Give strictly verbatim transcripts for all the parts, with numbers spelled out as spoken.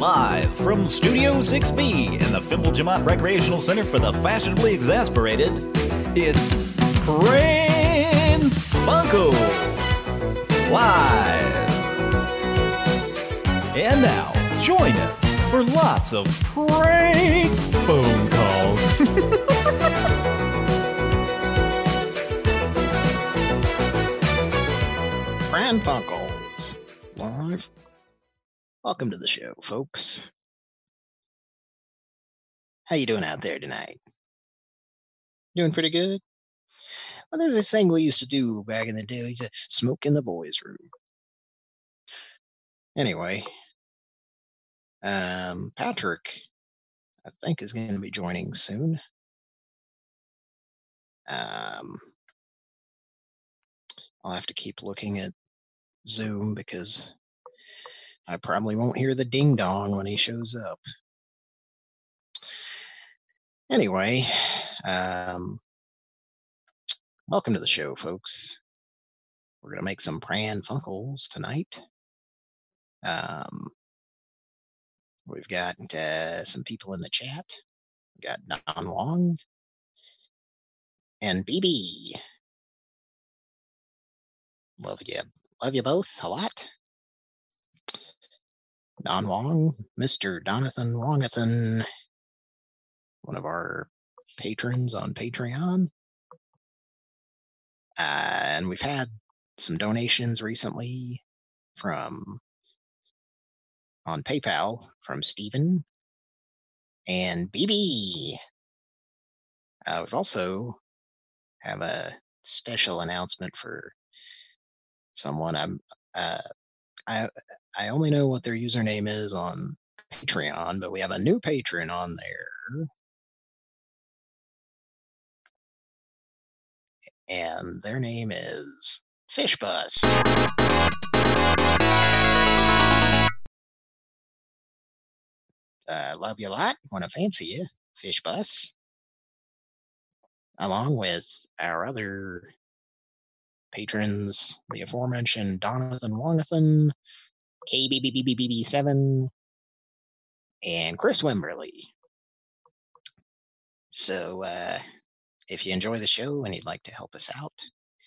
Live from Studio six B in the Fimble Jamont Recreational Center for the Fashionably Exasperated, it's Pran Funkels Live. And now, join us for lots of prank phone calls. Pran Funkels Live. Welcome to the show, folks. How you doing out there tonight? Doing pretty good? Well, there's this thing we used to do back in the day. We used to smoke in the boys' room. Anyway, um, Patrick, I think, is going to be joining soon. Um, I'll have to keep looking at Zoom because I probably won't hear the ding dong when he shows up. Anyway, um, welcome to the show, folks. We're going to make some Pran Funkels tonight. Um, we've got uh, some people in the chat. We've got Don Wong and B B. Love you. Love you both a lot. Don Wong, Mister Donathan Wongathan, one of our patrons on Patreon. Uh, and we've had some donations recently from on PayPal from Stephen and B B. Uh, we've also have a special announcement for someone. I'm uh, I I only know what their username is on Patreon, but we have a new patron on there. And their name is Fishbus. Uh, love you a lot. Want to fancy you, Fishbus. Along with our other patrons, the aforementioned Donathan Wongathan, K B B B B B B seven, and Chris Wimberly. So, uh, if you enjoy the show and you'd like to help us out,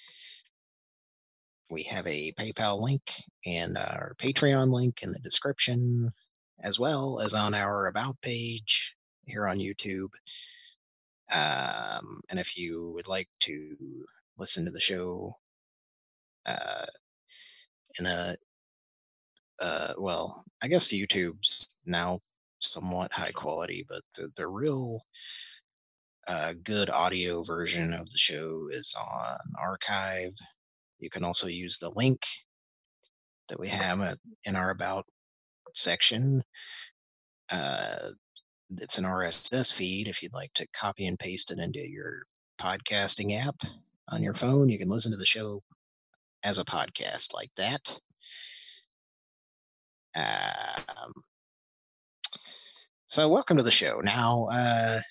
we have a PayPal link and our Patreon link in the description, as well as on our About page here on YouTube. Um, and if you would like to listen to the show uh, in a, uh, well, I guess YouTube's now somewhat high quality, but the, the real uh, good audio version of the show is on Archive. You can also use the link that we have at, in our About section. Uh, it's an R S S feed. If you'd like to copy and paste it into your podcasting app on your phone, you can listen to the show as a podcast like that. Um, so welcome to the show. Now, uh,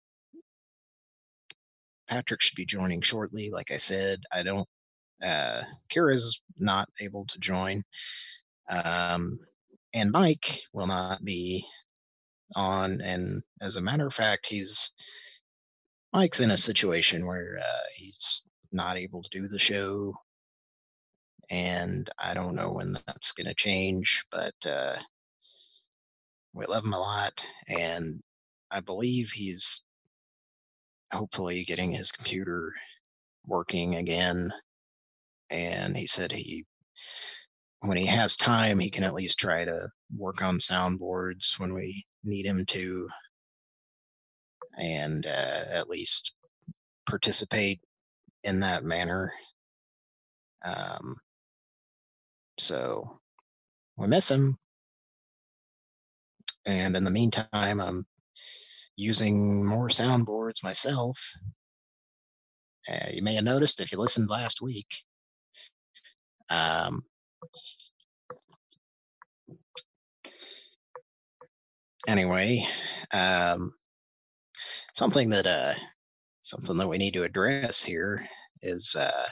Patrick should be joining shortly. Like I said, I don't, uh, Kira's not able to join. Um, and Mike will not be on. And as a matter of fact, he's, Mike's in a situation where uh, he's not able to do the show. And I don't know when that's going to change, but uh, we love him a lot. And I believe he's hopefully getting his computer working again. And he said he, when he has time, he can at least try to work on soundboards when we need him to, and uh, at least participate in that manner. Um, so we miss him. And in the meantime, I'm using more soundboards myself. Uh, you may have noticed if you listened last week. Um, anyway, um, something that uh, something that we need to address here is uh,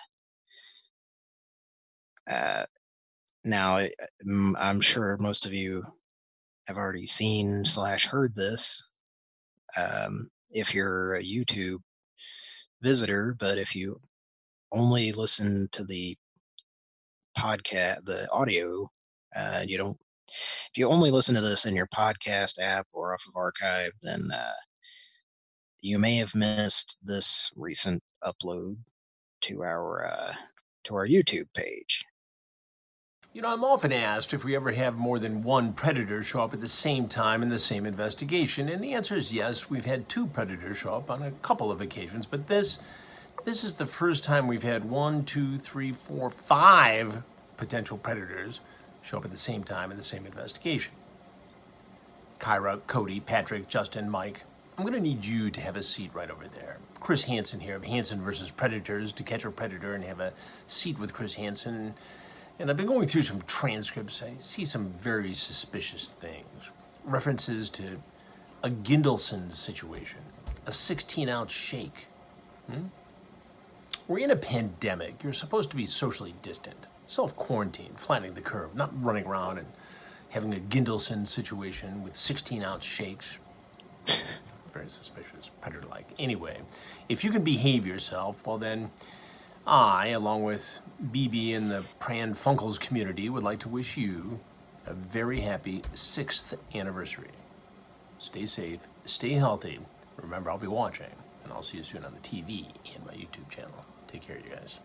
uh, now I'm sure most of you have already seen slash heard this um, if you're a YouTube visitor, but if you only listen to the podcast, the audio, uh, you don't, if you only listen to this in your podcast app or off of archive, then uh, you may have missed this recent upload to our uh, to our YouTube page. You know, I'm often asked if we ever have more than one predator show up at the same time in the same investigation, and the answer is yes. We've had two predators show up on a couple of occasions, but this this is the first time we've had one, two, three, four, five potential predators show up at the same time in the same investigation. Kyra, Cody, Patrick, Justin, Mike, I'm going to need you to have a seat right over there. Chris Hansen here of Hansen versus Predators, To Catch a Predator, and have a seat with Chris Hansen. And I've been going through some transcripts. I see some very suspicious things. References to a Gindelson situation, a sixteen ounce shake. Hmm? We're in a pandemic. You're supposed to be socially distant, self-quarantine, flattening the curve, not running around and having a Gindelson situation with sixteen ounce shakes. Very suspicious, predator-like. Anyway, if you can behave yourself, well then, I, along with B B and the Pran Funkels community, would like to wish you a very happy sixth anniversary. Stay safe, stay healthy. Remember, I'll be watching, and I'll see you soon on the T V and my YouTube channel. Take care, you guys.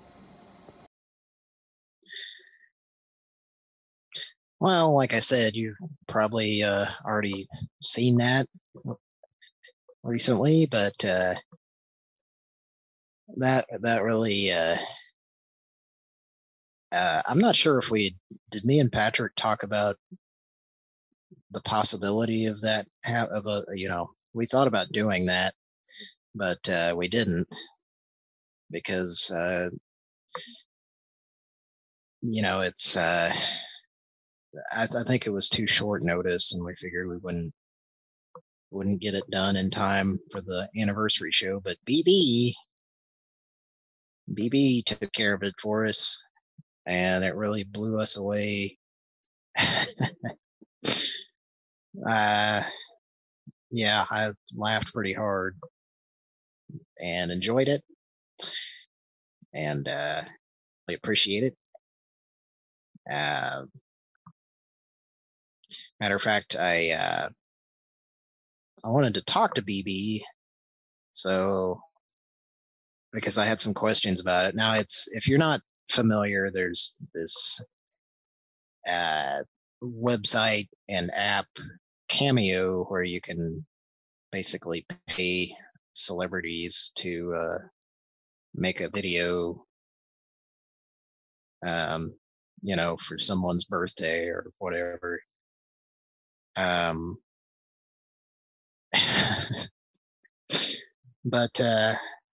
Well, like I said, you've probably uh, already seen that recently, but uh, that that really uh, uh, I'm not sure if we did. Me and Patrick talk about the possibility of that. Of a you know, we thought about doing that, but uh, we didn't because uh, you know it's. Uh, I, th- I think it was too short notice, and we figured we wouldn't wouldn't get it done in time for the anniversary show. But B B B B took care of it for us, and it really blew us away. uh, yeah, I laughed pretty hard and enjoyed it, and uh, I appreciate it. Uh, matter of fact, I uh, I wanted to talk to B B, so because I had some questions about it. Now, it's if you're not familiar, there's this uh, website and app Cameo where you can basically pay celebrities to uh, make a video, um, you know, for someone's birthday or whatever. Um, but uh,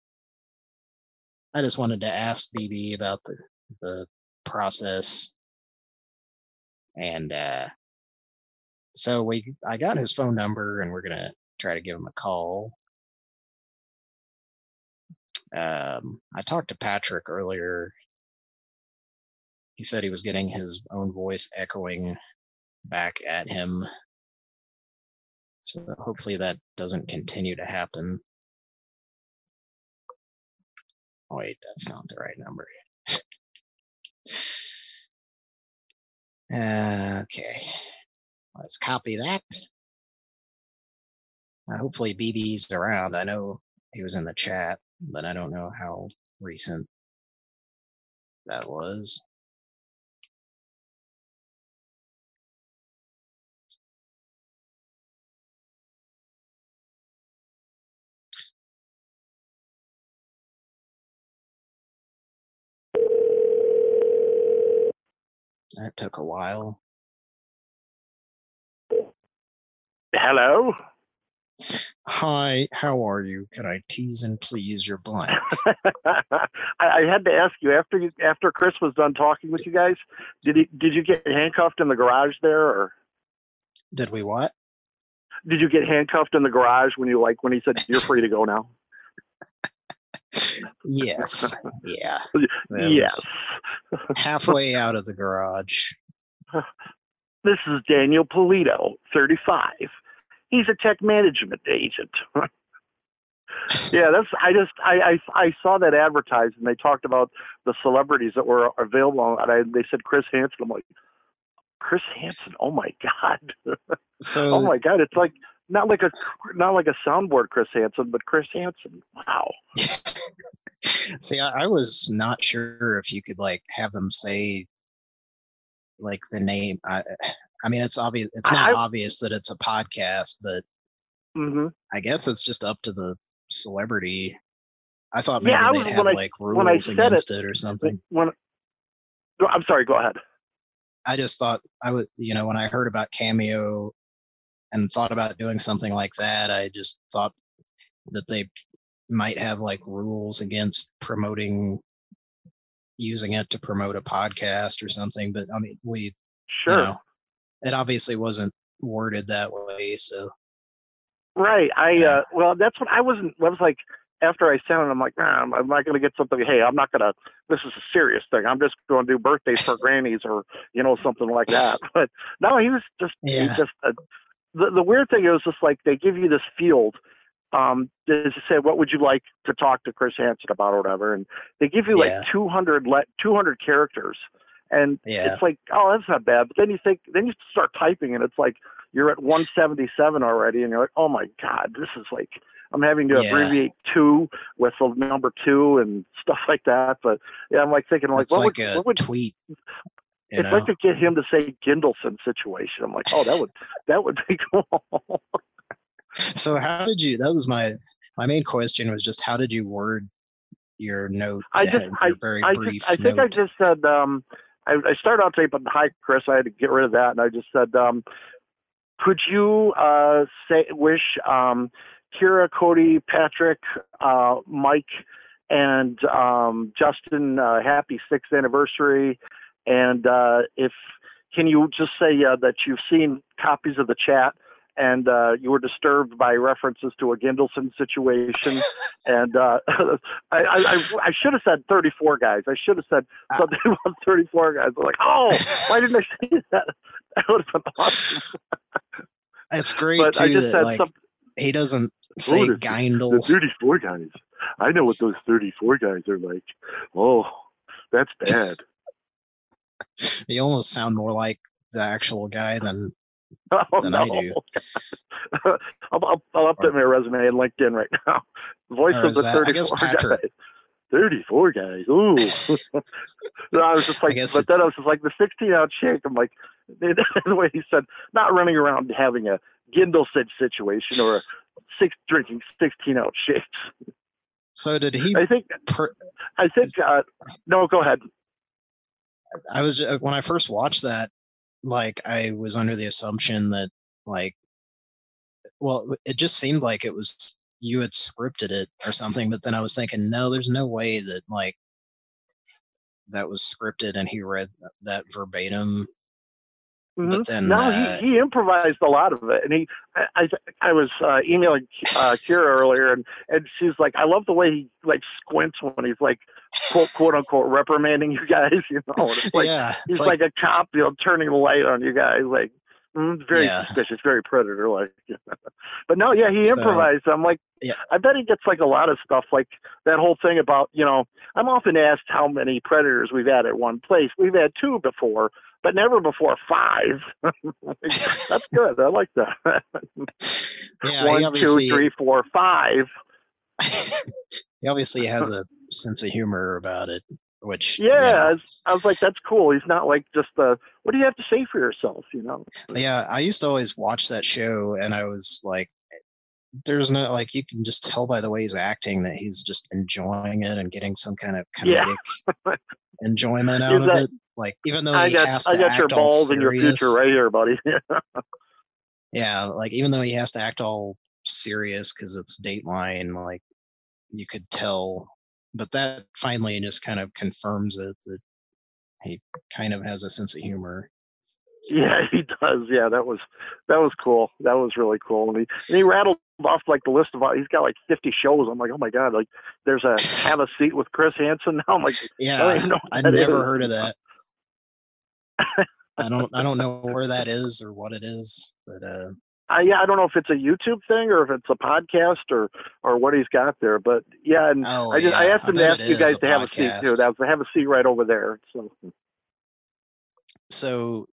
I just wanted to ask B B about the the process, and uh, so we I got his phone number, and we're gonna try to give him a call. Um, I talked to Patrick earlier. He said he was getting his own voice echoing back at him. So hopefully that doesn't continue to happen. Oh, wait, that's not the right number. uh, okay, let's copy that. Uh, hopefully B B's around. I know he was in the chat, but I don't know how recent that was. That took a while. Hello? Hi, how are you? Can I tease and please your blank? I, I had to ask you after you, after Chris was done talking with you guys. Did he? Did you get handcuffed in the garage there, or Did we what? did you get handcuffed in the garage when you like when he said you're free to go now? Yes. Yeah. That Yes. was halfway out of the garage. This is Daniel Polito, thirty-five. He's a tech management agent. Yeah, that's. I just I, I I saw that advertised, and they talked about the celebrities that were available, and I, they said Chris Hansen. I'm like, Chris Hansen. Oh my god. So oh my god, it's like not like a not like a soundboard Chris Hansen, but Chris Hansen. Wow. see, I, I was not sure if you could like have them say like the name. I I mean, it's obvious. It's not I, obvious that it's a podcast, but mm-hmm. I guess it's just up to the celebrity. I thought maybe yeah, they'd was, have I, like rules against it, it or something. When, I'm sorry, go ahead. I just thought I would, you know, when I heard about Cameo and thought about doing something like that, I just thought that they might have like rules against promoting, using it to promote a podcast or something. But I mean, we, sure, you know, it obviously wasn't worded that way. So, right. I, yeah. uh, well, that's what I wasn't, I was like, after I sent it, I'm like, nah, I'm not going to get something. Hey, I'm not going to, this is a serious thing. I'm just going to do birthdays for grannies or, you know, something like that. But no, he was just, yeah. he just, uh, the, the weird thing is just like, they give you this field, um, to say, what would you like to talk to Chris Hansen about or whatever? And they give you like Yeah. two hundred, le- two hundred characters. And Yeah. it's like, oh, that's not bad. But then you think, then you start typing and it's like, you're at one seventy-seven already. And you're like, oh my God, this is like, I'm having to Yeah. abbreviate two with the number two and stuff like that. But yeah, I'm like thinking like, It's what, like would, a what would tweet. You if know? I could get him to say Gindelson situation? I'm like, oh, that would, that would be cool. So how did you, that was my, my main question was just how did you word your note? I to just, have I, your very I, brief just, I think note? I just said, um, I, I started out saying, but hi, Chris, I had to get rid of that. And I just said, um, could you uh, say, wish um, Kira, Cody, Patrick, uh, Mike, and um, Justin uh, happy sixth anniversary? And uh, if, can you just say uh, that you've seen copies of the chat and uh, you were disturbed by references to a Gindelson situation? And uh, I, I, I should have said thirty-four guys. I should have said something about thirty-four guys. I'm like, oh, why didn't I say that? That would have been awesome. It's great But too I just that said like something. he doesn't say Oh, the, the Geindels. thirty-four guys. I know what those thirty-four guys are like. Oh, that's bad. You almost sound more like the actual guy than Oh, than no. I do. I'll, I'll, I'll update my resume and LinkedIn right now. Voice Or of is the that- I guess thirty-four Patrick- guys. thirty-four guys. Ooh. No, I was just like, guess but then it's- I was just like, the sixteen ounce shake. I'm like, the way he said, not running around having a Gindelson situation or a six drinking sixteen ounce shakes. So did he? I think, Per, I think, uh, no, go ahead. I was uh, when I first watched that, like I was under the assumption that like, well, it just seemed like it was you had scripted it or something. But then I was thinking, no, there's no way that like that was scripted and he read that verbatim. Mhm. But then no, uh, he, he improvised a lot of it, and he, I, I, I was uh, emailing uh, Kira earlier, and and she's like, I love the way he like squints when he's like quote quote unquote reprimanding you guys, you know. And it's like yeah, he's it's like, a cop, you know, turning the light on you guys, like mm, very Yeah. suspicious, very predator like. But no, yeah, he So, improvised. I'm like, yeah. I bet he gets like a lot of stuff, like that whole thing about, you know, I'm often asked how many predators we've had at one place. We've had two before, but never before five. That's good. I like that. yeah, he One, two, obviously, three, four, five. he obviously has a sense of humor about it, which Yeah, I was, I was like, that's cool. He's not like just uh what do you have to say for yourself, you know? Yeah, I used to always watch that show, and I was like, "There's no like you can just tell by the way he's acting that he's just enjoying it and getting some kind of Yeah. comedic enjoyment out He's of that- it." Like even though I he got has to I got act your all balls in your serious, future right here, buddy. yeah, like even though he has to act all serious because it's Dateline, like you could tell. But that finally just kind of confirms it that he kind of has a sense of humor. Yeah, he does. Yeah, that was that was cool. That was really cool. And he and he rattled off like the list of he's got like fifty shows. I'm like, oh my god, like there's a Have a Seat with Chris Hansen now. I'm like, I don't Yeah, even know what I that never is. heard of that. I don't I don't know where that is or what it is, but uh, I yeah, I don't know if it's a YouTube thing or if it's a podcast or or what he's got there. But yeah, and oh I just I yeah, asked I him to bet ask it you is guys a to have a seat too. podcast. That was, have a seat right over there. So So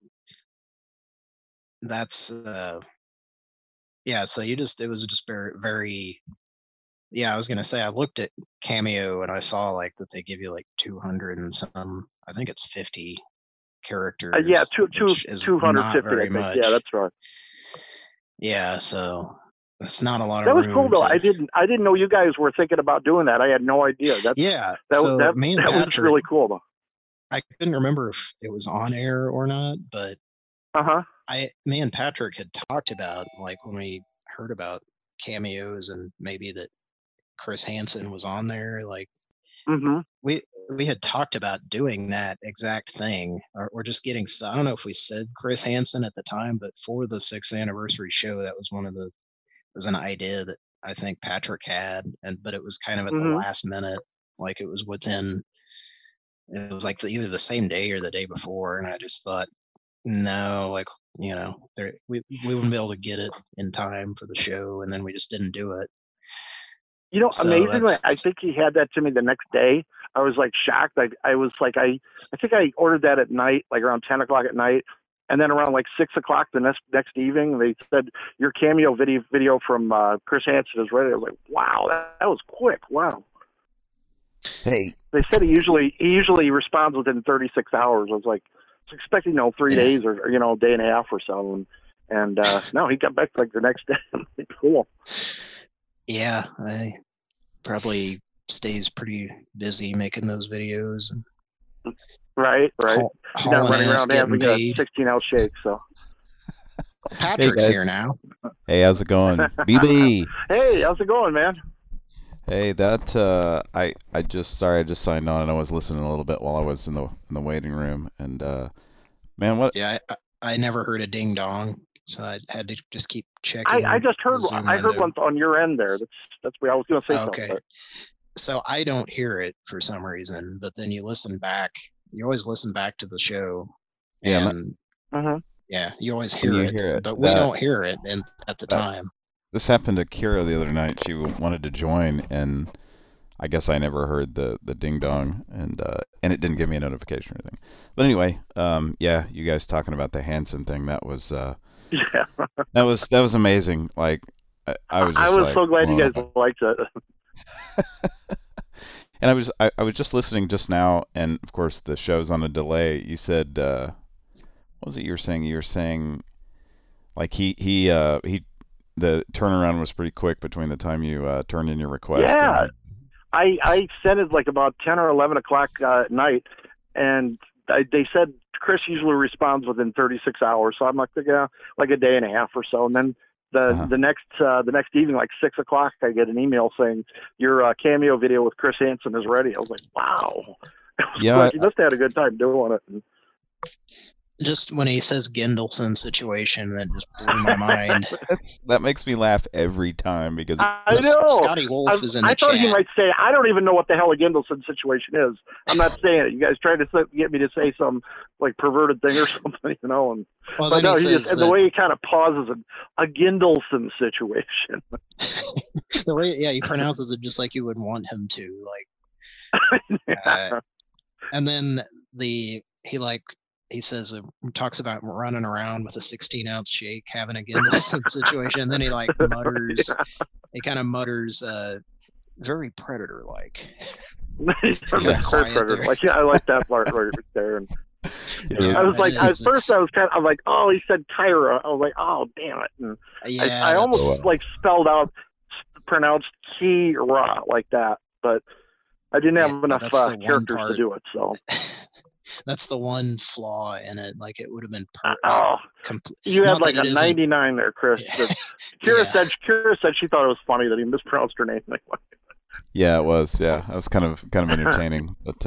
that's uh, yeah. So you just it was just very very yeah. I was gonna say I looked at Cameo and I saw like that they give you like two hundred and some. I think it's fifty characters. uh, yeah, two two which is two hundred not fifty. I very think. much. Yeah, that's right. Yeah, so that's not a lot That of was room. cool though. to- I didn't I didn't know you guys were thinking about doing that. I had no idea. That's yeah. that so was that, me and that was Patrick, really cool though. I couldn't remember if it was on air or not, but Uh huh. I, me and Patrick had talked about like when we heard about cameos and maybe that Chris Hansen was on there. Like Mm-hmm. we we had talked about doing that exact thing, or, or just getting. s- I don't know if we said Chris Hansen at the time, but for the sixth anniversary show, that was one of the it was an idea that I think Patrick had, and but it was kind of at the Mhm. last minute, like it was within. It was like the, either the same day or the day before, and I just thought, no, like you know, there we we wouldn't be able to get it in time for the show, and then we just didn't do it. You know, So amazingly, I that's- think he had that to me the next day. I was like shocked. I I was like I I think I ordered that at night, like around ten o'clock at night, and then around like six o'clock the next next evening, they said your cameo video video from uh, Chris Hansen is ready. I was like, wow, that, that was quick. Wow. Hey, They said he usually he usually responds within thirty-six hours. I was like, I was expecting you know three Yeah. days or, or you know a day and a half or so, and and uh, no, he got back like the next day. Cool. yeah, I probably stays pretty busy making those videos and Right, right. haul- He's not hauling running ass around getting having a paid. sixteen ounce shake. So Patrick's guys. here now. hey, how's it going? B B. hey, how's it going, man? Hey, that uh, I I just sorry I just signed on and I was listening a little bit while I was in the in the waiting room and uh, man, what? Yeah, I, I never heard a ding dong, so I had to just keep checking. I, I just the heard Zoom I heard window. one on your end there. That's that's what I was going to say. Okay. Something. So I don't hear it for some reason, but then you listen back. You always listen back to the show, Yeah, let- and Mm-hmm. yeah, you always When hear you it, hear it, but we that- don't hear it in, at the that- time. This happened to Kira the other night. She wanted to join and I guess I never heard the the ding dong and uh, and it didn't give me a notification or anything. But anyway, um, yeah, you guys talking about the Hanson thing that was uh, Yeah. that was that was amazing. Like I, I was just I was like, so glad you blown guys away. liked it. And I was I, I was just listening just now, and of course the show's on a delay. You said uh, what was it you were saying? You were saying like he he uh, he the turnaround was pretty quick between the time you uh, turned in your request. Yeah. and, I I sent it like about ten or eleven o'clock uh, at night, and I, they said Chris usually responds within thirty-six hours. So I'm like, yeah, like a day and a half or so, and then. The Uh-huh. the next uh, the next evening, like six o'clock, I get an email saying your uh, cameo video with Chris Hansen is ready. I was like, wow, I was Yeah, like, I- you must have had a good time doing it. And Just when he says Gendelson situation, that just blew my mind. That's that makes me laugh every time because I Let's- know. Scotty Wolf I, is in the I thought chat. he might say, I don't even know what the hell a Gendelson situation is. I'm not saying it. You guys tried to say, get me to say some like perverted thing or something, you know. And Well, but then no, he he says just, and the that- way he kind of pauses and a Gendelson situation. the way, yeah, he pronounces it just like you would want him to, like. Uh, and then the he like he says uh, talks about running around with a sixteen ounce shake, having a Gendelson situation. And then he like mutters, he kind of mutters, uh, very predator like. Yeah, quiet there. like, yeah, I like that part right there. And Yeah, I was like, it at is, first it's- I was kind of, I'm like, oh, he said Kyra. I was like, oh, damn it. And Yeah, I, I almost that's- Oh, wow. like spelled out, pronounced Kira like that, but I didn't have Yeah, enough that's the uh, one characters to part. do it. So, that's the one flaw in it. Like it would have been per- oh, complete. you not had like that a it isn't- ninety-nine there, Chris. Yeah. But Kira Yeah. said, Kira said she thought it was funny that he mispronounced her name. yeah, it was. Yeah, that was kind of kind of entertaining. But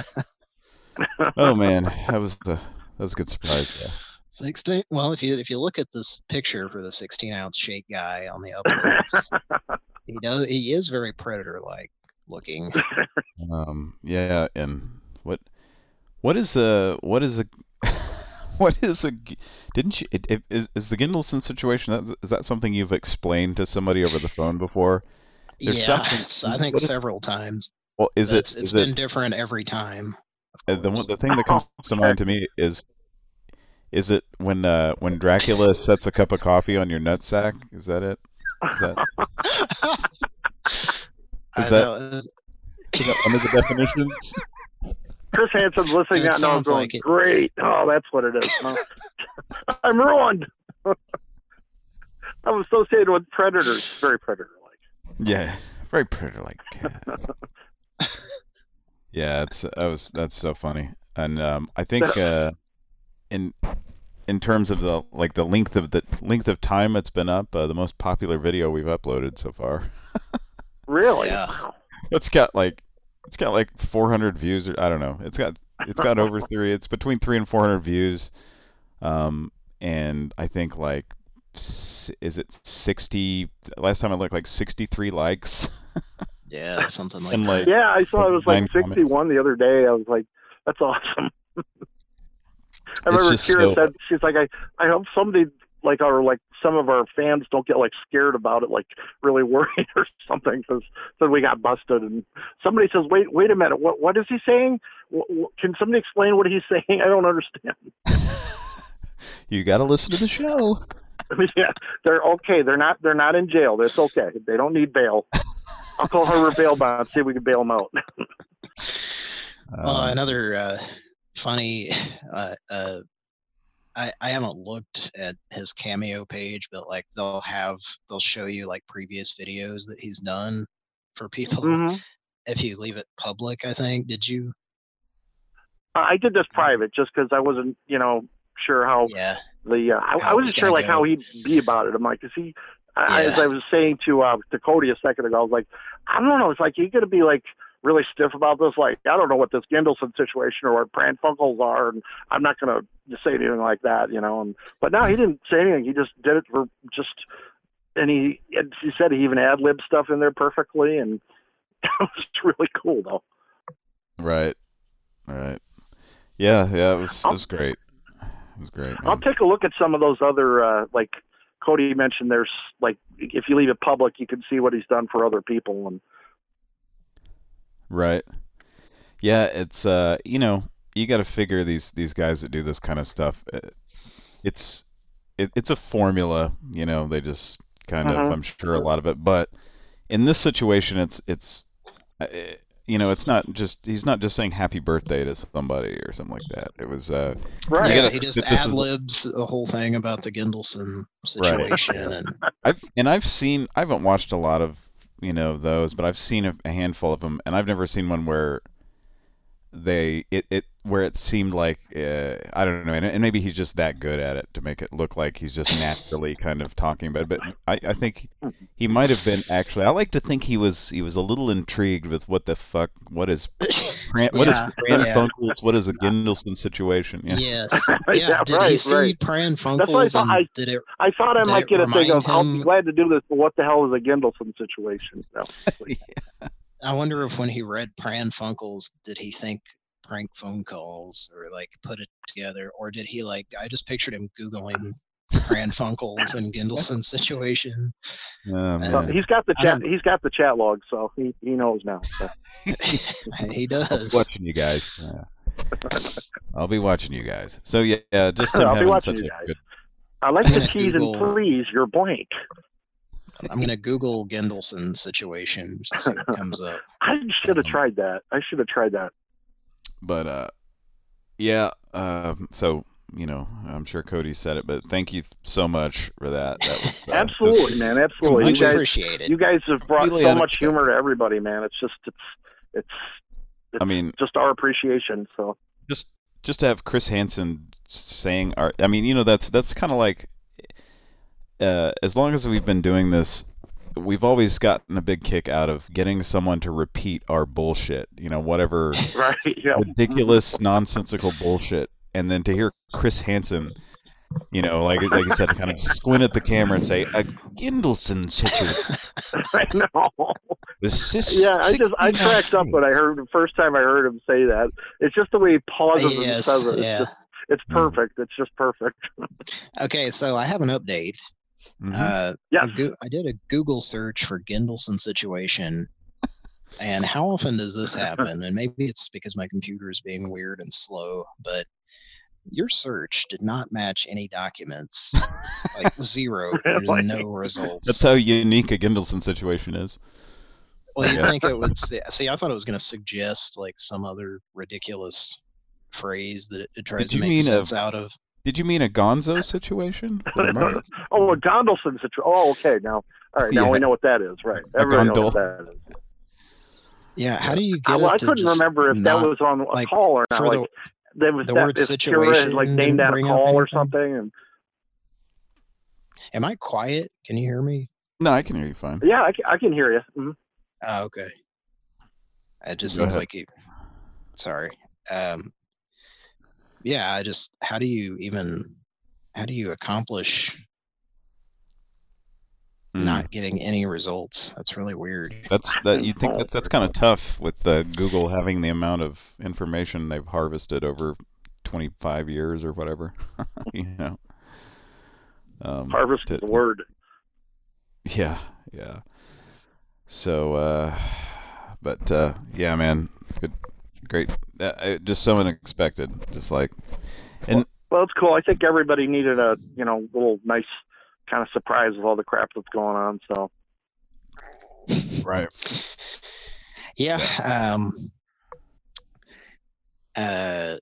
uh, oh man, that was a that was a good surprise. Though. sixteen. Well, if you if you look at this picture for the sixteen ounce shake guy on the uploads, he does he is very predator like looking. Um, yeah, and what what is a what is a what is a? G- Didn't you? It, it, is is the Gindelson situation? That, is that something you've explained to somebody over the phone before? There's yeah, something. it's- I think what is- several times. Well, is But it? It's it's Is been it? different every time. Uh, Of the one, course. the thing that comes to mind to me is is it when uh, when Dracula sets a cup of coffee on your nutsack? Is that it? Is that I is that know, is that one of the definitions? Chris Hansen's listening It now and I'm sounds going, like it. great. Oh, that's what it is. Huh? I'm ruined. I'm associated with predators. Very predator-like. Yeah, very predator-like. Yeah, it's that was that's so funny, and um, I think uh, in in terms of the like the length of the length of time it's been up, uh, the most popular video we've uploaded so far. Really? Yeah. Wow. It's got like it's got like four hundred views, or I don't know. It's got it's got over three. It's between three and four hundred views, um, and I think like s- is it sixty? Last time I looked, like sixty-three likes. Yeah, something like And, that. like, Yeah, I saw it was like Nine comments. sixty-one the other day. I was like, that's awesome. I remember just Kira so- said, she's like, I, I hope somebody, like our, like some of our fans don't get like scared about it, like really worried or something, because then we got busted. And somebody says, wait, wait a minute, what, what is he saying? Wh- wh- Can somebody explain what he's saying? I don't understand. You got to listen to the show. Yeah, they're okay. They're not, they're not in jail. It's okay. They don't need bail. I'll call her bail bond, see if we can bail them out. Well, Um, another uh, funny. Uh, uh, I I haven't looked at his Cameo page, but like they'll have they'll show you like previous videos that he's done for people. Mhm. If you leave it public, I think. Did you? I did this private just because I wasn't, you know, sure how Yeah. the uh, I, How I it wasn't was sure gonna like go. how he'd be about it. I'm like, is he? I, Yeah. as I was saying to uh, to Cody a second ago, I was like, I don't know. It's like you got to be like really stiff about this. Like, I don't know what this Gindelson situation or what Pran Funkels are, and I'm not going to say anything like that, you know. And but now he didn't say anything. He just did it for just, and he and he said he even ad lib stuff in there perfectly, and it was really cool though. Right. Right. Yeah, yeah, it was it I'll- was great. It was great. I'll man. take a look at some of those other, uh, like Cody mentioned, there's like, if you leave it public, you can see what he's done for other people. And Right. Yeah, it's uh, you know, you got to figure these these guys that do this kind of stuff. uh, It's it, it's a formula, you know. They just kind of, Mhm. I'm sure, a lot of it. But in this situation, it's it's, uh, you know, it's not just he's not just saying happy birthday to somebody or something like that. It was uh, right. You Yeah, gotta- he just this is- ad libs the whole thing about the Gindelson situation, and I've and I've seen I haven't watched a lot of you know those, but I've seen a, a handful of them, and I've never seen one where they it, it where it seemed like uh, I don't know, and, and maybe he's just that good at it to make it look like he's just naturally kind of talking about it. But I, I think he might have been actually. I like to think he was he was a little intrigued with what the fuck what is Pran, what is Yeah, Pran yeah. Funkels, what is a Gindelson situation? Yeah. yes, yeah. Yeah, did he right, see right. Pran That's what I Funkels? thought. And I- did it? I thought I Did might it get a thing remind of, I'll be him- glad to do this, but what the hell is a Gindelson situation? No. I wonder if when he read Pran Funkels, did he think prank phone calls or like put it together, or did he like? I just pictured him googling Pran Funkels and Gindelson situation. Oh, Uh, So man. he's got the I chat. don't- He's got the chat log, so he, he knows now. So. He does. watching you guys. Yeah. I'll be watching you guys. So yeah, yeah just him I'll be having watching such you a guys. good. I like I'm the gonna keys Google- and please. You're blank. I'm gonna Google Gindelson situation just to see what comes up. I should have Um, tried that. I should have tried that. But uh, yeah. Um, so you know, I'm sure Cody said it, but thank you so much for that. That was, uh, Absolutely, just- man. Absolutely. You Much guys, appreciated. you guys have brought Completely so much unexpected. humor to everybody, man. It's just it's it's I mean, just our appreciation. So just just to have Chris Hansen saying our. I mean, you know, that's that's kind of like. Uh, as long as we've been doing this, we've always gotten a big kick out of getting someone to repeat our bullshit. You know, whatever. right, yeah. ridiculous, nonsensical bullshit, and then to hear Chris Hansen, you know, like like you said, kind of squint at the camera and say, "A Gindelson situation." I know. This is Yeah, I just I sixty-nine. cracked up when I heard the first time I heard him say that. It's just the way he pauses Yes, and says it. It's yeah. just it's perfect. It's just perfect. Okay, so I have an update. Mhm. Uh, Yes. I, go- I did a Google search for Gindelson situation, and how often does this happen? And maybe it's because my computer is being weird and slow, but your search did not match any documents, like zero, Really? no results. That's how unique a Gindelson situation is. Well, you'd Yeah. think it would say, see, I thought it was going to suggest like some other ridiculous phrase that it, it tries Did to you make mean a- sense out of. Did you mean a Gonzo situation? With a murder? Oh, a Gondelson situation. Oh, okay. Now, all right. Now Yeah. we know what that is, right? A Everybody knows gondol. what that is. Yeah, how do you get I, it well, I to couldn't just remember if not, that was on a like, call or not. for Like the- there was the that word if Kira had situation like named didn't that a bring up call or anything? something, and Am I quiet? Can you hear me? No, I can hear you fine. yeah, I can, I can hear you. Mhm. Oh, okay. It just Go seems ahead. like you. Sorry. Um. Yeah, I just. How do you even? How do you accomplish Mm. not getting any results? That's really weird. That's that. You think Oh, that's that's kind of tough with uh, Google having the amount of information they've harvested over twenty-five years or whatever. you know. Um, Harvest to- is the word. Yeah, yeah. So, uh, but uh, yeah, man, good, great. Uh, uh, just so unexpected. Just like, and Well, it's cool. I think everybody needed a you know little nice kind of surprise with all the crap that's going on. So right. Yeah. Um. Uh.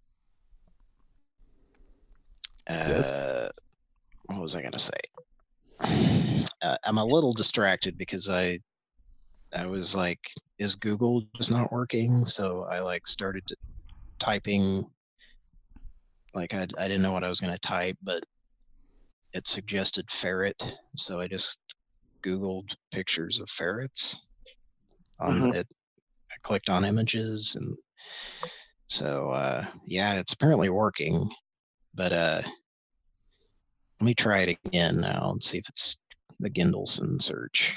Yes? Uh. What was I gonna say? Uh, I'm a little distracted because I, I was like, is Google just not working? So I like started to- typing. Like I, I didn't know what I was gonna type, but it suggested ferret, so I just Googled pictures of ferrets. On Mhm. it, I clicked on images, and so uh, yeah, it's apparently working. But uh, let me try it again now and see if it's the Gindelson search.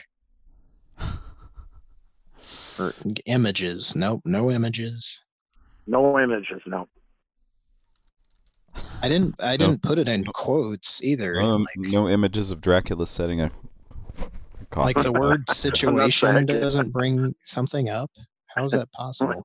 Or images. Nope, no images. no images. No. I didn't I No. didn't put it in quotes either. No, like no images of Dracula setting a coffin. like the word situation heck. doesn't bring something up. How is that possible?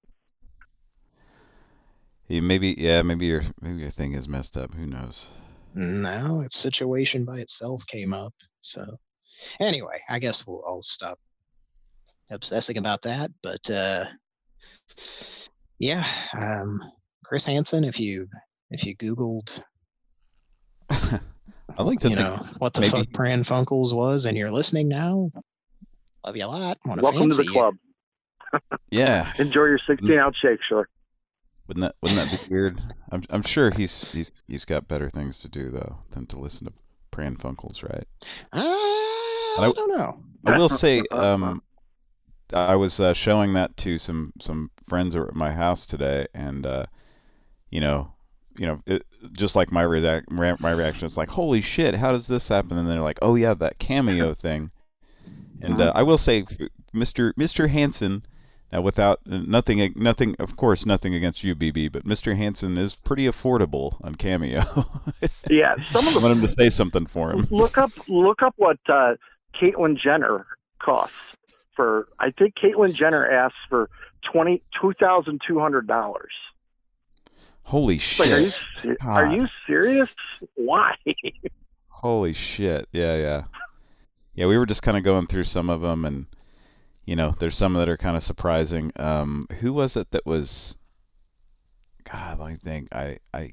Yeah, maybe, yeah, maybe your maybe your thing is messed up. Who knows? No, its situation by itself came up. So anyway, I guess we'll I'll stop obsessing about that. But uh yeah, um Chris Hansen, if you if you Googled I like to you think. know what the maybe- fuck Pran Funkels was and you're listening now, love you a lot. Wanna Welcome to the fancy you. club. Yeah, Enjoy your sixteen ounce shake, sure. wouldn't that wouldn't that be weird? I'm I'm sure he's he's he's got better things to do though than to listen to Pran Funkels, right? Uh, I- I don't know. I will say, um, I was uh, showing that to some some friends who were at my house today, and uh, you know, you know, it, just like my reac- re- my reaction, it's like, holy shit, how does this happen? And they're like, oh yeah, that cameo thing. And uh, I will say, Mister Mister Hansen, now without nothing, nothing, of course, nothing against you, B B, but Mister Hansen is pretty affordable on Cameo. Yeah, some of I the want him to say something for him. look up look up what uh, Caitlyn Jenner costs for. I think Caitlyn Jenner asks for twenty two thousand two hundred dollars. Holy Like, are you shit! se- are God. you serious? Why? Holy shit! Yeah, yeah, yeah. We were just kind of going through some of them, and you know, there's some that are kind of surprising. Um, who was it that was? God, let me think. I, I,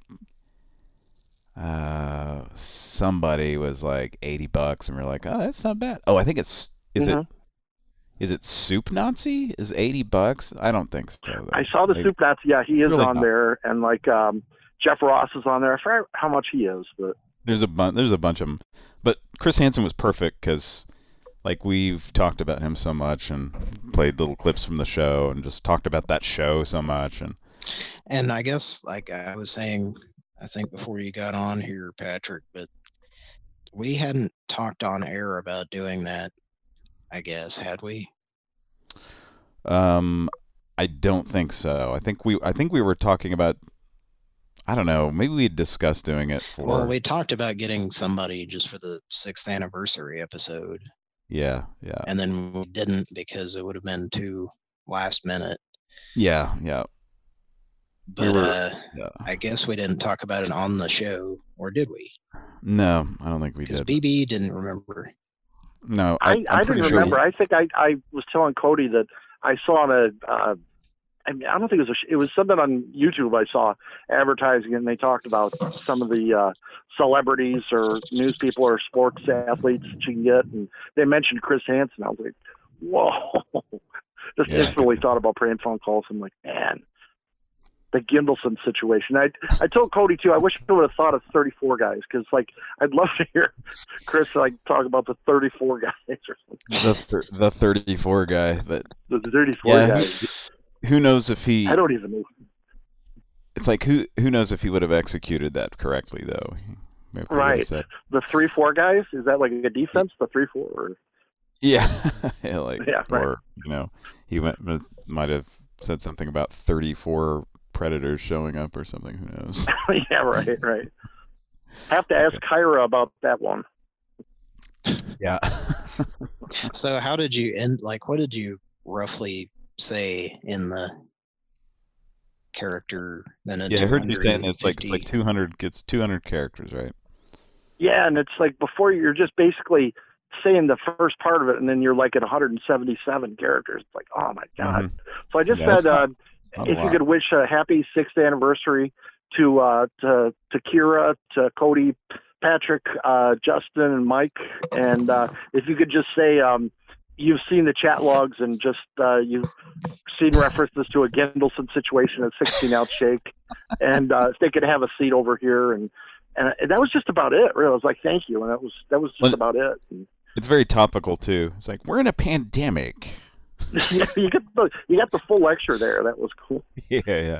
uh, somebody was like eighty bucks, and we're like, oh, that's not bad. Oh, I think it's is Mhm. it is it Soup Nazi? Is eighty bucks? I don't think so. though. I saw the Maybe- Soup Nazi. Yeah, he is Really on not. there, and like um, Jeff Ross is on there. I forgot how much he is, but There's a bunch. There's a bunch of them, but Chris Hansen was perfect because, like, we've talked about him so much and played little clips from the show and just talked about that show so much. And And I guess, like I was saying, I think before you got on here, Patrick, but we hadn't talked on air about doing that, I guess, had we? um, I don't think so. I think we. I think we were talking about. I don't know. Maybe we discussed doing it for. Well, we talked about getting somebody just for the sixth anniversary episode. Yeah, yeah. And then we didn't because it would have been too last minute. Yeah, yeah. But we were, uh, yeah. I guess we didn't talk about it on the show, or did we? No, I don't think we did. Because B B didn't remember. No, I, I, I didn't sure remember. He... I think I, I was telling Cody that I saw on a, uh, I, mean, I don't think it was, a, it was something on YouTube I saw advertising, and they talked about some of the uh, celebrities or news people or sports athletes that you can get, and they mentioned Chris Hansen. I was like, whoa. Just yeah, instantly thought about prank phone calls. I'm like, man, the Gindelson situation. I I told Cody too. I wish I would have thought of thirty-four guys, because like I'd love to hear Chris like talk about the thirty-four guys or something. The the thirty-four guy, but the thirty-four yeah, guys. Who knows if he? I don't even know. It's like who who knows if he would have executed that correctly though. Right. The three four guys, is that like a defense? The three four. Or... Yeah. yeah. Like yeah, right. Or you know he went might have said something about thirty-four predators showing up or something. Who knows? yeah. Right. Right. Have to ask okay. Kyra about that one. Yeah. So how did you end? Like, what did you roughly say in the character? Then yeah, I heard you saying it's like like two hundred gets two hundred characters, right? Yeah, and it's like before you're just basically saying the first part of it, and then you're like at one hundred seventy-seven characters. It's like, oh my god! Mm-hmm. So I just yeah, said, not, uh, not if you could wish a happy sixth anniversary to uh, to to Kira, to Cody, Patrick, uh, Justin, and Mike, and uh, if you could just say. Um, You've seen the chat logs and just uh, you've seen references to a Gindelson situation, a sixteen ounce shake, and uh, if they could have a seat over here, and, and and that was just about it. Really, I was like, thank you, and that was that was just well, about it. And, it's very topical too. It's like we're in a pandemic. yeah, you got the you got the full lecture there. That was cool. Yeah, yeah.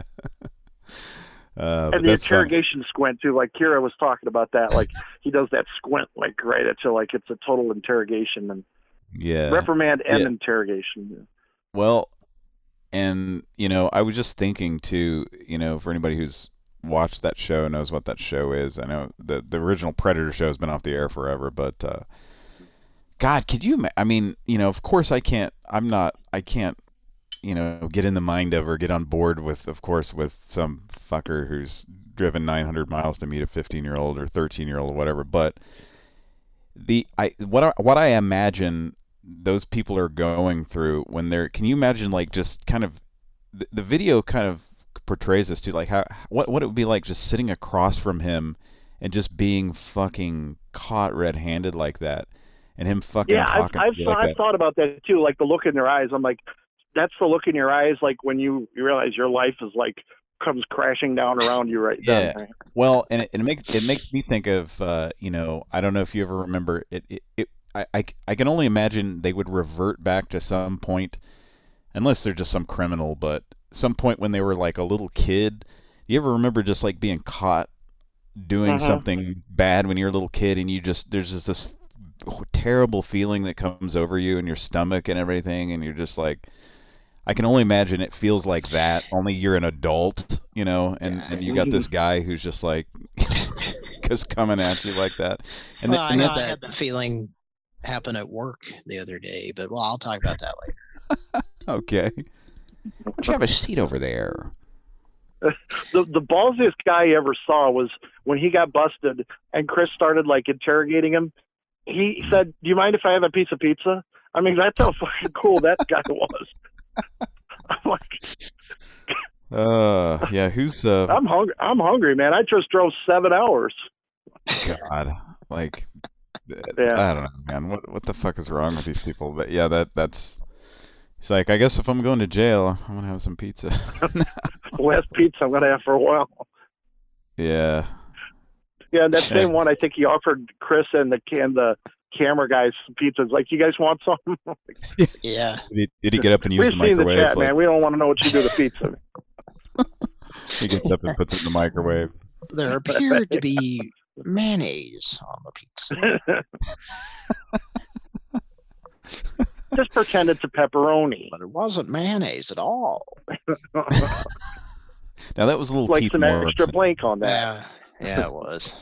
Uh, and the interrogation fun. Squint too, like Kira was talking about that. Like he does that squint, like right at you, like it's a total interrogation and. Yeah. Reprimand and yeah. interrogation. Yeah. Well, and, you know, I was just thinking, too, you know, for anybody who's watched that show, knows what that show is. I know the, the original Predator show has been off the air forever, but, uh, God, could you, I mean, you know, of course I can't, I'm not, I can't, you know, get in the mind of or get on board with, of course, with some fucker who's driven nine hundred miles to meet a fifteen-year-old or thirteen-year-old or whatever, but the, I, what I, what I imagine those people are going through when they're, can you imagine like just kind of the, the video kind of portrays this too, like how what what it would be like just sitting across from him and just being fucking caught red-handed like that, and him fucking yeah talking I've, I've, like I've that. thought about that too, like the look in their eyes. I'm like, that's the look in your eyes, like when you, you realize your life is like comes crashing down around you right yeah then, right? Well, and it, it makes it makes me think of uh you know, I don't know if you ever remember it it, it I, I, I can only imagine they would revert back to some point, unless they're just some criminal, but some point when they were like a little kid. You ever remember just like being caught doing uh-huh. something bad when you're a little kid, and you just, there's just this terrible feeling that comes over you in your stomach and everything, and you're just like, I can only imagine it feels like that, only you're an adult, you know, and, yeah. and you got this guy who's just like, just coming at you like that. And, well, the, and I had that, that feeling happen at work the other day, but well, I'll talk about that later. Okay. Why don't you have a seat over there? The the ballsiest guy I ever saw was when he got busted and Chris started like interrogating him. He said, "Do you mind if I have a piece of pizza?" I mean, that's how fucking cool that guy was. I'm like, uh, yeah, who's uh? I'm hungry. I'm hungry, man. I just drove seven hours. God, like. Yeah. I don't know, man. What what the fuck is wrong with these people? But yeah, that that's. It's like, I guess if I'm going to jail, I'm gonna have some pizza. Last pizza I'm gonna have for a while. Yeah. Yeah, that same yeah. one, I think he offered Chris and the and the camera guys some pizzas. Like, you guys want some? Yeah. Did he, did he get up and use We've the microwave? We've seen the chat, like... man. We don't want to know what you do to pizza. He gets up and puts it in the microwave. There appeared to be mayonnaise on the pizza. Just pretend it's a pepperoni. But it wasn't mayonnaise at all. Now that was a little like Keith some Morrison. extra blank on that. Yeah, yeah, it was.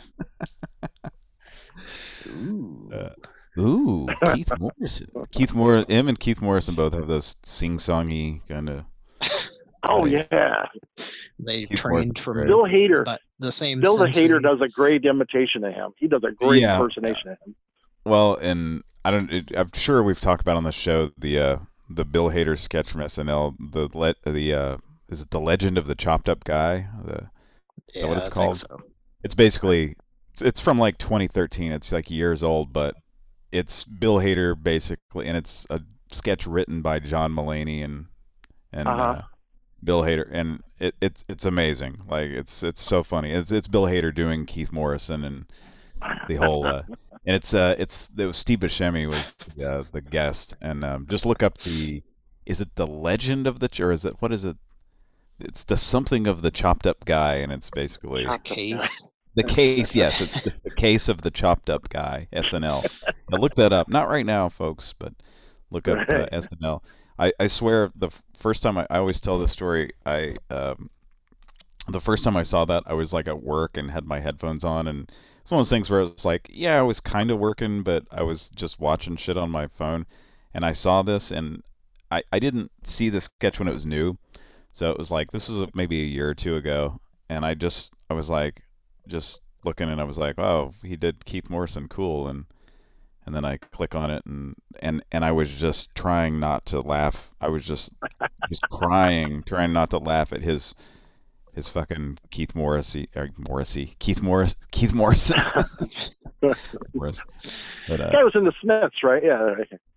Ooh. Uh, ooh, Keith Morrison. Keith Mor him and Keith Morrison both have those sing-songy kind of. Oh Right. yeah, They Keith trained Morrison, from right. Bill Hader. but the same. Bill the sensei- Hater does a great imitation of him. He does a great Yeah. impersonation of him. Well, and I don't. It, I'm sure we've talked about on the show the uh, the Bill Hader sketch from S N L. The let the uh, is it the Legend of the Chopped Up Guy? The Yeah, what it's I called? Think so. It's basically it's, it's from like twenty thirteen. It's like years old, but it's Bill Hader basically, and it's a sketch written by John Mulaney and and Uh-huh. uh, Bill Hader, and it, it's it's amazing. Like it's it's so funny. It's it's Bill Hader doing Keith Morrison and the whole, uh, and it's uh it's it was Steve Buscemi was the, uh, the guest, and um, just look up the is it the Legend of the Ch- or is it what is it? It's the something of the Chopped Up Guy, and it's basically A case. the case. Yes, it's just the case of the Chopped Up Guy. S N L. Now look that up. Not right now, folks, but look up uh, S N L. I, I swear the f- first time I, I always tell this story. I um, the first time I saw that I was like at work and had my headphones on, and it's one of those things where it's like, yeah, I was kind of working, but I was just watching shit on my phone, and I saw this, and I, I didn't see this sketch when it was new, so it was like this was maybe a year or two ago, and I just I was like just looking, and I was like, oh, he did Keith Morrison, cool, and and then I click on it, and and and I was just trying not to laugh. I was just just crying, trying not to laugh at his his fucking Keith Morrissey or Morrissey Keith Morris Keith Morrison. Morris. But, uh, Guy was in the Smiths, right? Yeah.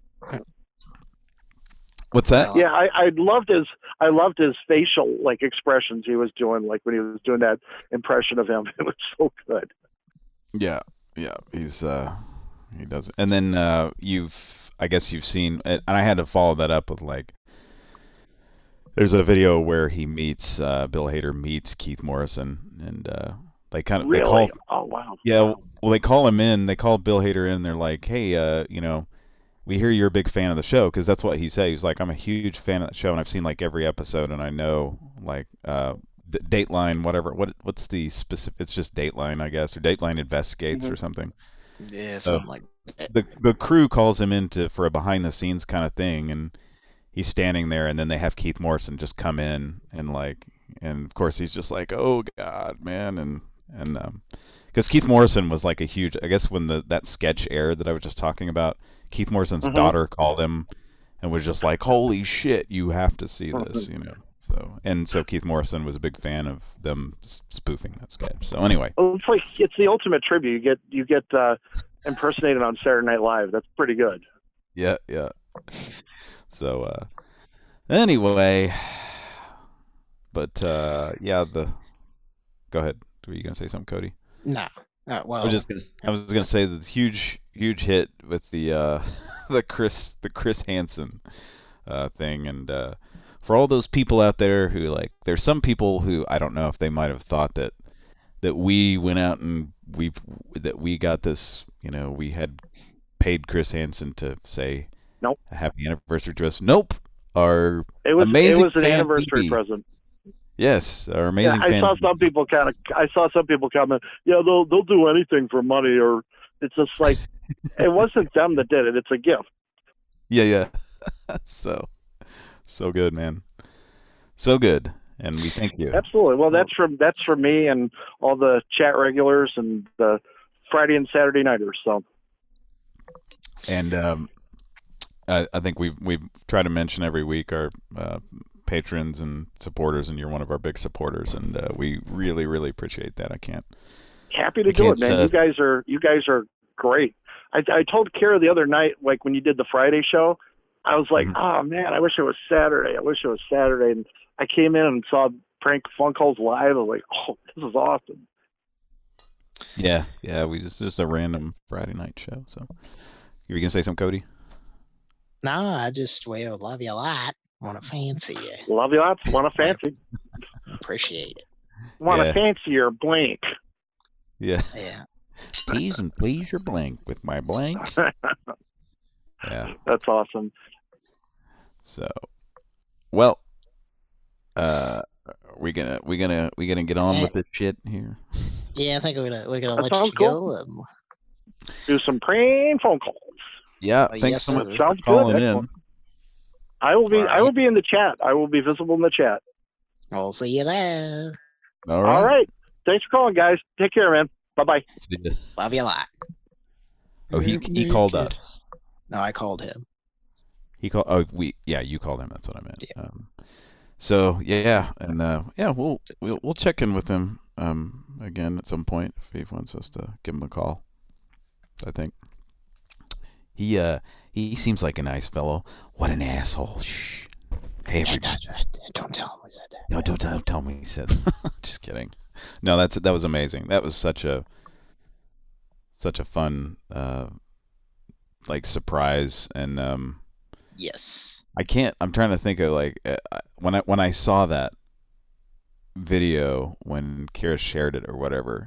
what's that? Yeah, I, I loved his I loved his facial like expressions he was doing, like when he was doing that impression of him. It was so good. Yeah, yeah, he's uh, he does. And then uh, you've, I guess you've seen, and I had to follow that up with like, there's a video where he meets uh, Bill Hader meets Keith Morrison, and uh, they kind of Really? they call, Oh wow. yeah, well they call him in, they call Bill Hader in, they're like, hey, uh, you know, we hear you're a big fan of the show, because that's what he said. He was like, I'm a huge fan of the show, and I've seen like every episode, and I know like uh, D- Dateline, whatever. What what's the specific? It's just Dateline, I guess, or Dateline Investigates Mhm. or something. Yeah, So, something like that. the the crew calls him in to, for a behind the scenes kind of thing, and he's standing there, and then they have Keith Morrison just come in, and like, and of course he's just like, oh god, man, and and um, because Keith Morrison was like a huge, I guess when the that sketch aired that I was just talking about, Keith Morrison's Mhm. daughter called him and was just like, holy shit, you have to see this, you know. So and so Keith Morrison was a big fan of them s- spoofing that sketch. So anyway, Well, it's like it's the ultimate tribute. You get you get uh, impersonated on Saturday Night Live. That's pretty good. yeah, yeah. So uh, anyway, but uh, yeah, the go ahead. Were you gonna say something, Cody? No. Uh, well, I was just gonna, I was gonna say the huge, huge hit with the uh, the Chris, the Chris Hansen uh, thing, and uh, for all those people out there who like, there's some people who I don't know if they might have thought that that we went out and we that we got this, you know, we had paid Chris Hansen to say Nope. a happy anniversary to us. Nope, our It was amazing it was an fan anniversary B B. present. Yes, our amazing Yeah, I fan. saw some people kind of. I saw some people comment, "Yeah, they'll they'll do anything for money," or it's just like it wasn't them that did it. It's a gift. Yeah, yeah. so, so good, man. So good, and we thank you. Absolutely. Well, that's from that's for me and all the chat regulars and the Friday and Saturday nighters. So And um, I, I think we've we've tried to mention every week our uh, patrons and supporters, and you're one of our big supporters, and uh, we really, really appreciate that. I can't. happy to I do can't, it, man. uh, You guys are you guys are great. I, I told Kara the other night, like when you did the Friday show, I was like, Mhm. oh man, I wish it was Saturday. I wish it was Saturday. And I came in and saw Prank Phone Calls live. I was like, oh, this is awesome. Yeah, yeah. We just just a random Friday night show. So, you were gonna say something, Cody? no, I just well love you a lot. Want to fancy you. Love you lots. Want to fancy? Appreciate it. Want to Yeah. fancy your blank? Yeah. Yeah. Tease and please your blank with my blank. Yeah. That's awesome. So, well, uh, Are we gonna we gonna we gonna get on with this shit here? Yeah, I think we're gonna we're gonna That let you sounds cool. go. Um, Do some prank phone calls. Yeah, Uh, thanks yes, so much sir. for Sounds good, calling excellent. in. I will be All I will right. be in the chat. I will be visible in the chat. We'll see you there. All right. All right. Thanks for calling, guys. Take care, man. Bye bye. See ya. Love you a lot. Oh, he he called us. No, I called him. He called. Oh, we yeah, you called him. That's what I meant. Yeah. Um, so yeah, and uh, yeah, we'll we'll we'll check in with him um again at some point if he wants us to give him a call. I think he uh he seems like a nice fellow. What an asshole! Shh. Hey, Yeah, everybody. don't, don't tell him we said that. No, don't tell, tell me he said. Just kidding. No, that's that was amazing. That was such a such a fun uh like surprise, and um Yes. I can't. I'm trying to think of like uh, when I when I saw that video when Kira shared it or whatever,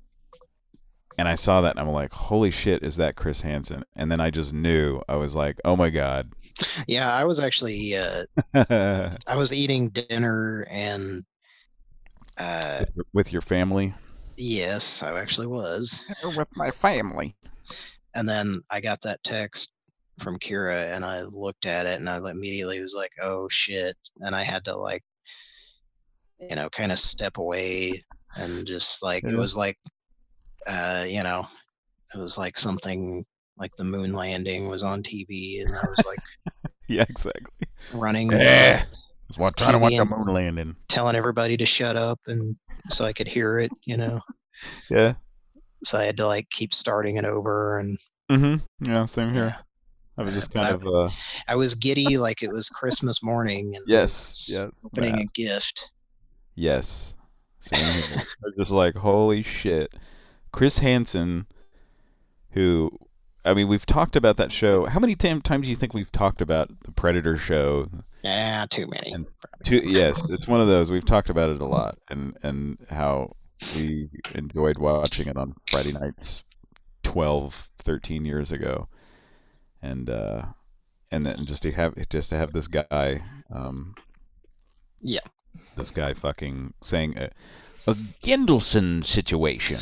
and I saw that and I'm like, holy shit, is that Chris Hansen? And then I just knew. I was like, oh my god. Yeah, I was actually uh, I was eating dinner and uh, with, your, with your family. yes, I actually was. With my family. And then I got that text from Kira and I looked at it and I immediately was like, oh shit. And I had to like, you know, kind of step away and just like, Yeah. it was like, uh, you know, it was like something like the moon landing was on T V and I was like Yeah, exactly. running, Yeah. uh, I was trying to watch T V a and moon landing. telling everybody to shut up and so I could hear it, you know. Yeah. So I had to like keep starting it over and Mm-hmm. Yeah, same here. yeah. I was just But kind I, of uh I was giddy like it was Christmas morning and yes, was yes, opening man. a gift. Yes. Same here. I was just like, holy shit. Chris Hansen, who, I mean, we've talked about that show. How many tam- times do you think we've talked about the Predator show? Yeah, too many. And two, yes, it's one of those. We've talked about it a lot, and, and how we enjoyed watching it on Friday nights twelve, thirteen years ago. And uh, and then just to have just to have this guy, um, Yeah. this guy fucking saying a, a Gendelson situation.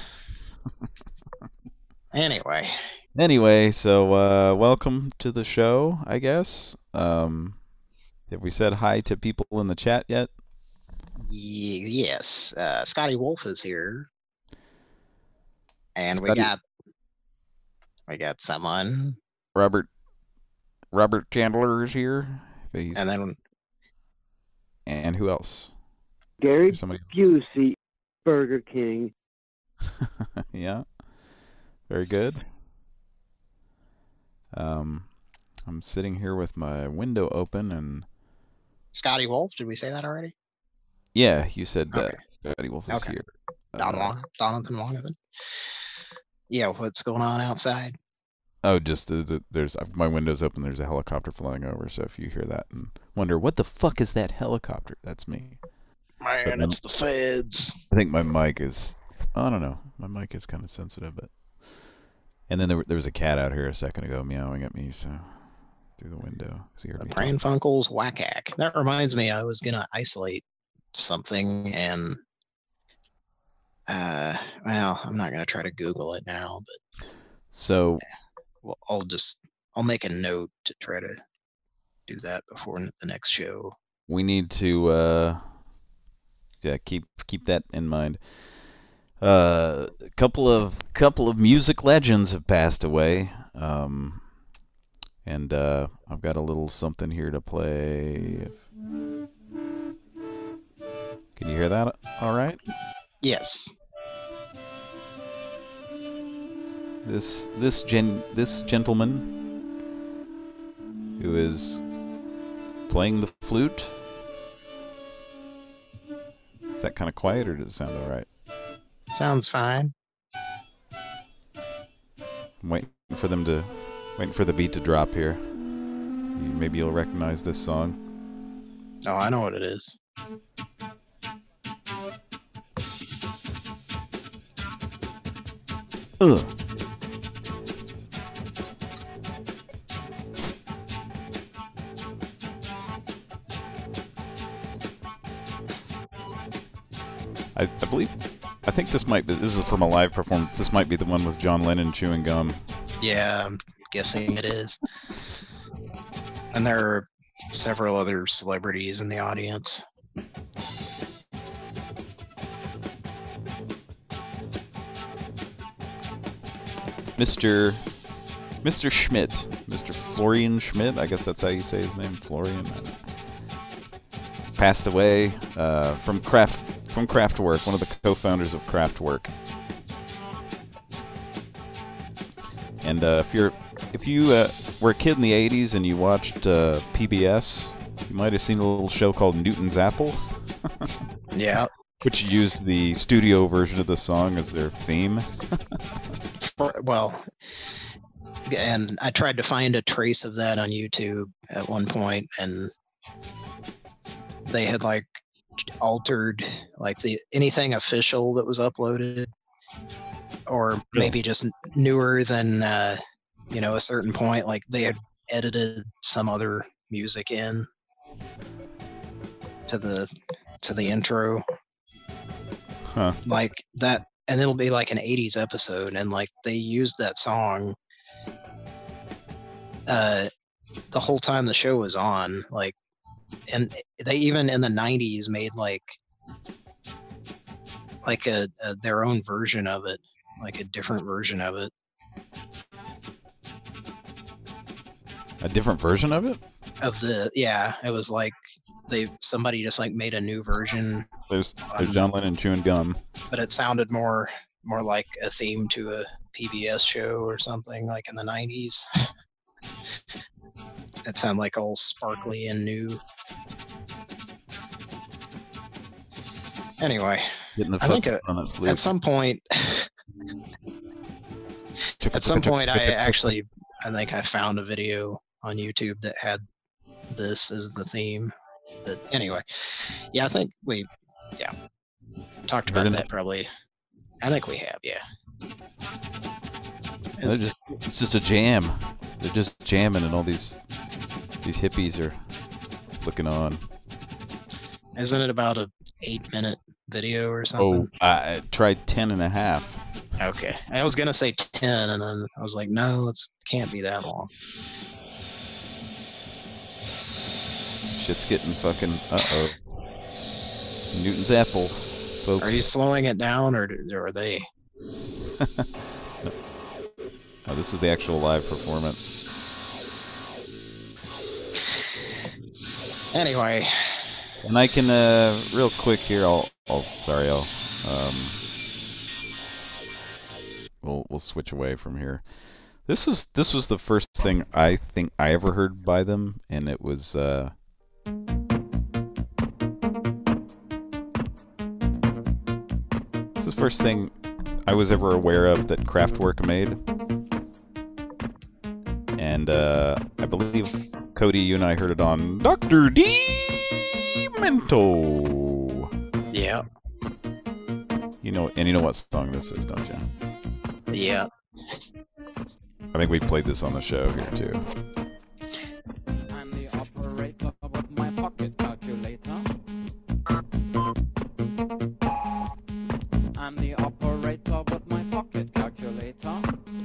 Anyway, Anyway, so uh, welcome to the show, I guess. Um, have we said hi to people in the chat yet? y- yes, uh, Scotty Wolf is here, and we Scotty- got we got someone, Robert Robert Chandler is here. He's, and then and who else? Gary There's somebody Busey, Burger King. Yeah. Very good. Um, I'm sitting here with my window open, and Scotty Wolf. Did we say that already? yeah, you said that Okay. Scotty Wolf is Okay. here. Don Uh, Long, Donathan Longathan. Yeah, what's going on outside? Oh, just the, the, there's my window's open. There's a helicopter flying over. So if you hear that and wonder what the fuck is that helicopter, that's me. Man, But it's the feds. I think my mic is. I don't know. My mic is kind of sensitive, but. And then there, there was a cat out here a second ago meowing at me, so through the window. So you heard The me Pran Funkels Whack-Ack. That reminds me, I was gonna isolate something, and uh, well, I'm not gonna try to Google it now, but So well, I'll just I'll make a note to try to do that before the next show. we need to, uh, yeah, keep keep that in mind. Uh, a couple of couple of music legends have passed away, um, and uh, I've got a little something here to play. Can you hear that? All right. Yes. This this gen this gentleman who is playing the flute. Is that kind of quiet, or does it sound all right? Sounds fine. I'm waiting for them to, waiting for the beat to drop here. You- Maybe you'll recognize this song. Oh, I know what it is. Ugh. I, I believe, I think this might be, this is from a live performance. This might be the one with John Lennon chewing gum. Yeah, I'm guessing it is. And there are several other celebrities in the audience. Mister Mister Schmidt, Mister Florian Schmidt, I guess that's how you say his name, Florian, passed away uh, from Kraft from Kraftwerk, one of the co-founders of Kraftwerk. And uh, if you're if you uh, were a kid in the eighties and you watched uh, P B S, you might have seen a little show called Newton's Apple. Yeah. Which used the studio version of the song as their theme. For, well, and I tried to find a trace of that on YouTube at one point, and they had like altered like the anything official that was uploaded, or maybe just newer than uh, you know, a certain point. Like they had edited some other music in to the to the intro. Huh. Like that, and it'll be like an eighties episode, and like they used that song uh the whole time the show was on, like, and they even in the nineties made like like a, a their own version of it, like a different version of it. A different version of it? Of the yeah, it was like they somebody just like made a new version. There's there's John Lennon chewing gum. But it sounded more more like a theme to a P B S show or something, like in the nineties. It sounded like all sparkly and new. Anyway, I think a, at some point, at some point, I actually, I think I found a video on YouTube that had this as the theme. But anyway, yeah, I think we, yeah, talked about that probably. I think we have, yeah. It's just, it's just a jam. They're just jamming, and all these these hippies are looking on. Isn't it about a eight minute video or something? Oh, I tried ten and a half. Okay, I was gonna say ten, and then I was like, no, it can't be that long. Shit's getting fucking uh oh. Newton's Apple, folks. Are you slowing it down, or, or are they? No. Oh, this is the actual live performance. Anyway, and I can uh, real quick here. I'll, I'll sorry, I'll um, we'll we'll switch away from here. This was this was the first thing I think I ever heard by them, and it was. Uh, this is the first thing I was ever aware of that Kraftwerk made. And uh, I believe, Cody, you and I heard it on Doctor Demento. Yeah. You know, and you know what song this is, don't you? Yeah. I think we played this on the show here too. I'm the operator of my pocket calculator. I'm the operator with my pocket calculator.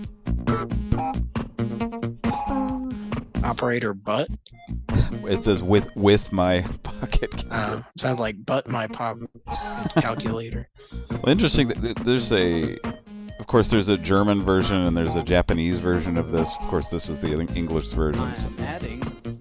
Operator butt? It says with with my pocket calculator. Uh, sounds like butt my pocket calculator. Well, interesting. That there's a, of course, there's a German version and there's a Japanese version of this. Of course, this is the English version. So. I'm adding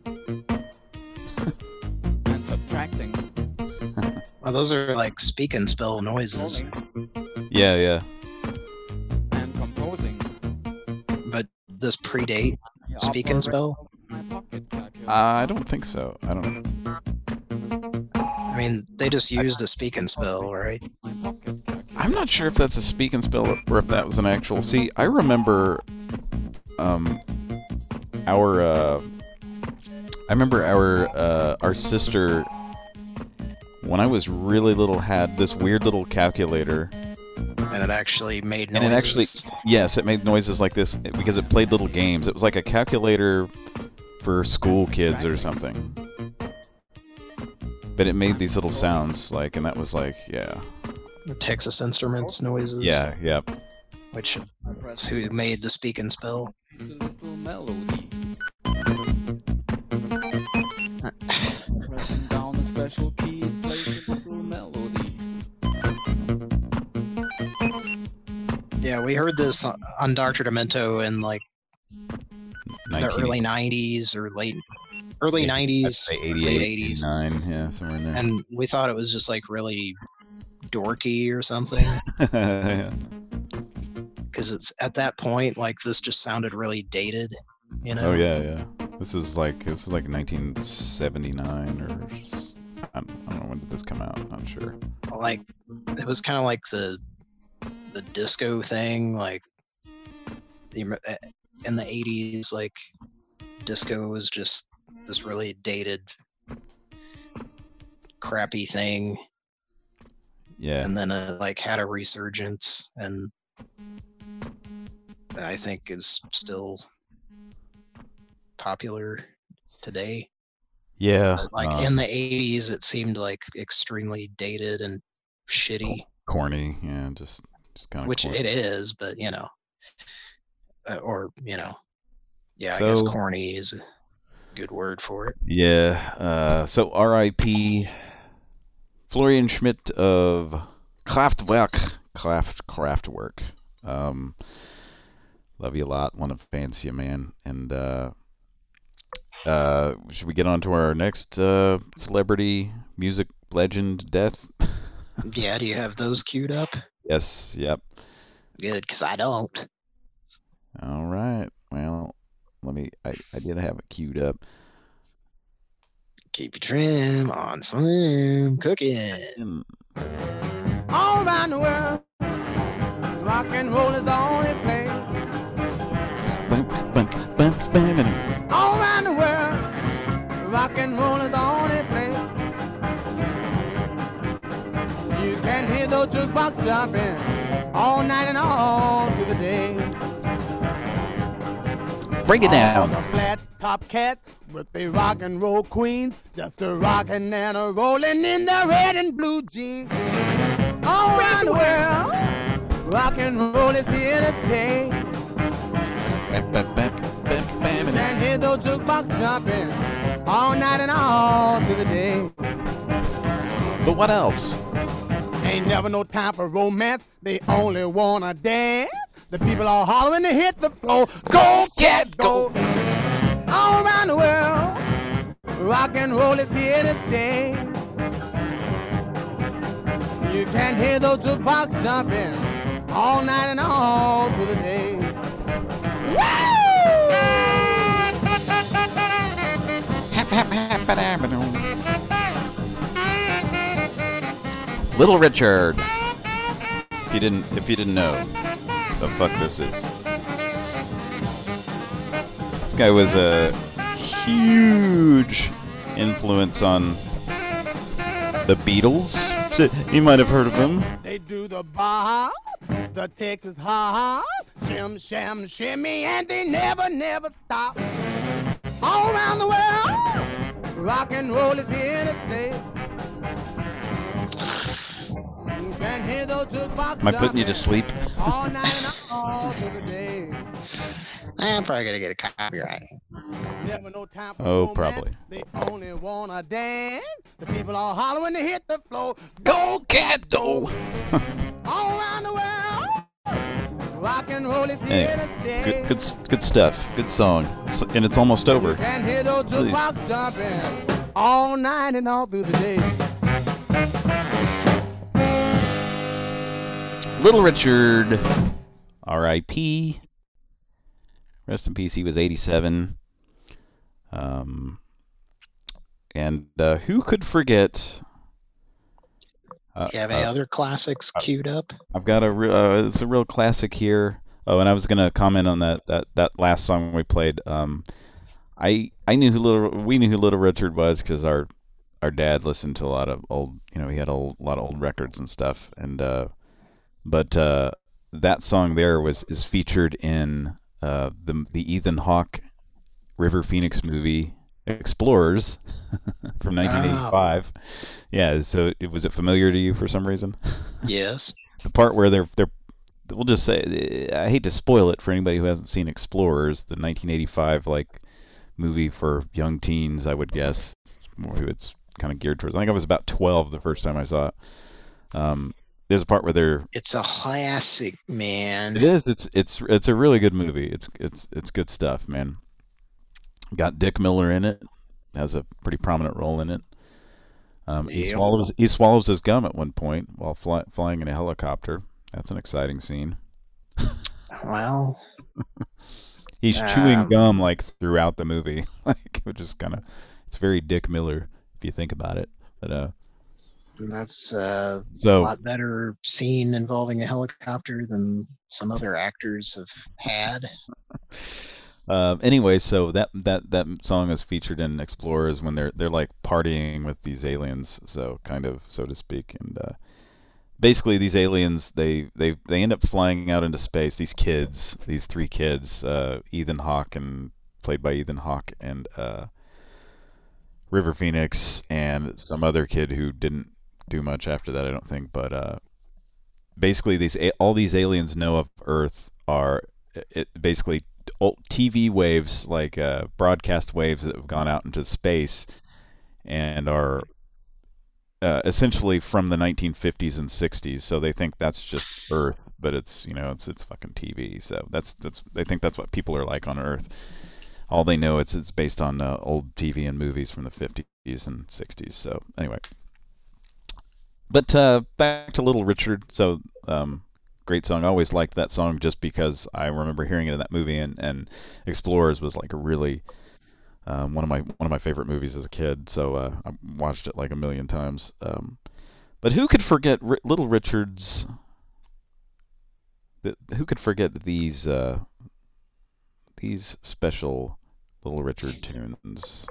and subtracting. Well, those are like speak and spell noises. Yeah, yeah. And composing. But this predate speak and spell? Uh, I don't think so. I don't know. I mean, they just used a speak and spell, right? I'm not sure if that's a speak and spell or if that was an actual. See, I remember, um, our, uh, I remember our, uh, our sister, when I was really little, had this weird little calculator. And it actually made noises. And it actually, yes, it made noises like this because it played little games. It was like a calculator for school kids or something. But it made these little sounds, like, and that was like, yeah. the Texas Instruments noises. Yeah, yeah. Which that's who made the Speak and Spell. It's a little melody. Pressing down a special key, it plays a little melody. Yeah, we heard this on Doctor Demento in like the early nineties or late early nineties, late eighties, eighty-nine, yeah, somewhere in there. And we thought it was just like really dorky or something. Because it's at that point, like this just sounded really dated, you know? Oh yeah, yeah. This is like this is like nineteen seventy-nine or just, I don't, I don't know when did this come out. I'm not sure. Like it was kind of like the the disco thing, like the in the eighties, like disco was just this really dated, crappy thing. Yeah. And then it like had a resurgence, and I think is still popular today. Yeah. But like um, in the eighties, it seemed like extremely dated and shitty. Corny, yeah, just just kind of. Which corny. it is, but you know, uh, or you know, yeah, So- I guess corny is a good word for it. Yeah. Uh, so R I P Florian Schmidt of Kraftwerk, Kraft Kraftwerk. Um, love you a lot. Want to fancy you, man. And uh, uh, should we get on to our next uh, celebrity music legend death? Yeah, do you have those queued up? Yes. Yep. Good, because I don't. All right. Well, let me. I, I did have it queued up. Keep your trim on slim cooking. Hmm. All around the world, rock and roll is the only place. Bunk, bunk, bunk, bam, bam. All around the world, rock and roll is the only place. You can hear those jukebox jumping all night and all through the day. Break it All down. the flat top cats with the rock and roll queens, just a rockin' and a rollin' in the red and blue jeans. All around the world, rock and roll is here to stay. Bam, bam, bam, bam, bam, bam. And hear those jukebox jumping all night and all through the day. But what else? Ain't never no time for romance, they only wanna dance. The people all hollering to hit the floor. Go, cat, go! All around the world, rock and roll is here to stay. You can hear those jukebox jumping all night and all through the day. Little Richard. If you didn't, if you didn't know, the fuck this is. This guy was a huge influence on the Beatles. So you might have heard of them. They do the bar, the Texas hop, shim, sham, shimmy, and they never, never stop. All around the world, rock and roll is here to stay. You can hear those jukebox Am I putting you to sleep? all night and all through the day. I'm probably gonna get a copyright. Never no time for Oh, romance, probably. They only wanna dance. The people all hollering to hit the floor. Go, cat, go! All around the world, rock and roll is here Anyway, to stay. good, good, s- good stuff. Good song. S- And it's almost over. You can hear those Please. jukebox jumping all night and all through the day. Little Richard, R I P Rest in peace. He was eighty-seven. Um, and uh, who could forget? Uh, You have any uh, other classics queued up? I've got a re- uh, it's a real classic here. Oh, and I was gonna comment on that that, that last song we played. Um, I I knew who little we knew who Little Richard was because our our dad listened to a lot of old, you know, he had a old, lot of old records and stuff. And uh, but uh, that song there was is featured in uh, the the Ethan Hawke River Phoenix movie Explorers from nineteen eighty-five. Oh. Yeah, so it, was it familiar to you for some reason? Yes. The part where they're they're we'll just say, I hate to spoil it for anybody who hasn't seen Explorers, the nineteen eighty-five like movie for young teens, I would guess. More who it's kind of geared towards. I think I was about twelve the first time I saw it. Um, there's a part where they're. It's a classic, man. It is. It's it's it's a really good movie. It's it's it's good stuff, man. Got Dick Miller in it. Has a pretty prominent role in it. Um, he Yep. swallows he swallows his gum at one point while fly, flying in a helicopter. That's an exciting scene. Well, he's um, chewing gum like throughout the movie, like which is kind of it's very Dick Miller if you think about it. But uh, that's uh, so, a lot better scene involving a helicopter than some other actors have had. Uh, anyway, so that that that song is featured in Explorers when they're they're like partying with these aliens, so kind of so to speak, and uh, basically these aliens they they they end up flying out into space. These kids, these three kids, uh, Ethan Hawke and played by Ethan Hawke and uh, River Phoenix and some other kid who didn't do much after that, I don't think. But uh, basically, these all these aliens know of Earth are it basically. T V waves, like uh, broadcast waves that have gone out into space and are uh, essentially from the nineteen fifties and sixties. So they think that's just Earth, but it's you know it's it's fucking T V. So that's that's they think that's what people are like on Earth. All they know it's it's based on uh, old T V and movies from the fifties and sixties. So anyway, but uh, back to Little Richard. So. Um, Great song. I always liked that song just because I remember hearing it in that movie, and, and Explorers was like a really um, one of my one of my favorite movies as a kid. So uh, I watched it like a million times. Um, but who could forget R- Little Richard's? The, who could forget these uh, these special Little Richard tunes?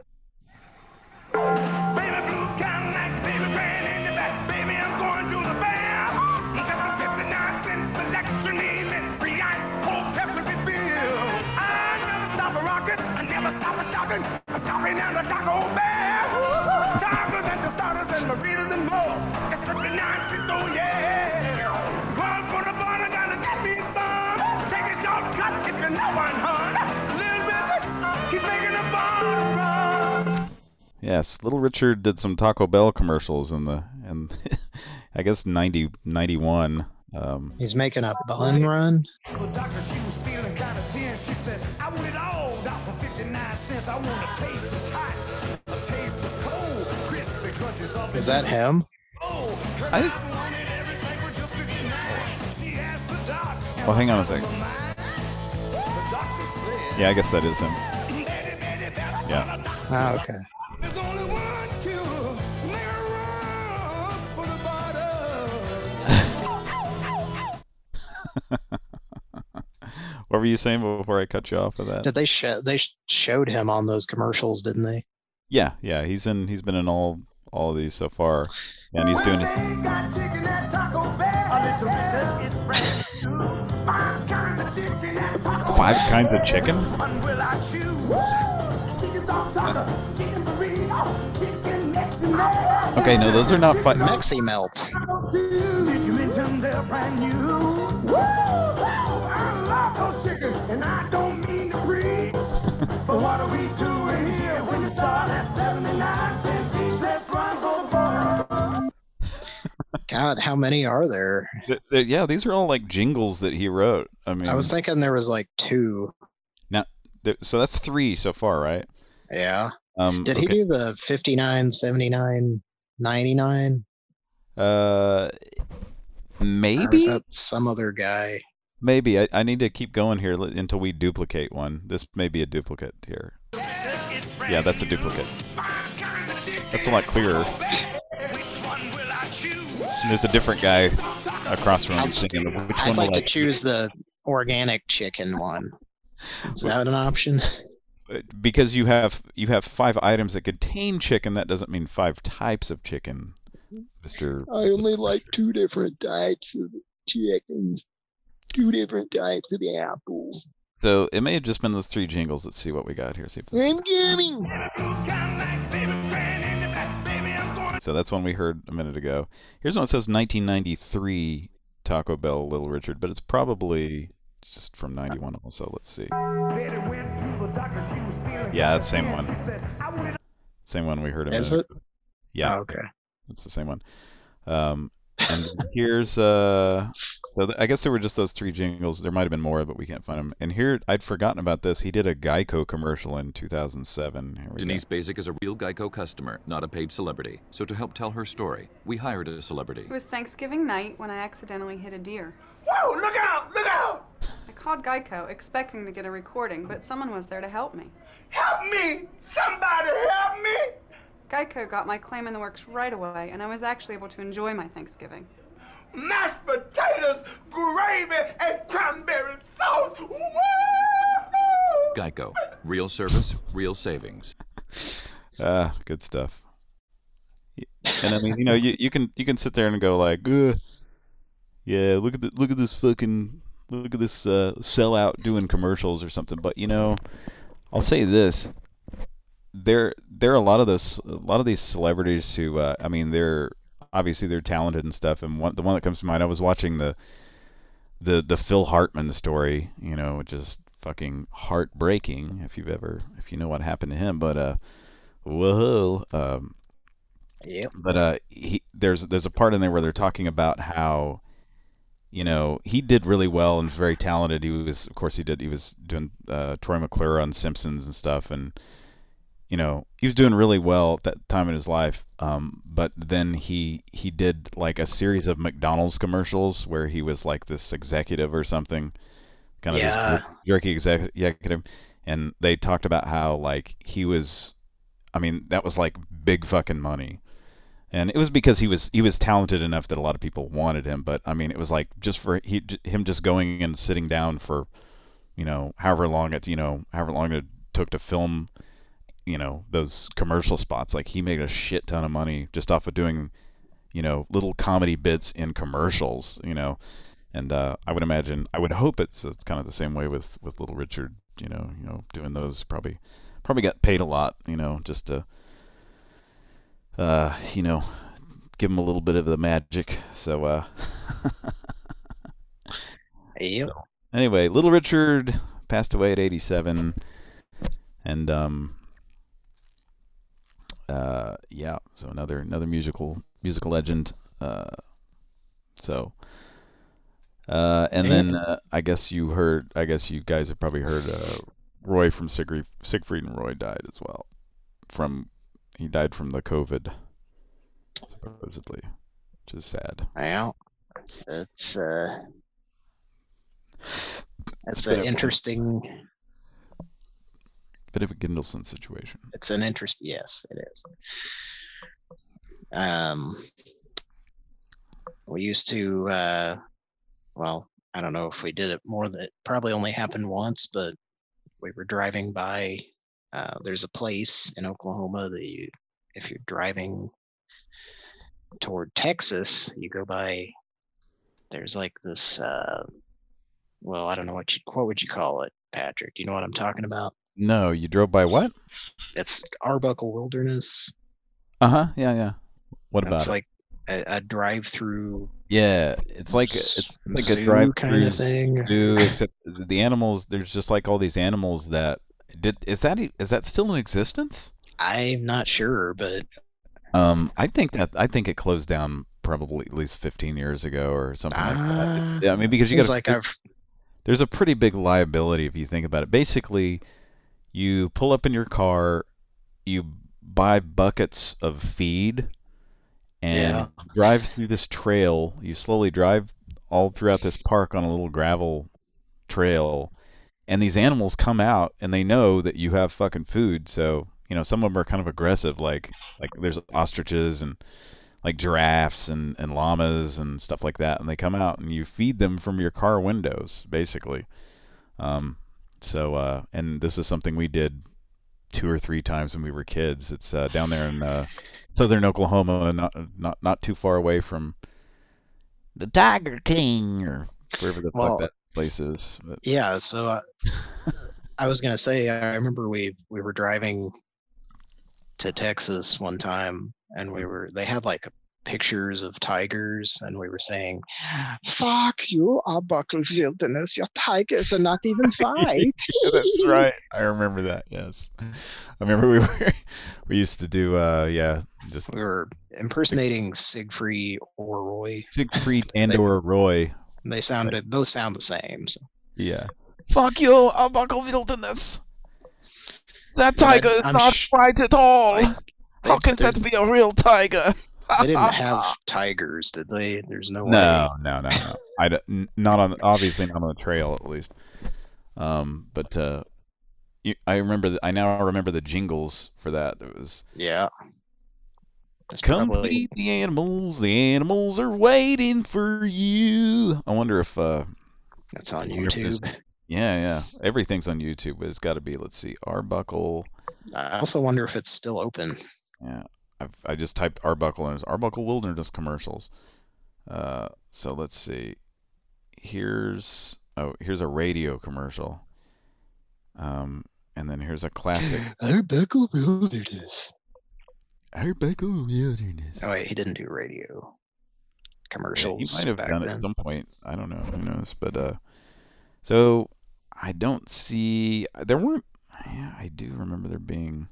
Baby blue Cadillac, baby brand in the back, baby I'm going to the fair. fifty-nine cent selection, amen. Free ice, cold Pepsi refill. I never stop a rockin', I never stop a stoppin'. I'm stopping at the Taco Bell. Tacos and tostadas and burritos and more. It's fifty-nine cents, oh yeah. Going for the bar, I gotta get me some. Take a shortcut if you know one, hun. Little Richard, he's making a bar run. Yes, Little Richard did some Taco Bell commercials in the and I guess ninety, ninety-one. Um, He's making a bun run. Doctor, she was feeling kind of thin. She said, I want it all down for fifty-nine cents. I want a taste that's hot, a taste that's cold, crispy, crunchy, something. Is that him? I... Oh, hang on a second. Yeah, I guess that is him. Yeah. Oh, okay. There's only one cure. Make a run for the What were you saying before I cut you off with that? Did they show? They sh- showed him on those commercials, didn't they? Yeah, yeah. He's in. He's been in all all of these so far, and he's doing his. Five kinds of chicken. Okay, no, those are not five. Mexi Melt. Did you mention they're brand new? Woo! I love those chickens, and I don't mean to preach. But what are we doing here when you start at seventy-nine cents each? Let's run for the bar. God, how many are there? Th- th- yeah, these are all like jingles that he wrote. I mean, I was thinking there was like two. Now, th- so that's three so far, right? Yeah. Um, Did okay. he do the fifty-nine, seventy-nine, ninety-nine? Uh, maybe. Or is that some other guy? Maybe. I, I need to keep going here li- until we duplicate one. This may be a duplicate here. Yeah, that's a duplicate. That's a lot clearer. And there's a different guy across from him singing. Which I'd one like will to I choose the organic chicken one. Is that an option? Because you have you have five items that contain chicken, that doesn't mean five types of chicken, Mister I only like two different types of chickens. Two different types of apples. So it may have just been those three jingles. Let's see what we got here. See if this- I'm coming. So that's one we heard a minute ago. Here's one that says nineteen ninety-three Taco Bell Little Richard, but it's probably just from ninety-one also. Let's see. Yeah, that's the same one. Same one we heard a minute Is it? ago. Yeah. Oh, okay. It's the same one. Um, and here's uh, so th- I guess there were just those three jingles. There might have been more, but we can't find them. And here, I'd forgotten about this. He did a Geico commercial in two thousand seven. Here we Denise go. Basic is a real Geico customer, not a paid celebrity. So to help tell her story, we hired a celebrity. It was Thanksgiving night when I accidentally hit a deer. Whoa, look out, look out! I called Geico expecting to get a recording, but someone was there to help me. Help me! Somebody help me! Geico got my claim in the works right away, and I was actually able to enjoy my Thanksgiving. Mashed potatoes, gravy, and cranberry sauce. Woo! Geico. Real service, real savings. Ah, good stuff. And I mean, you know, you, you can you can sit there and go like, Ugh, yeah, look at the, look at this fucking look at this uh, sellout doing commercials or something. But you know, I'll say this: there there are a lot of those a lot of these celebrities who, uh, I mean, they're obviously they're talented and stuff. And one the one that comes to mind, I was watching the the the Phil Hartman story, you know, which is fucking heartbreaking if you've ever if you know what happened to him. But uh, whoa. Um, Yep. But uh, he there's there's a part in there where they're talking about how, you know, he did really well and was very talented. He was, of course, he did. He was doing uh, Troy McClure on Simpsons and stuff, and you know, he was doing really well at that time in his life. Um, but then he he did like a series of McDonald's commercials where he was like this executive or something, kind of Yeah. this jerky exec- executive, and they talked about how like he was, I mean, that was like big fucking money. And it was because he was he was talented enough that a lot of people wanted him. But I mean, it was like just for he, him just going and sitting down for, you know, however long it's you know however long it took to film, you know, those commercial spots. Like he made a shit ton of money just off of doing, you know, little comedy bits in commercials. You know, and uh, I would imagine I would hope it's, it's kind of the same way with, with Little Richard. You know, you know, doing those probably probably got paid a lot. You know, just to. Uh, you know, give him a little bit of the magic. So, uh, Yep. so, anyway, Little Richard passed away at eighty-seven, and um, uh, yeah, so another another musical musical legend. Uh, so, uh, and then uh, I guess you heard, I guess you guys have probably heard, uh, Roy from Siegfried, Siegfried and Roy died as well. From He died from the COVID, supposedly, which is sad. Well, it's uh, it's It's a bit an of- interesting. Bit of a Gindelson situation. It's an interest. Yes, it is. Um, we used to. Uh, well, I don't know if we did it more than it probably only happened once, but we were driving by. Uh, there's a place in Oklahoma that you, if you're driving toward Texas, you go by. There's like this. Uh, well, I don't know what you what would you call it, Patrick? Do you know what I'm talking about? No, you drove by what? It's Arbuckle Wilderness. Uh huh. Yeah, yeah. What about It's it? like a, a drive-through. Yeah, it's like it's like a zoo drive kind of thing. Zoo, except the animals. There's just like all these animals that did. Is that e- is that still in existence? I'm not sure, but Um, I think that I think it closed down probably at least fifteen years ago or something like Ah, that. Yeah, I mean because you seems got like I've. there's a pretty big liability if you think about it. Basically, you pull up in your car, you buy buckets of feed, and Yeah. drive through this trail. You slowly drive all throughout this park on a little gravel trail, and these animals come out and they know that you have fucking food. So, you know, some of them are kind of aggressive, like like there's ostriches and like giraffes and, and llamas and stuff like that, and they come out and you feed them from your car windows, basically. Um, so, uh, and this is something we did two or three times when we were kids. It's uh, down there in uh, southern Oklahoma, not not not too far away from the Tiger King or wherever the Well, fuck that places. But... Yeah, so uh, I was gonna say, I remember we we were driving to Texas one time, and we were they had like pictures of tigers, and we were saying, "Fuck you, Arbuckle Wilderness! Your tigers are not even fight." Yeah, that's right. I remember that. Yes, I remember we were we used to do. Uh, yeah, just we were impersonating Siegfried or Roy. Siegfried and or Roy. They sounded both sound the same. So. Yeah. Fuck you, Arbuckle Wilderness. That tiger is I'm not sh- right at all. Like, How can that be a real tiger? They didn't have tigers, did they? There's no way. No, no, no, no. I d- n- not on obviously not on the trail at least. Um, but uh, you, I remember. The, I now remember the jingles for that. It was yeah. It's Come probably... feed the animals. The animals are waiting for you. I wonder if uh, that's on YouTube. Yeah, yeah. Everything's on YouTube, but it's got to be. Let's see, Arbuckle. I also wonder if it's still open. Yeah, I've, I just typed Arbuckle and it's Arbuckle Wilderness commercials. Uh, so let's see. Here's oh, here's a radio commercial. Um, and then here's a classic. Arbuckle Wilderness. Arbuckle Wilderness. Oh wait, he didn't do radio commercials. Yeah, he might have back done then. it at some point. I don't know. Who knows? But uh, so I don't see. There weren't. Yeah, I do remember there being.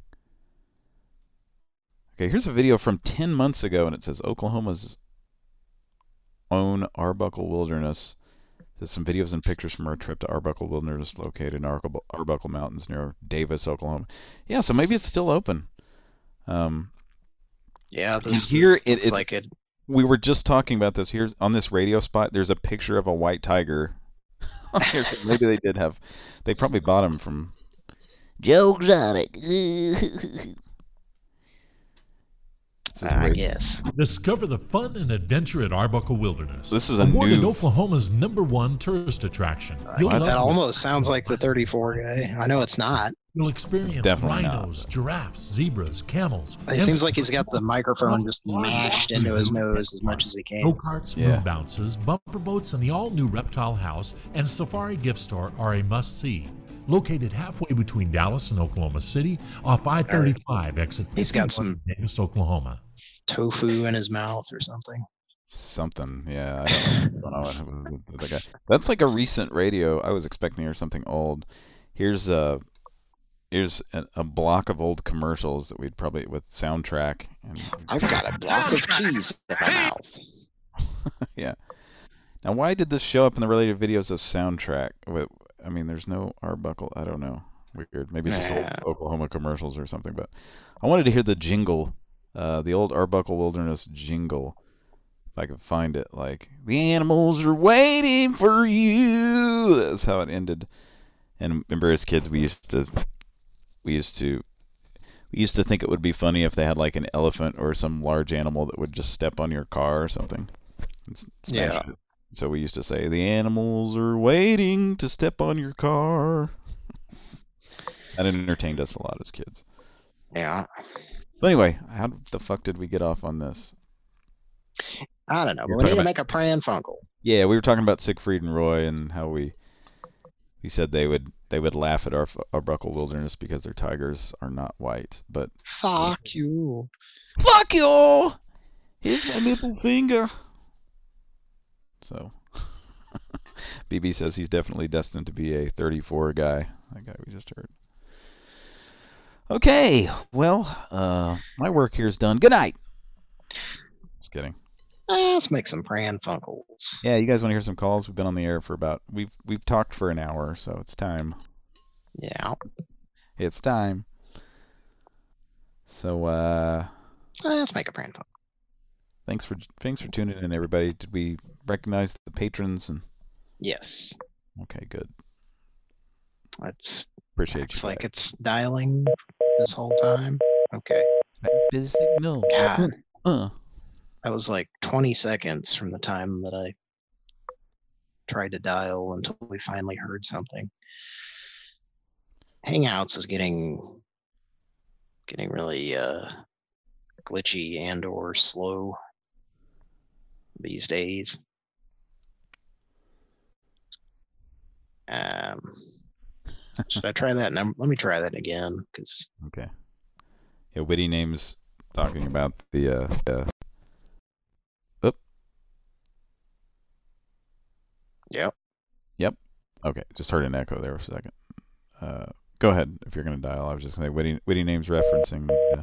Okay, here's a video from ten months ago, and it says Oklahoma's own Arbuckle Wilderness. There's some videos and pictures from our trip to Arbuckle Wilderness, located in Arbuckle, Arbuckle Mountains near Davis, Oklahoma. Yeah, so maybe it's still open. Um, yeah, this here is, it, it like it. We were just talking about this. Here's on this radio spot. There's a picture of a white tiger. Here, so maybe they did have. They probably bought him from Joe Exotic. I guess. Discover the fun and adventure at Arbuckle Wilderness. This is a awarded new... Oklahoma's number one tourist attraction. You'll that almost sounds like the thirty-four guy. I know it's not. You'll experience Definitely rhinos, not. giraffes, zebras, camels. It seems like he's got the microphone just mashed into his nose as much as he can. Go-karts, Yeah. moon bounces, bumper boats, and the all-new reptile house and safari gift store are a must-see. Located halfway between Dallas and Oklahoma City off I thirty-five, exit He's got some Davis, Oklahoma. tofu in his mouth or something. Something, yeah. I don't, I don't know what the guy. That's like a recent radio. I was expecting to hear something old. Here's a here's a, a block of old commercials that we'd probably with soundtrack. And I've got a block of cheese in my mouth. yeah. Now, why did this show up in the related videos of soundtrack? I mean, there's no Arbuckle. I don't know. Weird. Maybe it's just Yeah. old Oklahoma commercials or something. But I wanted to hear the jingle. Uh, the old Arbuckle Wilderness jingle, if I could find it, like, the animals are waiting for you. That's how it ended. And remember, as kids, we used to, we used to, we used to think it would be funny if they had like an elephant or some large animal that would just step on your car or something. And s- smash Yeah. it. So we used to say, the animals are waiting to step on your car. That entertained us a lot as kids. Yeah. So anyway, how the fuck did we get off on this? I don't know. You're But we need talking to about- make a Pran Funkel. Yeah, we were talking about Siegfried and Roy and how we we said they would they would laugh at our Arbuckle Wilderness because their tigers are not white. But Fuck you. fuck you! Here's my middle finger. So B B says he's definitely destined to be a thirty-four guy. That guy we just heard. Okay, well, uh, my work here is done. Good night. Just kidding. Eh, let's make some Pran Funkels. Yeah, you guys want to hear some calls? We've been on the air for about we've we've talked for an hour, so it's time. Yeah. It's time. So uh Eh, let's make a Pran Funkel. thanks for thanks for tuning in, everybody. Did we recognize the patrons? And Yes. okay, good. Let's. Appreciate It's you. like it's dialing this whole time. Okay. Busy signal. God. Uh. That was like twenty seconds from the time that I tried to dial until we finally heard something. Hangouts is getting getting really uh, glitchy and or slow these days. Um, should I try that number? Let me try that again, because. Okay. Yeah, witty names talking about the uh. uh Oop. Yep. Yep. Okay, just heard an echo there for a second. Uh, go ahead if you're gonna dial. I was just gonna say witty witty names referencing the. Uh,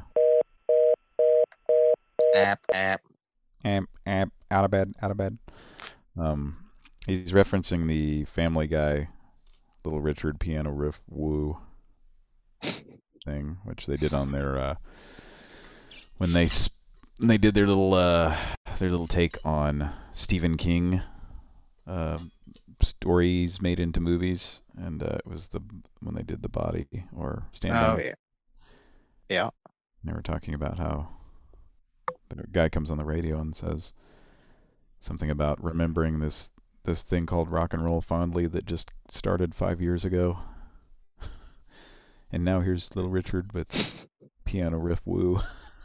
App, app. App, app, out of bed, out of bed. Um, he's referencing the Family Guy, Little Richard piano riff woo thing, which they did on their uh, when they sp- when they did their little uh, their little take on Stephen King uh, stories made into movies, and uh, it was the when they did The Body or Stand Oh By. yeah. Yeah. They were talking about how the guy comes on the radio and says something about remembering this this thing called rock and roll fondly that just started five years ago. And now here's Little Richard with piano riff woo.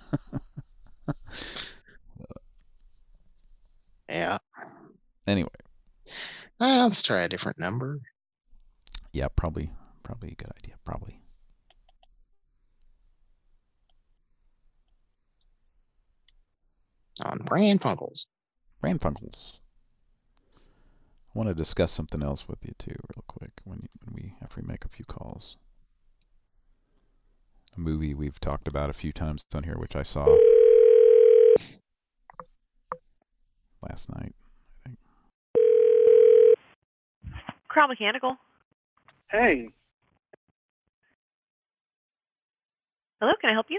So, yeah. Anyway. Uh, let's try a different number. Yeah, probably probably a good idea. Probably. On Pran Funkels. Pran Funkels. I want to discuss something else with you too, real quick, when, you, when we after we make a few calls. A movie we've talked about a few times on here, which I saw last night, I think. Crown Mechanical. Hey. Hello, can I help you?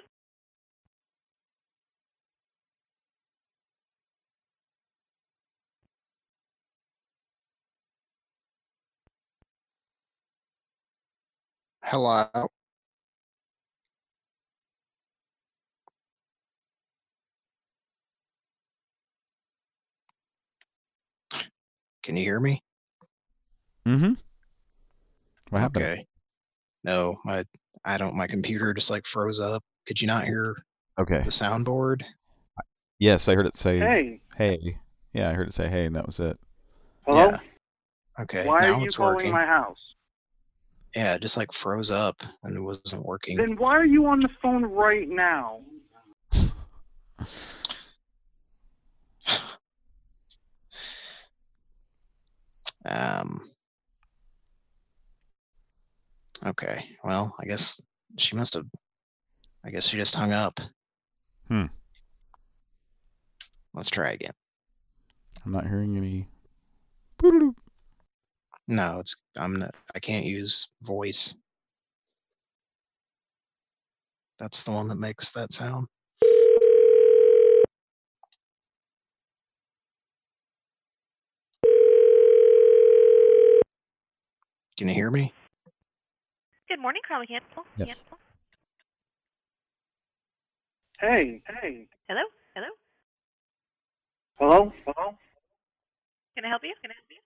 Hello. Can you hear me? Mm-hmm. What happened? Okay. No, my I don't. My computer just like froze up. Could you not hear? Okay. The soundboard. Yes, I heard it say Hey. Hey. Yeah, I heard it say hey, and that was it. Hello? Yeah. Okay. Why now are you it's calling working. my house? Yeah, it just like froze up and it wasn't working. Then why are you on the phone right now? Um. Okay. Well, I guess she must have. I guess she just hung up. Hmm. Let's try again. I'm not hearing any. No, it's I'm not. I can't use voice. That's the one that makes that sound. Can you hear me? Good morning, Crown Mechanical. Yes. Mechanical. Hey. Hey. Hello? Hello? Hello? Hello? Can I help you? Can I help you?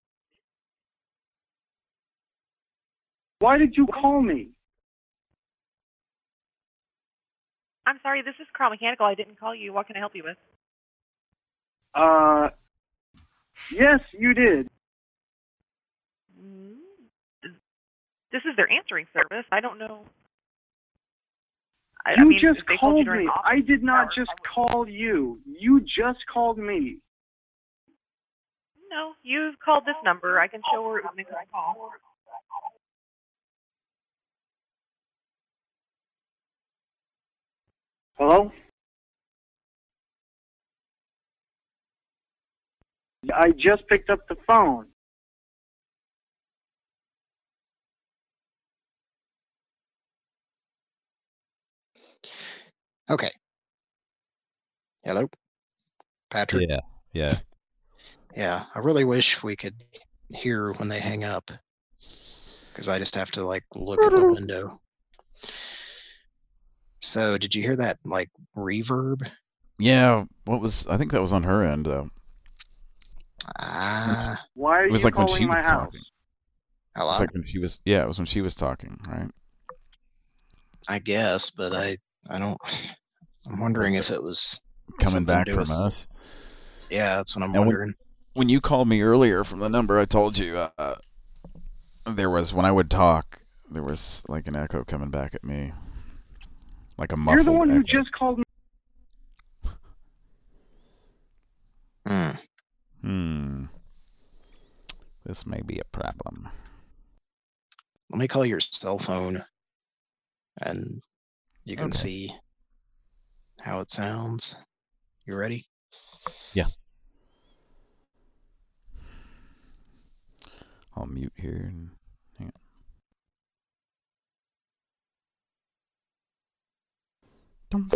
Why did you call me? I'm sorry, this is Crown Mechanical. I didn't call you. What can I help you with? Uh, yes, you did. Mm, This is their answering service. I don't know. I, You I mean, just if they called you called during me. office I did not hours, just I would- call you. You just called me. No, you've called this number. I can show her it was an incorrect call. Hello? I just picked up the phone. Okay. Hello, Patrick. Yeah. Yeah. Yeah. I really wish we could hear when they hang up, because I just have to like look at the window. So, did you hear that like reverb? Yeah. What was? I think that was on her end though. Ah. Why are It was you like when calling she my was house? talking. It Hello. was like when she was. Yeah, it was when she was talking, right? I guess, but I I don't. I'm wondering if it was Coming something to back do from with- us. Yeah, that's what I'm And when- wondering. When you called me earlier from the number, I told you uh, there was when I would talk, there was like an echo coming back at me, like a muffled You're the one echo. who just called me. Hmm. Hmm. This may be a problem. Let me call your cell phone, and you can Okay. see how it sounds. You ready? Yeah. I'll mute here and hang on.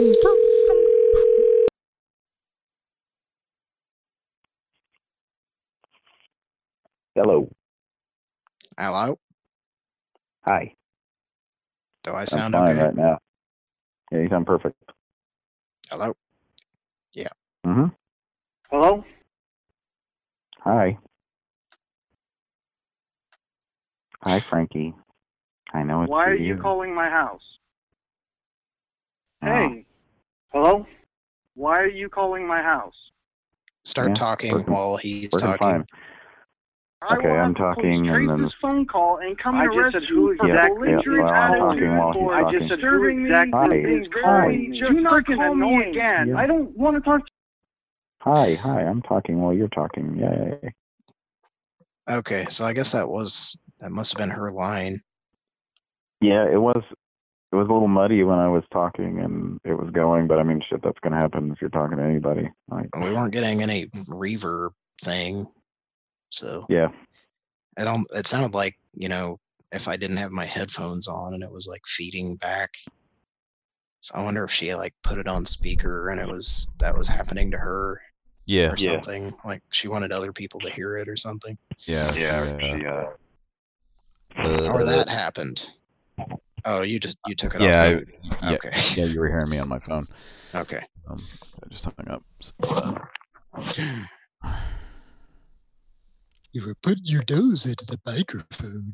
Hello. Hello? Hi. Do I I'm sound fine okay? right now. Yeah, you sound perfect. Hello? Yeah. Mm-hmm. Hello? Hi. Hi, Frankie. I know it's Why are you. you calling my house? Oh. Hey. Hello? Why are you calling my house? Start Yeah, talking working- while he's working talking. fine. I Okay, will I'm have the talking police trace and then- this phone call and come I and just arrest said you who for exactly belligerent is well, I'm attitude talking while he's for talking. disturbing me Hi. for being very Hi. just Do not freaking call me annoying. again. Yeah. I don't want to talk to Hi, hi. I'm talking while you're talking. Yay. Okay, so I guess that was that must have been her line. Yeah, it was. It was a little muddy when I was talking, and it was going. But I mean, shit, that's gonna happen if you're talking to anybody. Like, We weren't getting any reverb thing, so yeah. it um it sounded like, you know, if I didn't have my headphones on and it was like feeding back. So I wonder if she like put it on speaker and it was that was happening to her. Yeah. Or Yeah. something. Like she wanted other people to hear it or something. Yeah. Yeah. She, uh, She, uh, Or that happened. Oh, you just you took it yeah, off I- mute. yeah, Okay. yeah, you were hearing me on my phone. Okay. Um, I just hung up. So, You were putting your nose into the microphone.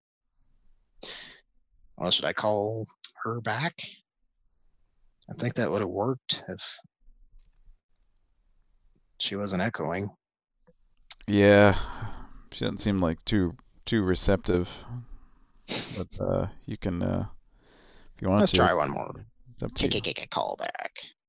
Well, should I call her back? I think that would have worked if she wasn't echoing. yeah, she doesn't seem like too too receptive. But uh, you can, uh, if you want Let's to. try one more. It's up to you. Take a call back.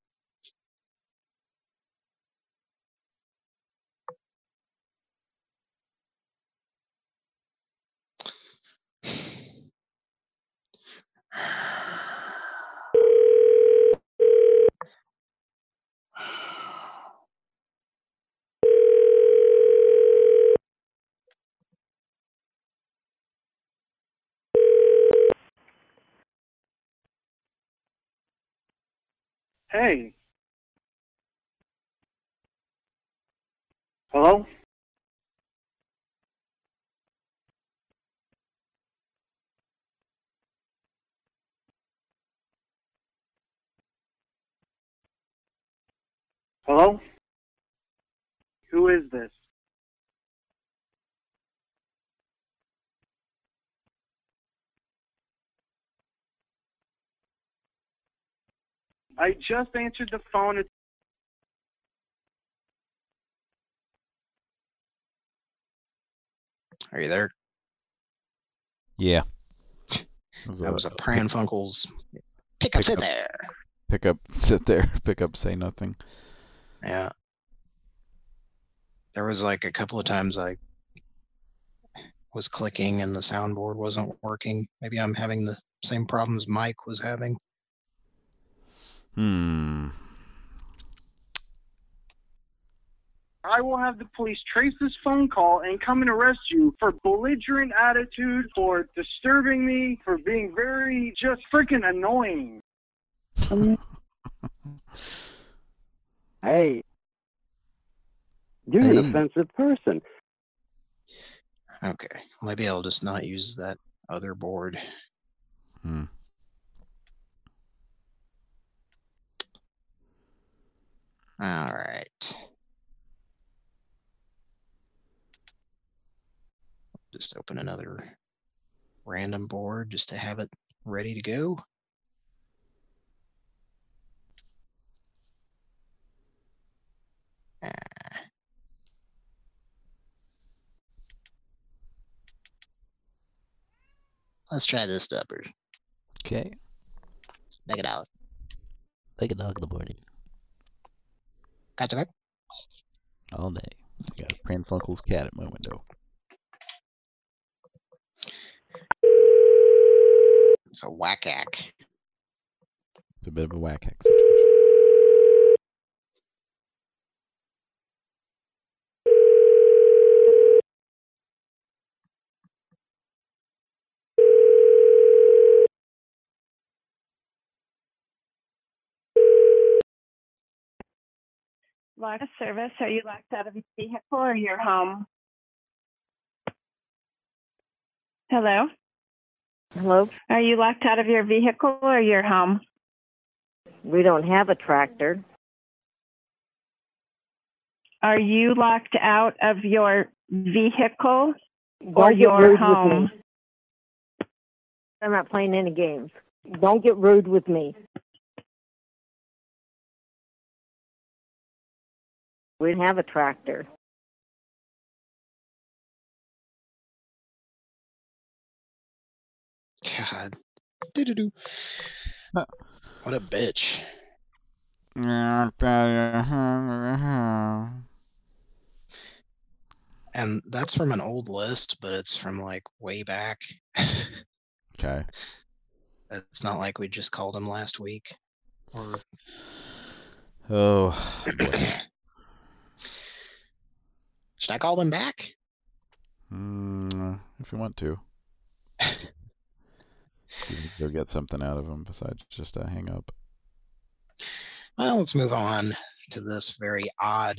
Hey. Hello? Hello? Who is this? I just answered the phone. It's Are you there? Yeah. That was a Pran Funkels. Pick up, sit there. Pick up, sit there. Pick up, say nothing. Yeah. There was like a couple of times I was clicking and the soundboard wasn't working. Maybe I'm having the same problems Mike was having. Hmm. I will have the police trace this phone call and come and arrest you for belligerent attitude, for disturbing me, for being very just freaking annoying. Hey, you're Hey. an offensive person. Okay. Maybe I'll just not use that other board. Hmm. All right. Just open another random board just to have it ready to go. Ah. Let's try this stubber. Okay. Check it out. Like a dog in the morning. Gotcha. Back. All day. I got a Pran Funkel's cat at my window. It's a whack-ack. It's a bit of a whack-ack situation. Lock of service. Are you locked out of your vehicle or your home? Hello? Hello? Are you locked out of your vehicle or your home? We don't have a tractor. Are you locked out of your vehicle Don't or get your rude with home? me. I'm not playing any games. Don't get rude with me. We don't have a tractor. God. Doo-doo-doo. What a bitch. And that's from an old list, but it's from like way back. Okay. It's not like we just called him last week. Or Oh, boy. Should I call them back? Mm, if you want to. You can go get something out of them besides just a hang up. Well, let's move on to this very odd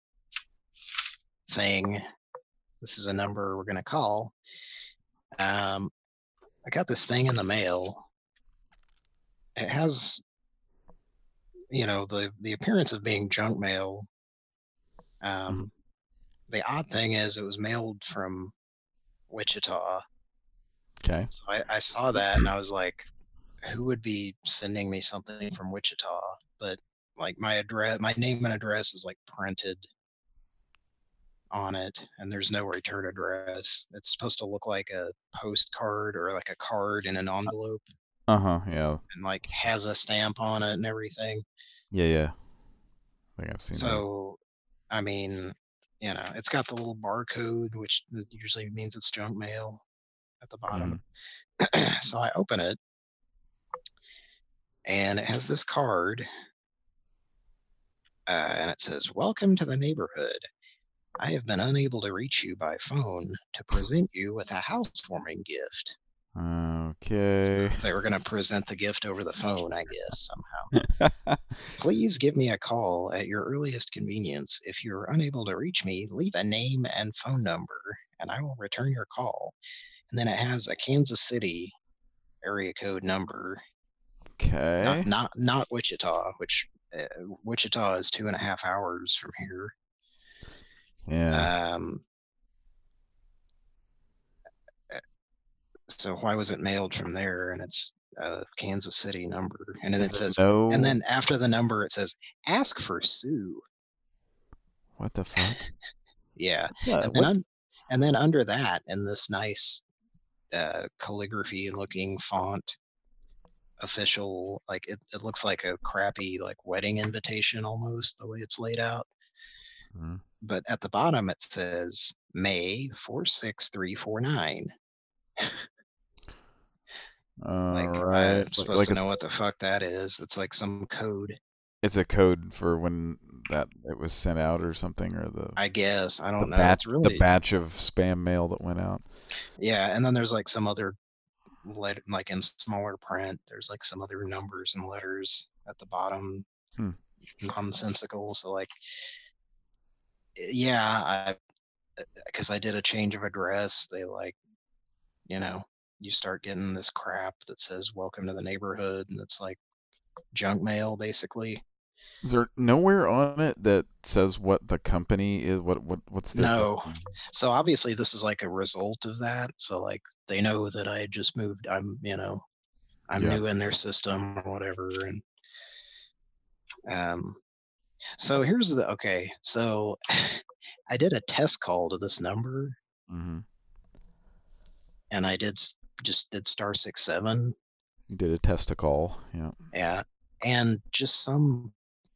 thing. This is a number we're going to call. Um, I got this thing in the mail. It has, you know, the, the appearance of being junk mail. Um, the odd thing is it was mailed from Wichita. Okay. So I, I saw that and I was like, who would be sending me something from Wichita? But like my address, my name and address is like printed on it, and there's no return address. It's supposed to look like a postcard or like a card in an envelope. Uh-huh, yeah. And like has a stamp on it and everything. Yeah, yeah. I think I've seen So, I mean, you know, it's got the little barcode, which usually means it's junk mail at the bottom. So I open it, and it has this card, uh, and it says, "Welcome to the neighborhood. I have been unable to reach you by phone to present you with a housewarming gift." that. Okay. They were going to present the gift over the phone, I guess, somehow. "Please give me a call at your earliest convenience. If you're unable to reach me, leave a name and phone number, and I will return your call." And then it has a Kansas City area code number. Okay. Not not, not Wichita, which uh, Wichita is two and a half hours from here. Yeah. Um. So why was it mailed from there? And it's a Kansas City number, and then Is it there says, no- and then after the number it says, "Ask for Sue." What the fuck? Yeah. Yeah, and then what- un- and then under that, in this nice uh, calligraphy looking font, official, like it, it looks like a crappy like wedding invitation almost, the way it's laid out. Mhm. But at the bottom it says May four six three four nine. Like All right. I'm supposed like to a- know what the fuck that is. It's like some code. It's a code for when that it was sent out or something, or the I guess. I the don't know. batch, It's really the batch of spam mail that went out. Yeah, and then there's like some other let like in smaller print, there's like some other numbers and letters at the bottom. Hmm. Nonsensical. So like yeah, I because I did a change of address, they like, you know, you start getting this crap that says welcome to the neighborhood, and it's like junk mail basically. Is there nowhere on it that says what the company is? What what what's the No. So obviously this is like a result of that. So like they know that I had just moved. I'm, you know, I'm Yeah. new in their system or whatever. And um, so here's the, okay. So I did a test call to this number, Mm-hmm. and I did, s- just did star six seven. Did a testicle, yeah. Yeah, and just some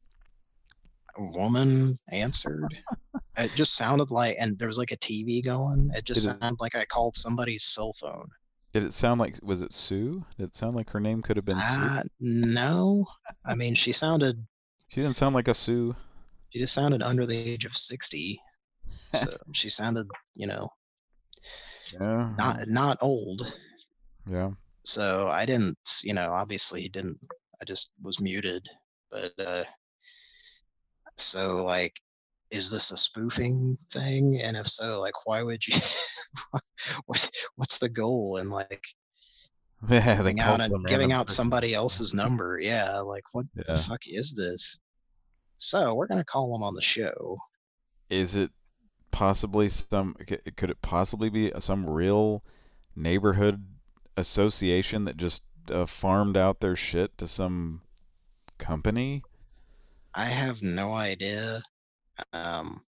woman answered. It just sounded like, and there was like a T V going. It just Did it- sounded like I called somebody's cell phone. Did it sound like, was it Sue? Did it sound like her name could have been Uh, Sue? no, I mean she sounded. She didn't sound like a Sue. She just sounded under the age of sixty. So she sounded, you know, Yeah. not not old. Yeah. So I didn't, you know, obviously didn't. I just was muted. But uh, so like, is this a spoofing thing? And if so, like, why would you? what what's the goal? And like, Yeah, they giving out called and some giving random out person. somebody else's number. Yeah, like what the Yeah. fuck is this? So we're gonna call them on the show. Is it possibly some, c- could it possibly be some real neighborhood association that just uh, farmed out their shit to some company? I have no idea. Um,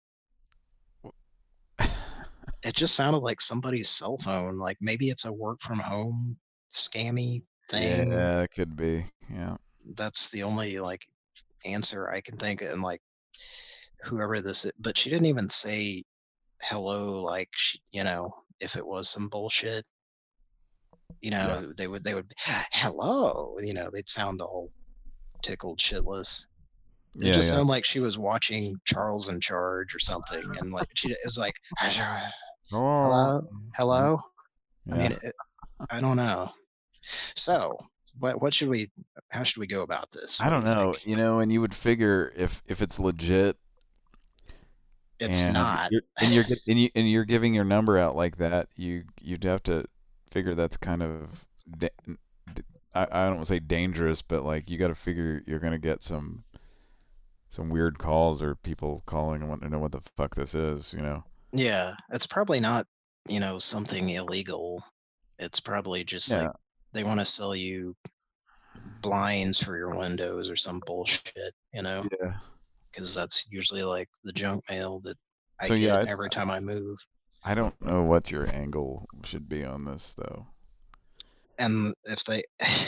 it just sounded like somebody's cell phone. Like maybe it's a work from home scammy thing. Yeah, it could be. Yeah. That's the only like answer I can think of. And like whoever this is, but she didn't even say hello. Like she, you know, if it was some bullshit, you know, Yeah. they would they would hello. You know, they'd sound all tickled shitless. It Yeah, just yeah. sounded like she was watching Charles in Charge or something, and like she it was like, hello, hello. I mean, Yeah. it, I don't know. So, what what should we? How should we go about this? I What do don't you know, think? you know, and you would figure if if it's legit, It's and not. you're, and you're get- and you and you're giving your number out like that, you you'd have to figure that's kind of da- d- I I don't want to say dangerous, but like you got to figure you're gonna get some some weird calls or people calling and wanting to know what the fuck this is, you know. Yeah, it's probably not, you know, something illegal. It's probably just like Yeah. they want to sell you blinds for your windows or some bullshit, you know? Yeah. Because that's usually like the junk mail that I So get yeah, I, every time I move. I don't know what your angle should be on this though. And if they,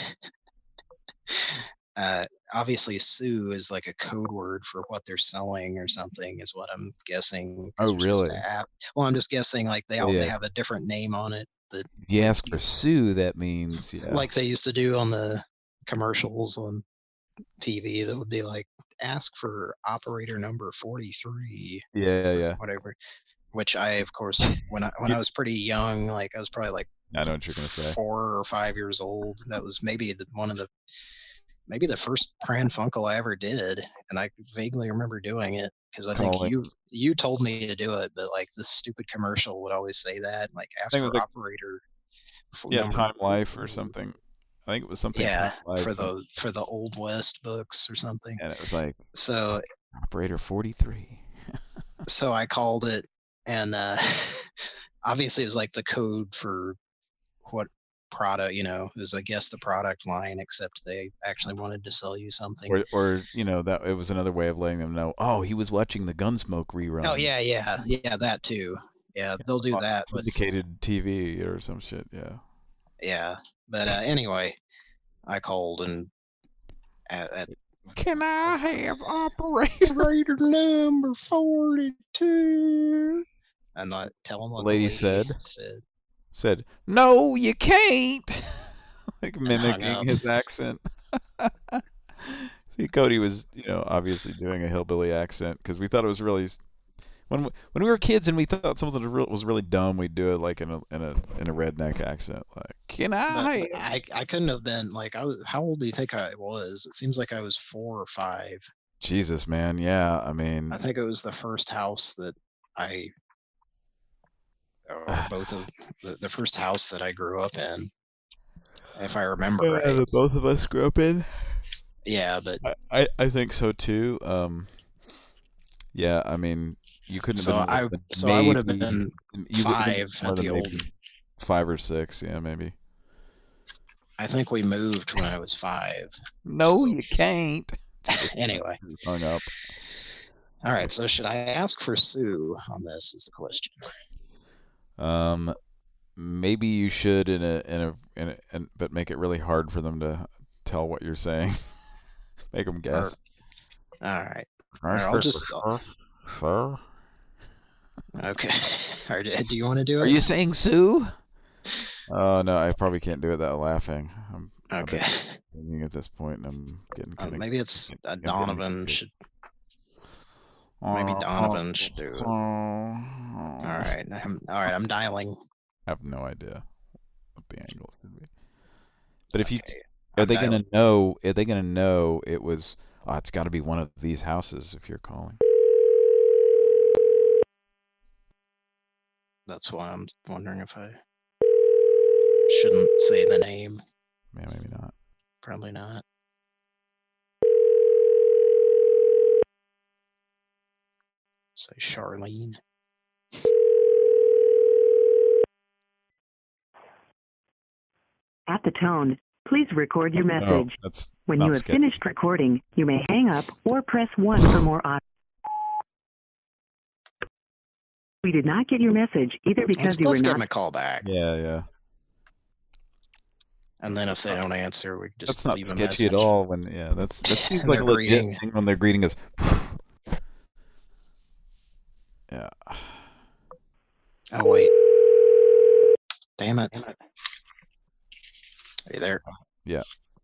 uh, obviously Sue is like a code word for what they're selling or something, is what I'm guessing. 'cause Oh, you're supposed to really? have- well, I'm just guessing like they Oh, all they yeah. have a different name on it that You ask for Sue, that means yeah. like they used to do on the commercials on T V. That would be like, ask for operator number forty-three. Yeah, yeah. Whatever. Which I, of course, when I when I was pretty young, like I was probably like I know what you're gonna say. four or five years old. That was maybe the, one of the maybe the first Pran Funkel I ever did, and I vaguely remember doing it because I think Calling. you you told me to do it, but like this stupid commercial would always say that, like ask think it for was like- operator. f- Yeah, number Time Life or something. I think it was something. Yeah, Time Life, for and- the for the Old West books or something. and it was like So operator forty-three. so I called it, and uh, obviously it was like the code for what product, you know, it was I guess the product line, except they actually wanted to sell you something. Or, or you know, that it was another way of letting them know. Oh, he was watching the Gunsmoke rerun. Oh yeah, yeah, yeah, that too. Yeah, they'll do on that with syndicated T V or some shit. Yeah. yeah. But uh, anyway, I called and at, at Can I have operator? operator number forty-two, and I tell them what The lady the lady said? said. Said, no, you can't. Like And hung mimicking up. his accent. See, Cody was, you know, obviously doing a hillbilly accent because we thought it was really. When we, when we were kids and we thought something was real- was really dumb, we'd do it like in a in a in a redneck accent, like "Can But I?" I I couldn't have been like I was. How old do you think I was? It seems like I was four or five. Jesus, man, yeah. I mean, I think it was the first house that I, or both of the, the first house that I grew up in, if I remember yeah, right. that both of us grew up in. Yeah, but I, I, I think so too. Um, yeah, I mean, you couldn't so have been. I more than so I would have maybe- been you would have been five more at than the old. maybe five or six. Yeah, maybe. I think we moved when I was five. No, you can't. Anyway, Just hung up. all right. So should I ask for Sue on this? Is the question. Um, maybe you should in a in a in a, in, but make it really hard for them to tell what you're saying. Make them guess. Or, all right. Or Nice I'll for- just. for- for- Okay. Or do do you want to do it? Are you saying Sue? Oh no, I probably can't do it without laughing. I'm, Okay. I'm thinking at this point, and I'm getting. Uh, kinda- maybe it's uh, I'm getting Donovan confused. should. Maybe Uh, Donovan should do it. uh, All right. I'm, all right. I'm dialing. I have no idea what the angle should be. But if you Okay, are I'm they gonna dialing. know? Are they gonna know it was? Oh, it's got to be one of these houses if you're calling. That's why I'm wondering if I shouldn't say the name. Yeah, maybe not. Probably not. Say Charlene. At the tone, please record your No, message. that's When not you have sketchy. finished recording, you may hang up or press one for more options. We did not get your message either because Let's, you were let's give not. him a call back. Yeah, yeah. And then if they don't answer, we just That's not leave a sketchy message. at all. When yeah, that's that seems And like a they're legit greeting. thing when they're greeting us. Yeah. Oh wait. Damn it. Are you there? Yeah.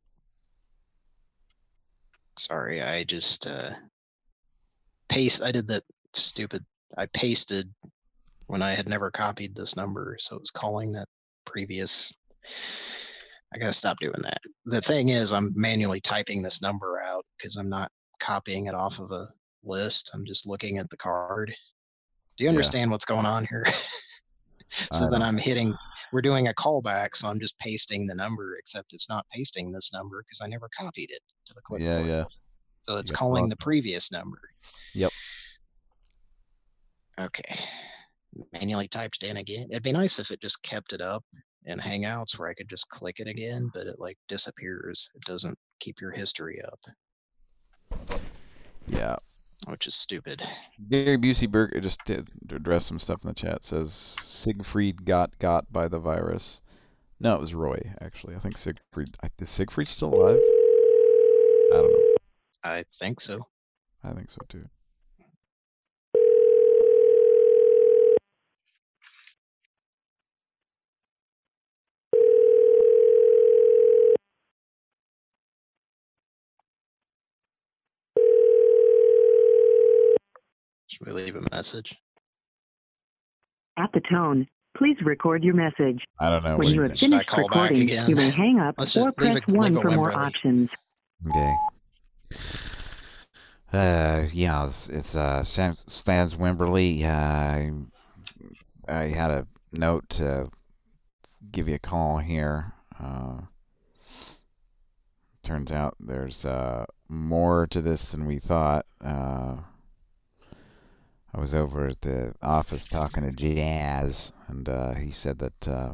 Sorry, I just uh paste I did that stupid I pasted when I had never copied this number, so it was calling that previous. I gotta stop doing that. The thing is, I'm manually typing this number out because I'm not copying it off of a list. I'm just looking at the card. Do you Yeah. understand what's going on here? So I then don't- I'm hitting, we're doing a callback, so I'm just pasting the number, except it's not pasting this number because I never copied it to the clipboard. Yeah, yeah. So it's Yeah, calling well- the previous number. Yep. Okay. Manually typed in again. It'd be nice if it just kept it up in Hangouts where I could just click it again, but it like disappears. It doesn't keep your history up, Yeah. which is stupid. Gary Buseyberg just did address some stuff in the chat. Says Siegfried got got by the virus. No, it was Roy actually. I think Siegfried. I- Is Siegfried still alive? I don't know. I think so. I think so too. Should we leave a message? At the tone, please record your message. I don't know. When what you do have think? Should I finished call back recording, again? you may hang up Let's just or leave press it- one leave it for more Wimberley. options. Okay. Uh, yeah, it's, it's uh, Stan- Stans Wimberly. Uh, I had a note to give you a call here. Uh, turns out there's uh, more to this than we thought. Uh, I was over at the office talking to Jazz, and uh, he said that uh,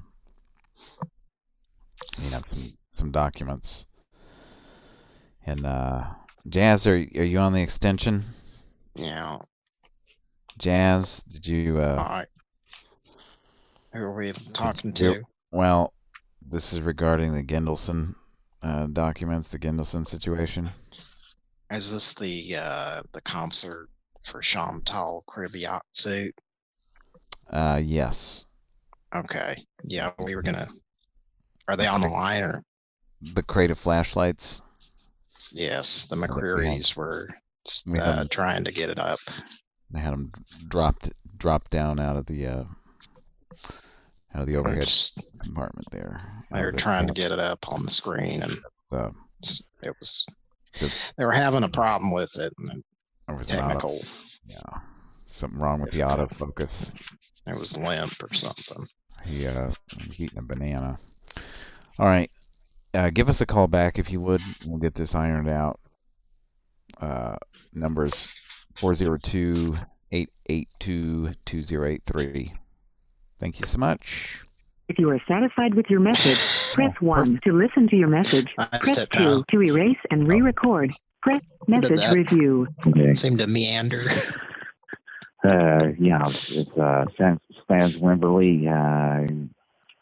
you know some some documents. And uh, Jazz, are are you on the extension? Yeah. Jazz, did you? Uh, Alright. Who are we talking you- to? Well, this is regarding the Gendelson uh, documents, the Gendelson situation. Is this the uh the concert for Chantal Kribiatsu? Uh, yes. Okay. Yeah, we were gonna. Are they on the line or? The crate of flashlights. Yes, the Or the McCreary's were We had uh, 'em- trying to get it up. They had them dropped dropped down out of the uh, out of the overhead just- compartment there. They out were of the trying to cab. get it up on the screen, and So s- it was. So- They were having a problem with it. And there was an auto- technical. yeah, something wrong with the autofocus. It was limp or something. He uh, was eating a banana. All right, uh, give us a call back if you would. We'll get this ironed out. Uh, numbers four zero two, eight eight two, two zero eight three. Thank you so much. If you are satisfied with your message, press one to listen to your message. I Press stepped two out. to erase and re-record. Press did message that? review. Seemed to meander. Uh, yeah, it's uh, Stan Stans Wimberly. Uh,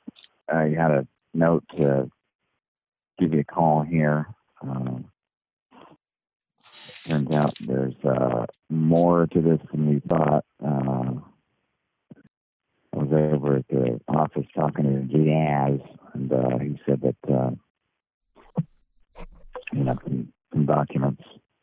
I had a note to give you a call here. Um, turns out there's uh, more to this than we thought. Uh, I was over at the office talking to Jazz, and uh, he said that uh, you know some, some documents.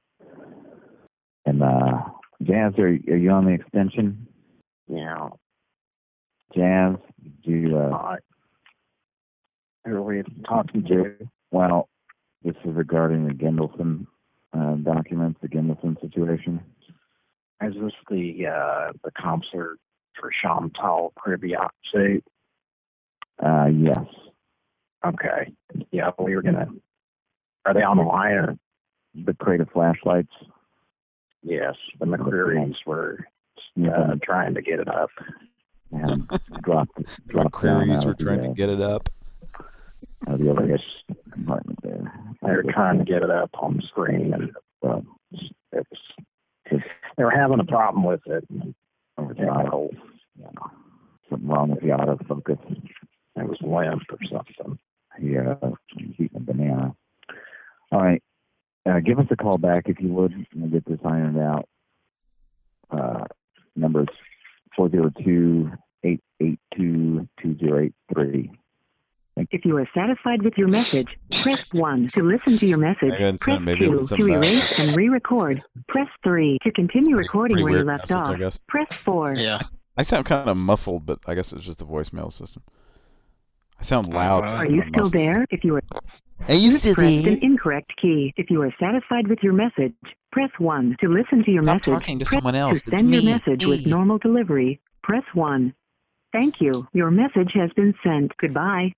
And uh, Jazz, are, are you on the extension? Yeah. Jazz, do you? Uh, Who are we talking to? Well, this is regarding the Gendelson uh, documents, the Gendelson situation. Is this the uh, the concert for Chantal Kriviak suit? Uh, yes. Okay. Yeah, we were gonna. Are they on the line or? The crate of flashlights. Yes, the McCreary's were uh, trying to get it up. And dropped, The dropped McCreary's down were out of trying the, to get it up. Out of the overhead compartment there. They were trying to get it up on the screen, and uh, it was, they were having a problem with it. Over the auto. Yeah. Something wrong with the autofocus. It was limp or something. Yeah, eating a banana. All right. Uh, give us a call back if you would. We'll get this ironed out. Uh, number is four zero two, eight eight two, two zero eight three. If you are satisfied with your message, press one to listen to your message. Maybe Press maybe two it's to something bad. erase and re-record. Press three to continue recording Pretty where you weird left message, off. I guess. Press four. Yeah. I sound kind of muffled, but I guess it's just the voicemail system. I sound loud. Are you still there? If you are, Are you you've still pressed there? an incorrect key. If you are satisfied with your message, press one to listen to your Stop message. talking to press someone else. To It's send your me. message with Me. normal delivery, press one. Thank you. Your message has been sent. Goodbye.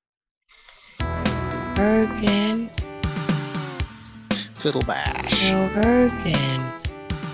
Urgent. Fiddle bash. So urgent.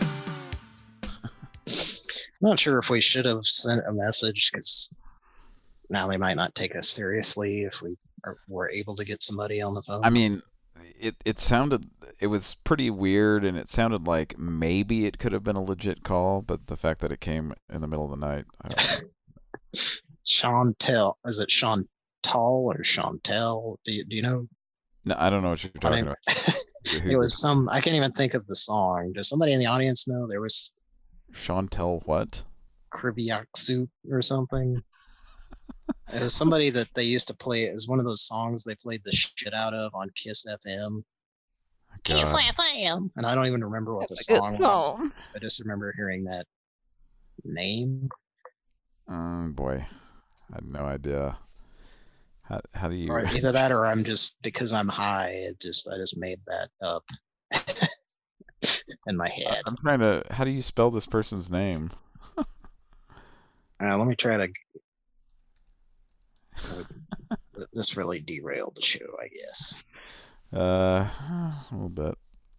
I'm not sure if we should have sent a message because now they might not take us seriously if we are, were able to get somebody on the phone. I mean, it it sounded it was pretty weird, and it sounded like maybe it could have been a legit call, but the fact that it came in the middle of the night, I don't know. Chantel, is it Chantal or Chantel? Do you, do you know? No, I don't know what you're I talking mean, about. it was some. I can't even think of the song. Does somebody in the audience know? There was Chantel what? Kriviak soup or something. It was somebody that they used to play. It was one of those songs they played the shit out of on Kiss F M. Kiss God. F M. And I don't even remember what the That's a good song was. song. I just remember hearing that name. Oh boy, I had no idea. How how do you? Or either that or I'm just because I'm high. It just I just made that up in my head. I'm trying to. How do you spell this person's name? Uh, let me try to. This really derailed the show, I guess. Uh, a little bit.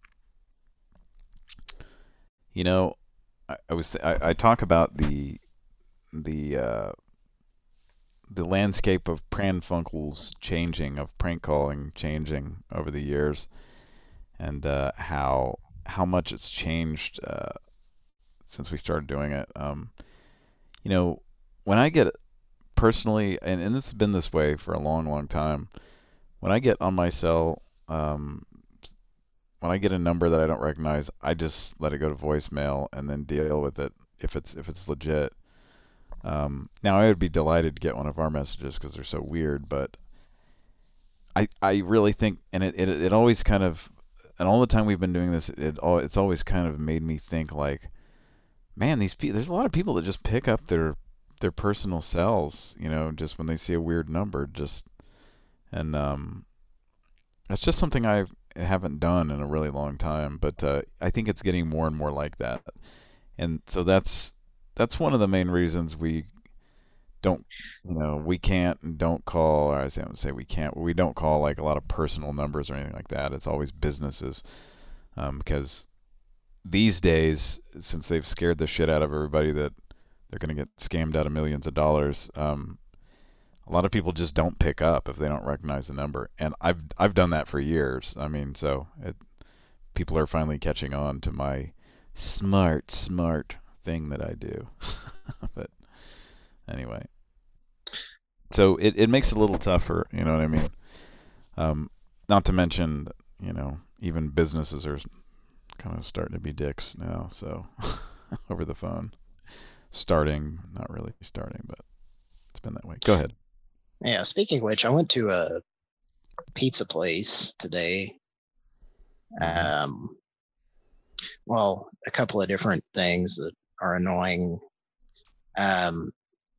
You know, I, I was th- I, I talk about the the uh, the landscape of Pran Funkels changing, of prank calling changing over the years, and uh, how how much it's changed uh, since we started doing it. Um, you know, when I get personally, and, and this has been this way for a long, long time, when I get on my cell, um, when I get a number that I don't recognize, I just let it go to voicemail and then deal with it if it's if it's legit. Um, now I would be delighted to get one of our messages because they're so weird, but I I really think, and it, it it always kind of, and all the time we've been doing this, it all it's always kind of made me think like, man, these people, there's a lot of people that just pick up their their personal cells, you know, just when they see a weird number, just and um, that's just something I haven't done in a really long time, but uh, I think it's getting more and more like that, and so that's that's one of the main reasons we don't, you know, we can't and don't call, or I was going to say we can't, we don't call like a lot of personal numbers or anything like that. It's always businesses, um, because these days, since they've scared the shit out of everybody that they're going to get scammed out of millions of dollars, um, a lot of people just don't pick up if they don't recognize the number, and I've I've done that for years. I mean, so it, people are finally catching on to my smart, smart thing that I do. But anyway, so it, it makes it a little tougher, you know what I mean? Um, not to mention, you know, even businesses are kind of starting to be dicks now, so over the phone. Starting, not really starting, but it's been that way. Go ahead. Yeah, speaking of which, I went to a pizza place today. Um, well, a couple of different things that are annoying. Um,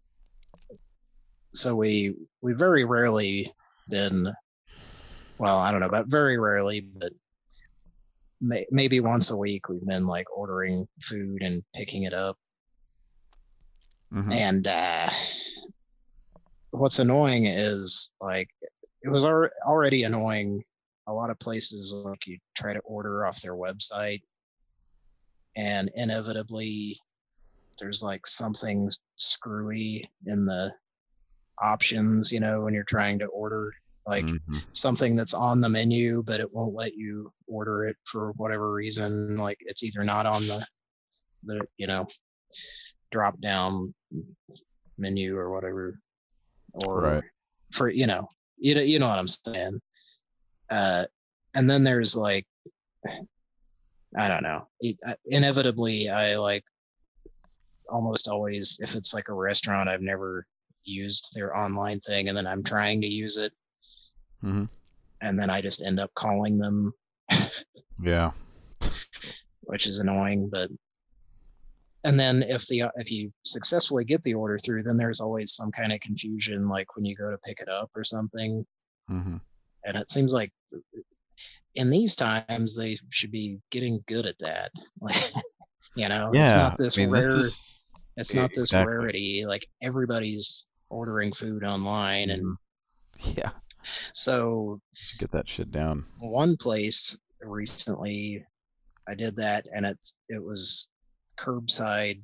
so we we very rarely been, well, I don't know, but very rarely, but may, maybe once a week we've been like ordering food and picking it up. Mhm. And uh, what's annoying is like it was al- already annoying. A lot of places like you try to order off their website, and inevitably there's like something screwy in the options, you know, when you're trying to order like Mhm. something that's on the menu, but it won't let you order it for whatever reason. Like it's either not on the, the you know, drop down menu or whatever, or Right. for, you know, you know, you know what I'm saying. Uh, and then there's like, I don't know, it, uh, inevitably I like almost always, if it's like a restaurant, I've never used their online thing, and then I'm trying to use it, Mhm. and then I just end up calling them, Yeah. which is annoying. But and then if the if you successfully get the order through, then there's always some kind of confusion, like when you go to pick it up or something. Mhm. And it seems like in these times they should be getting good at that. Like, you know, it's Yeah, not this I mean, this rare. is It's e- not this exactly. rarity. Like everybody's ordering food online, and Yeah. so Should get that shit down. one place recently I did that, and it's it was curbside.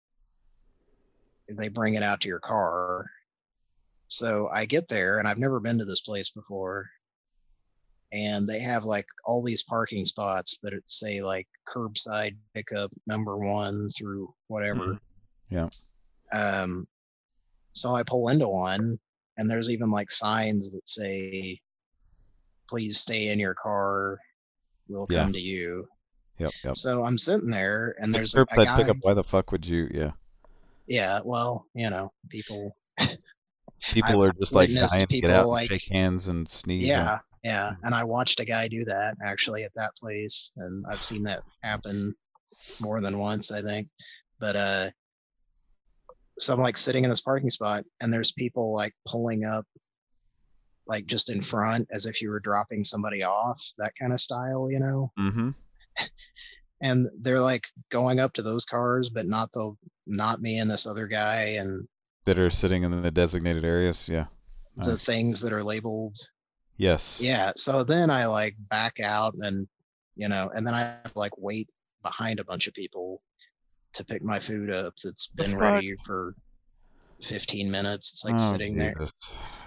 They bring it out to your car. So I get there, and I've never been to this place before, and they have like all these parking spots that it say like curbside pickup number one through whatever. Mhm. Yeah. Um, so I pull into one, and there's even like signs that say, "Please stay in your car. We'll Yeah. come to you." Yep. Yep. So I'm sitting there, and It's there's a, a curbside guy. pickup. Why the fuck would you? Yeah. Yeah, well, you know, people. People I've are just like witnessed dying to get people out and like, shake hands and sneeze on. yeah, yeah, and I watched a guy do that actually at that place, and I've seen that happen more than once, I think. But uh, so I'm like sitting in this parking spot, and there's people like pulling up, like just in front, as if you were dropping somebody off, that kind of style, you know. Mm-hmm. And they're like going up to those cars, but not the not me and this other guy, and That are sitting in the designated areas. Yeah. the Nice. things that are labeled. Yes. Yeah. So then I like back out, and, you know, and then I have to like wait behind a bunch of people to pick my food up that's The been fuck? ready for fifteen minutes. It's like Oh, sitting there. Jesus.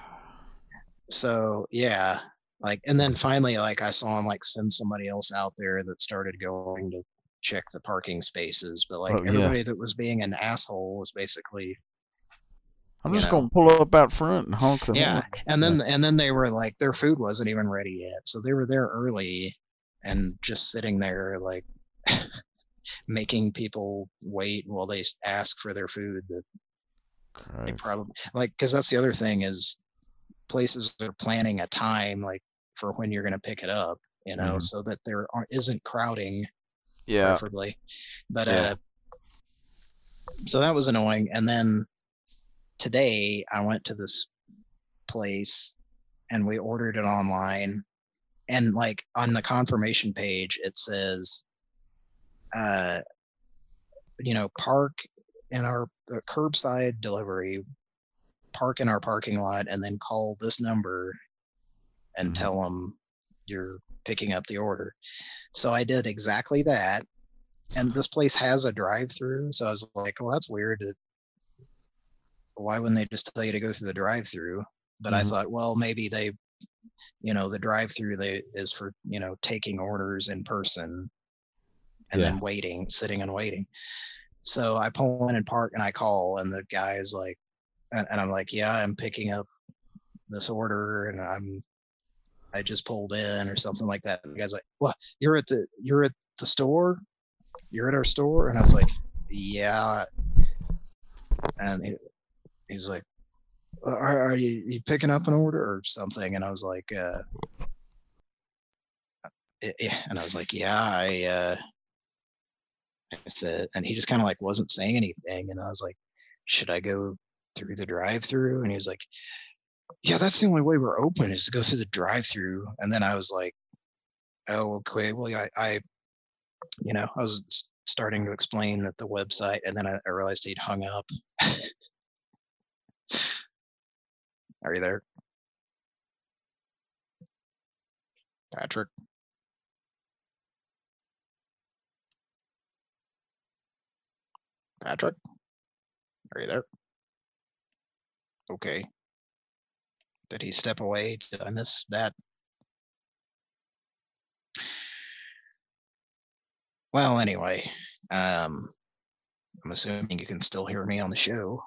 So yeah, like, and then finally, like I saw him like send somebody else out there that started going to check the parking spaces, but like Oh, yeah. everybody that was being an asshole was basically, I'm you just know, gonna pull up out front and honk the yeah. horn. And Yeah. then and then they were like, their food wasn't even ready yet, so they were there early and just sitting there like making people wait while they s- ask for their food that they Christ. probably like, because that's the other thing is places are planning a time like for when you're going to pick it up, you know, Mhm. so that there aren't, isn't crowding, Yeah. preferably. But Yeah. uh, so that was annoying. And then today I went to this place and we ordered it online, and like on the confirmation page it says, uh, you know, park in our uh, curbside delivery, park in our parking lot, and then call this number and Mhm. tell them you're picking up the order. So I did exactly that. And this place has a drive through. So I was like, well, that's weird. that- Why wouldn't they just tell you to go through the drive through? But I Mhm. thought, well, maybe they, you know, the drive through they is for, you know, taking orders in person and Yeah. then waiting, sitting and waiting. So I pull in and park, and I call, and the guy is like, and, and I'm like, yeah, I'm picking up this order, and I'm I just pulled in or something like that. And the guy's like, "What? You're at the you're at the store? You're at our store?" And I was like, "Yeah." And he, he's like, "Are, are you, you picking up an order or something?" And I was like, uh, yeah. And I was like, "Yeah, I." Uh, I said, and he just kind of like wasn't saying anything, and I was like, "Should I go through the drive-through?" And he was like, "Yeah, that's the only way we're open is to go through the drive-through." And then I was like, "Oh, okay. Well, I, I you know, I was s- starting to explain that the website, and then I, I realized he'd hung up. Are you there, Patrick? Patrick, are you there? Okay. Did he step away? Did I miss that? Well, anyway, um, I'm assuming you can still hear me on the show.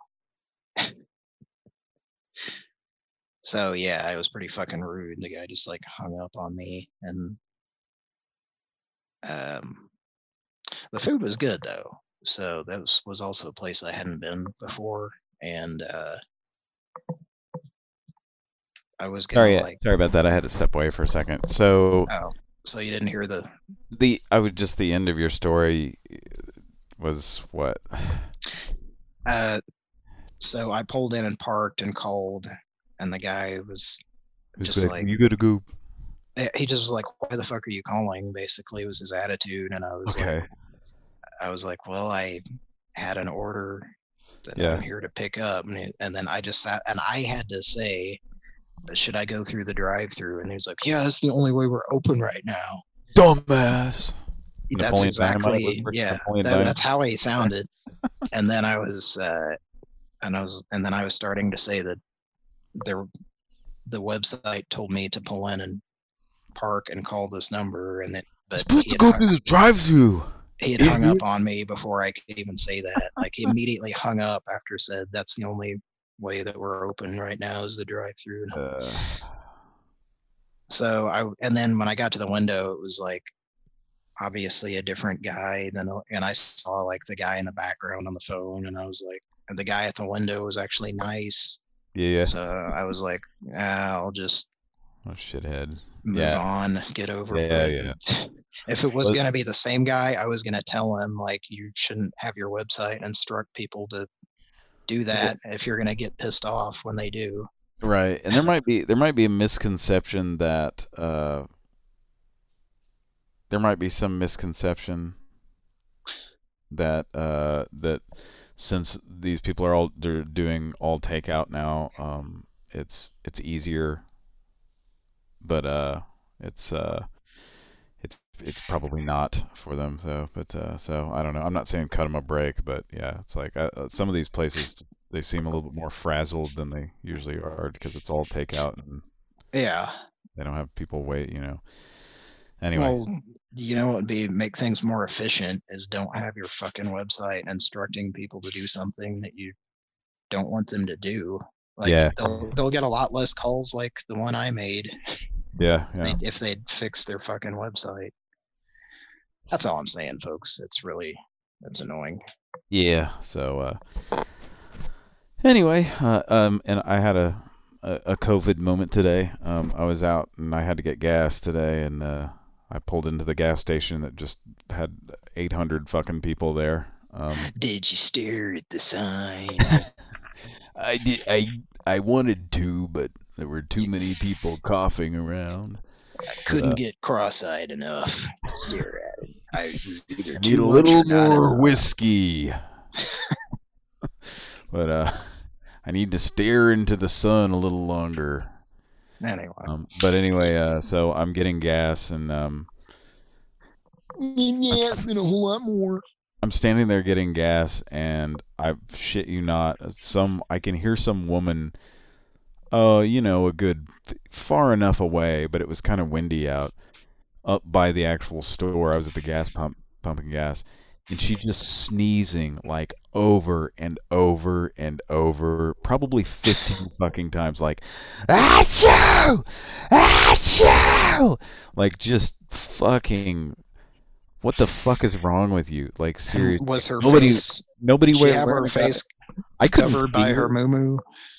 So yeah, I was pretty fucking rude. The guy just like hung up on me, and um, the food was good though. So that was, was also a place I hadn't been before, and uh, I was gonna Sorry, like. sorry about that. I had to step away for a second. So, Oh, so you didn't hear the the I would just the end of your story was what? Uh, so I pulled in and parked and called, and the guy was Who's just like, like, you gotta go. eh, he just was like, "Why the fuck are you calling?" Basically, was his attitude, and I was Okay. like, I was like, "Well, I had an order that Yeah. I'm here to pick up," and, he- and then I just sat, and I had to say, "Should I go through the drive-through?" And he was like, "Yeah, that's the only way we're open right now." Dumbass. That's Napoleon Dynamite exactly, was- yeah. Napoleon That, Dynamite? that's how he sounded. And then I was, uh, and I was, and then I was starting to say that there, the website told me to pull in and park and call this number, and that, but Supposed he to had, go hung, through the drive-through. he had hung idiot. up on me before I could even say that. Like he immediately hung up after said, "That's the only way that we're open right now is the drive-through." Uh, So I, and then when I got to the window, it was like obviously a different guy than, and I saw like the guy in the background on the phone, and I was like, and the guy at the window was actually nice. yeah, yeah. So I was like, ah, I'll just Oh, shithead. move Yeah. on, get over Yeah, it. yeah. If it was Well- going to be the same guy, I was going to tell him like, you shouldn't have your website instruct people to do that if you're going to get pissed off when they do. Right, and there might be there might be a misconception that uh, there might be some misconception that uh, that since these people are all they're doing all takeout now, um, it's it's easier, but uh, it's uh, it's it's probably not for them though. But uh, so I don't know. I'm not saying cut them a break, but yeah, it's like uh, some of these places they seem a little bit more frazzled than they usually are because it's all takeout and Yeah. they don't have people wait, you know. Anyway, Well, you know what would be make things more efficient is don't have your fucking website instructing people to do something that you don't want them to do. Like Yeah. they'll they'll get a lot less calls like the one I made yeah, if yeah. they'd, if they'd fix their fucking website. That's all I'm saying, folks. It's really it's annoying. Yeah. So uh, anyway, uh, um, and I had a, a a COVID moment today. Um, I was out and I had to get gas today, and uh, I pulled into the gas station that just had eight hundred fucking people there. Um, Did you stare at the sign? I did. I I wanted to, but there were too many people coughing around. I couldn't uh, get cross-eyed enough to stare at it. I was either I too need a much little or not more enough. whiskey. But uh, I need to stare into the sun a little longer. Anyway. Um, but anyway, uh, so I'm getting gas, and um, Yes, and a whole lot more. I'm standing there getting gas, and I shit you not, some I can hear some woman, uh, you know, a good far enough away, but it was kind of windy out, up by the actual store. I was at the gas pump pumping gas, and she just sneezing like over and over and over, probably fifteen fucking times, like achoo, achoo, like just fucking. What the fuck is wrong with you? Like seriously, Was her nobody, face? nobody Did she wear, have her wearing face that. I couldn't covered see by her. her moo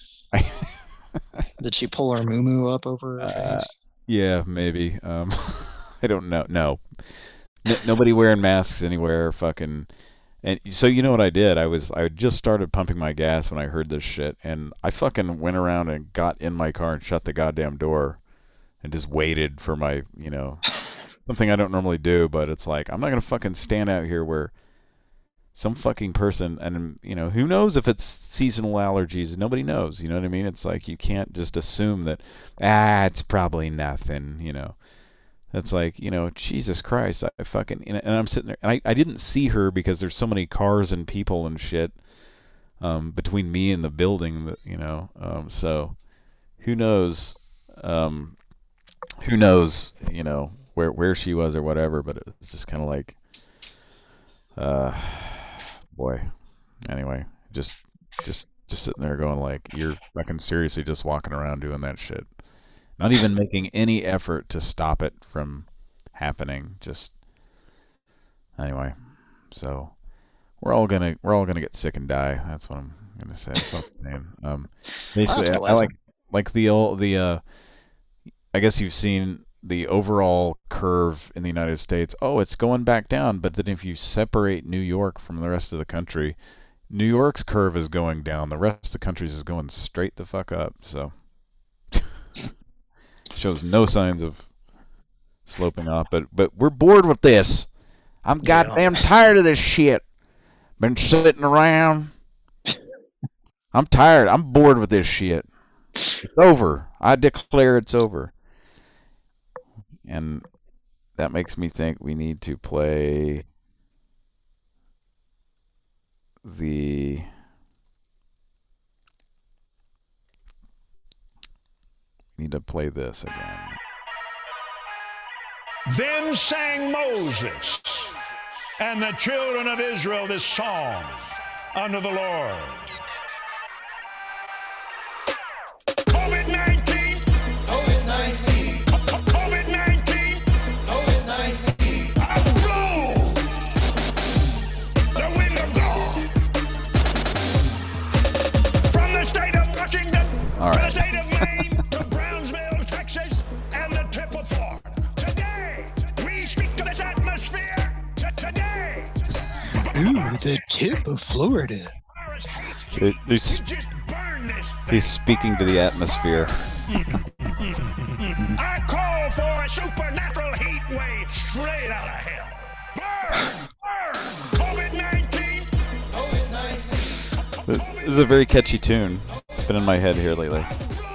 Did she pull her moo up over her Uh, face? yeah, maybe. Um, I don't know. No, N- nobody wearing masks anywhere. Fucking. And so you know what I did? I was I just started pumping my gas when I heard this shit, and I fucking went around and got in my car and shut the goddamn door, and just waited for my, you know, something I don't normally do, but it's like I'm not gonna fucking stand out here where some fucking person, and you know, who knows if it's seasonal allergies? Nobody knows. You know what I mean? It's like you can't just assume that ah, it's probably nothing. You know. It's like, you know, Jesus Christ, I fucking, and I'm sitting there, and I, I didn't see her because there's so many cars and people and shit um, between me and the building, that, you know, um, so who knows, um, who knows, you know, where where she was or whatever, but it was just kind of like, uh, boy, anyway, just, just, just sitting there going like, you're fucking seriously just walking around doing that shit. Not even making any effort to stop it from happening. Just anyway, so we're all gonna we're all gonna get sick and die. That's what I'm gonna say. That's what I'm saying. Um, basically, I, I like like the old the uh, I guess you've seen the overall curve in the United States. Oh, it's going back down. But then if you separate New York from the rest of the country, New York's curve is going down. The rest of the country's is going straight the fuck up. So. Shows no signs of sloping off, but but we're bored with this. I'm goddamn tired of this shit. Been sitting around. I'm tired. I'm bored with this shit. It's over. I declare it's over. And that makes me think we need to play the need to play this again. Then sang Moses and the children of Israel this song unto the Lord. COVID nineteen. COVID nineteen. COVID nineteen. COVID nineteen. I blow the wind of God from the state of Washington All right. to the state of Maine to Brownsville, Texas, and the tip of Florida. Today, we speak to this atmosphere. Today. Ooh, the tip of Florida. They, he's, he's speaking to the atmosphere. I call for a supernatural heat wave straight out of hell. Burn! Burn! COVID nineteen! COVID nineteen! This is a very catchy tune. It's been in my head here lately.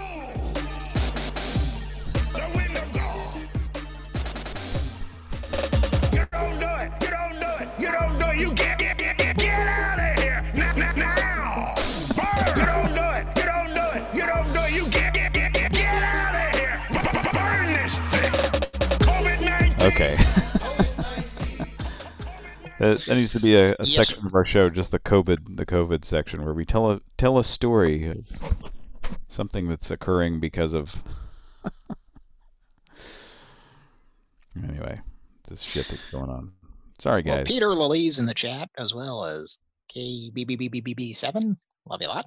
You don't do it! You don't do it! You don't do it! You get, get, get, get, get out of here! Now! now, now. Burn! You don't do it! You don't do it! You don't do it! You get, get, get, get, get out of here! Burn this thing! COVID nineteen! Okay. That, that needs to be a, a Yes, section of our show, just the COVID, the COVID section, where we tell a tell a story of something that's occurring because of. Anyway, this shit that's going on. Sorry, guys. Well, Peter Lalise in the chat, as well as K B B B B B B seven. Love you a lot.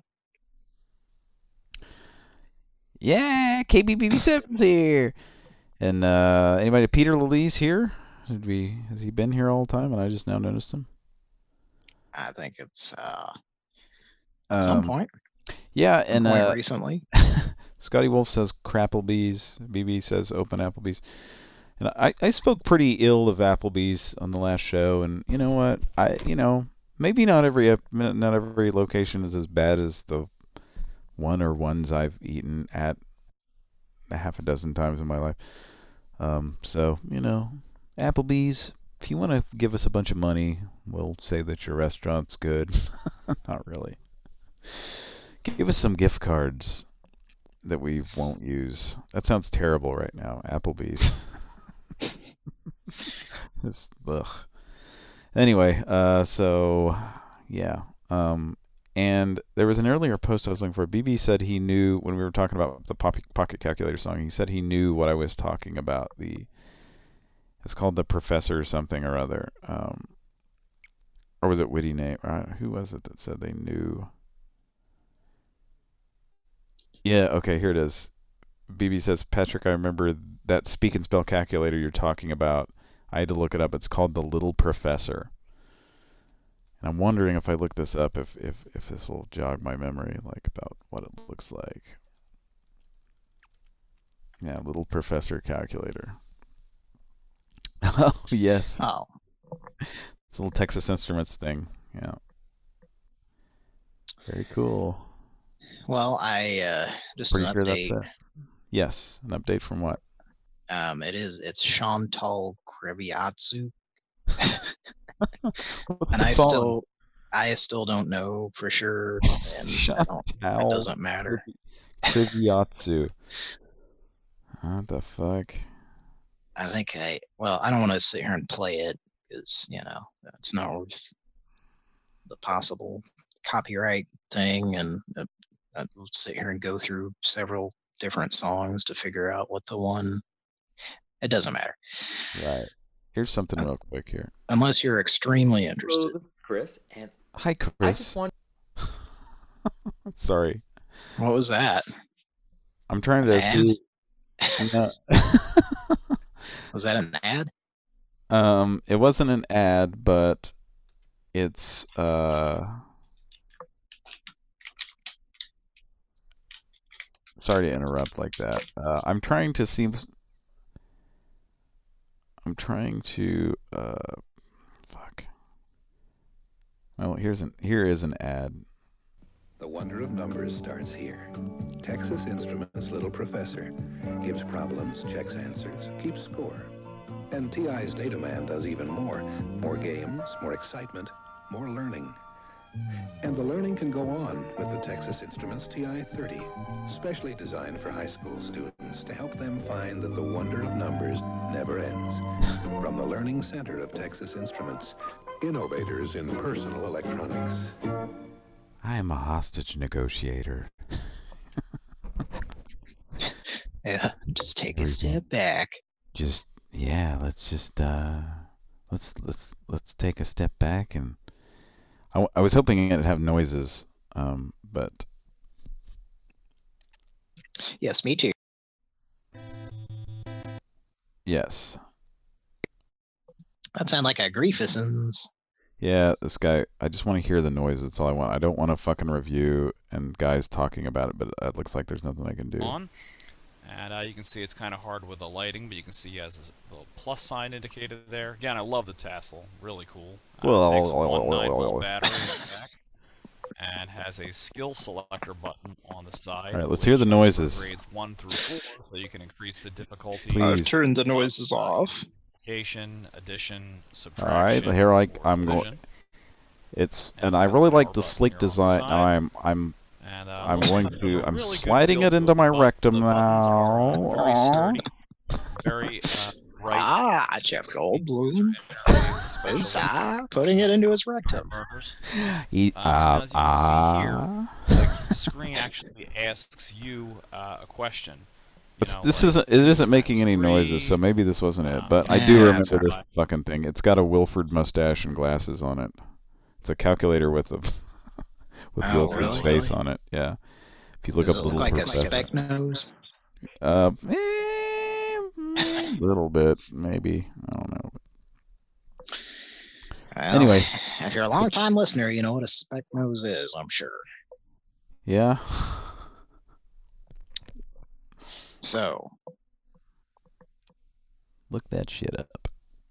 Yeah, K B B B seven's here. And uh, anybody, Peter Lalise here? Did we? Has he been here all the time, and I just now noticed him? I think it's uh, at some Um, point. Yeah, and Quite uh, recently. Scotty Wolf says Crapplebee's. B B says open Applebee's. And I, I spoke pretty ill of Applebee's on the last show, and you know what? I you know maybe not every ep- not every location is as bad as the one or ones I've eaten at a half a dozen times in my life. Um, so you know, Applebee's. If you want to give us a bunch of money, we'll say that your restaurant's good. Not really. Give us some gift cards that we won't use. That sounds terrible right now. Applebee's. It's, ugh. Anyway, uh, so yeah. Um, and there was an earlier post I was looking for. B B said he knew when we were talking about the Pocket, Pocket Calculator song. He said he knew what I was talking about. The it's called the Professor something or other. Um, or was it Witty Name? Uh, who was it that said they knew? Yeah. Okay. Here it is. B B says, Patrick, I remember that speak and spell calculator you're talking about. I had to look it up. It's called the Little Professor. And I'm wondering if I look this up, if, if, if this will jog my memory, like about what it looks like. Yeah, Little Professor calculator. Oh, yes. Oh. It's a little Texas Instruments thing. Yeah. Very cool. Well, I uh, just Pretty an sure update. that's it. Yes, an update from what? Um, it is. It's Chantal Kreviatsu. What's and the I song? still, I still don't know for sure, and I don't, it Chantal doesn't matter. Kriviatsu. What the fuck? I think I. Well, I don't want to sit here and play it because you know it's not worth the possible copyright thing, and uh, I'll sit here and go through several different songs to figure out what the one. It doesn't matter. Right. Here's something real quick here. Unless you're extremely interested. Hello, this is Chris, and Hi, Chris. I just want. Sorry. What was that? I'm trying to An see. No. Was that an ad? Um, it wasn't an ad, but it's uh. Sorry to interrupt like that. Uh, I'm trying to see. I'm trying to uh, fuck. Well, here's an here is an ad. The wonder of numbers starts here. Texas Instruments' Little Professor gives problems, checks answers, keeps score. And T I's Dataman does even more. More games, more excitement, more learning. And the learning can go on with the Texas Instruments T I thirty, specially designed for high school students to help them find that the wonder of numbers never ends. From the Learning Center of Texas Instruments, innovators in personal electronics. I am a hostage negotiator. Yeah, just take a step back. Just yeah, let's just uh, let's let's let's take a step back and. I, w I was hoping it'd have noises, um, but yes, me too. Yes. That sounds like a Griefusons. Yeah, this guy. I just want to hear the noise. That's all I want. I don't want a fucking review and guys talking about it. But it looks like there's nothing I can do. On, and uh, you can see it's kind of hard with the lighting, but you can see he has this little plus sign indicated there. Again, I love the tassel. Really cool. Uh, Well, it takes a well, one well, nine well, volt well. battery in the back, and has a skill selector button on the side. All right, let's which hear the is for noises. Grades one through four, so you can increase the difficulty. Please. I've turned the noises off. Multiplication, addition, All subtraction. right, here I or I'm going. division. It's and I really like the sleek design. Now I'm I'm And, uh, I'm looks going like to a I'm really good sliding feel it to into my but rectum the buttons are very now. sturdy, very uh, bright. Ah, Jeff Goldblum. Ah, putting it into his rectum. Eat Uh, uh, so as you can see here, ah. the screen actually asks you uh, a question. You It's- know, this like isn't it isn't making any noises, so maybe this wasn't it. But I do yeah, remember that's this alright. fucking thing. It's got a Wilford mustache and glasses on it. It's a calculator with a with Oh, Wilford's really? face on it. Yeah. If you look Does up it look Little like a Professor. speck nose? Uh, a little bit, maybe. I don't know. Well, Anyway. if you're a long time listener, you know what a speck nose is, I'm sure. Yeah. So, Look that shit up.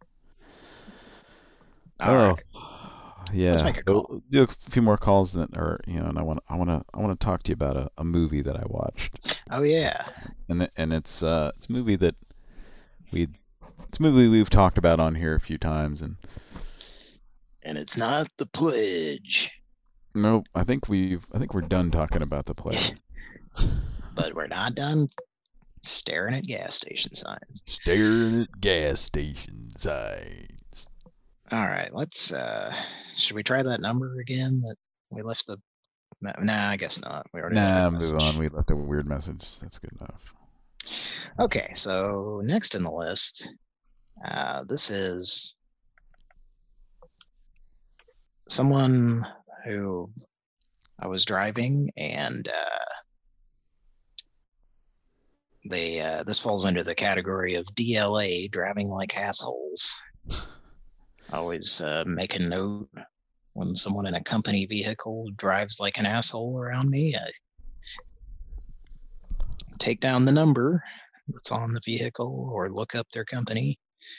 all oh. right. Yeah. Let's make a So, call. do a few more calls that are, you know, and I want I want to I want to talk to you about a, a movie that I watched. Oh yeah. And the, and it's uh it's a movie that we it's a movie we've talked about on here a few times, and And it's not The Pledge, nope, I think we've I think we're done talking about The Pledge. but we're not done staring at gas station signs. Staring at gas station signs. All right, let's. Uh, should we try that number again? That we left the. Nah, I guess not. We already. left Nah, a move message. on. We left a weird message. That's good enough. Okay, so next in the list, uh, this is someone who I was driving, and uh, they uh, this falls under the category of D L A, driving like assholes. Always uh, make a note when someone in a company vehicle drives like an asshole around me. I take down the number that's on the vehicle or look up their company.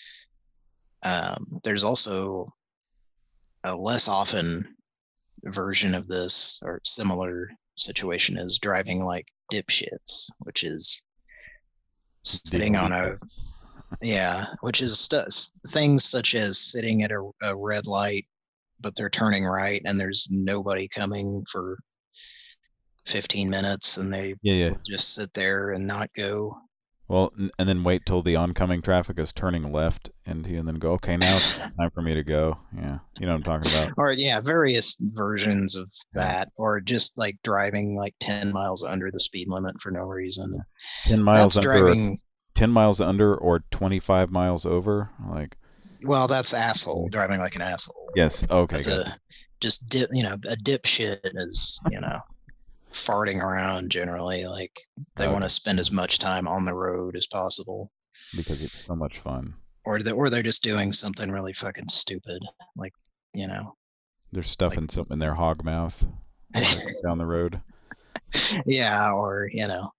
Um, there's also a less often version of this or similar situation is driving like dipshits, which is sitting on a yeah, which is stu- things such as sitting at a, a red light, but they're turning right and there's nobody coming for fifteen minutes, and they Yeah, yeah. will just sit there and not go. Well, n- and then wait till the oncoming traffic is turning left, and and then go. Okay, now it's time for me to go. Yeah, you know what I'm talking about. Or yeah, various versions of that, or just like driving like ten miles under the speed limit for no reason. Ten miles That's under. driving. Ten miles under, or twenty-five miles over. Like. Well, that's asshole driving like an asshole. Yes. Okay. That's Good. a, just dip, you know, a dipshit is, you know, farting around generally. Like they Okay. want to spend as much time on the road as possible, Because it's so much fun. or they or they're just doing something really fucking stupid, like you know. They're stuffing something in their hog mouth down the road. Yeah, or you know,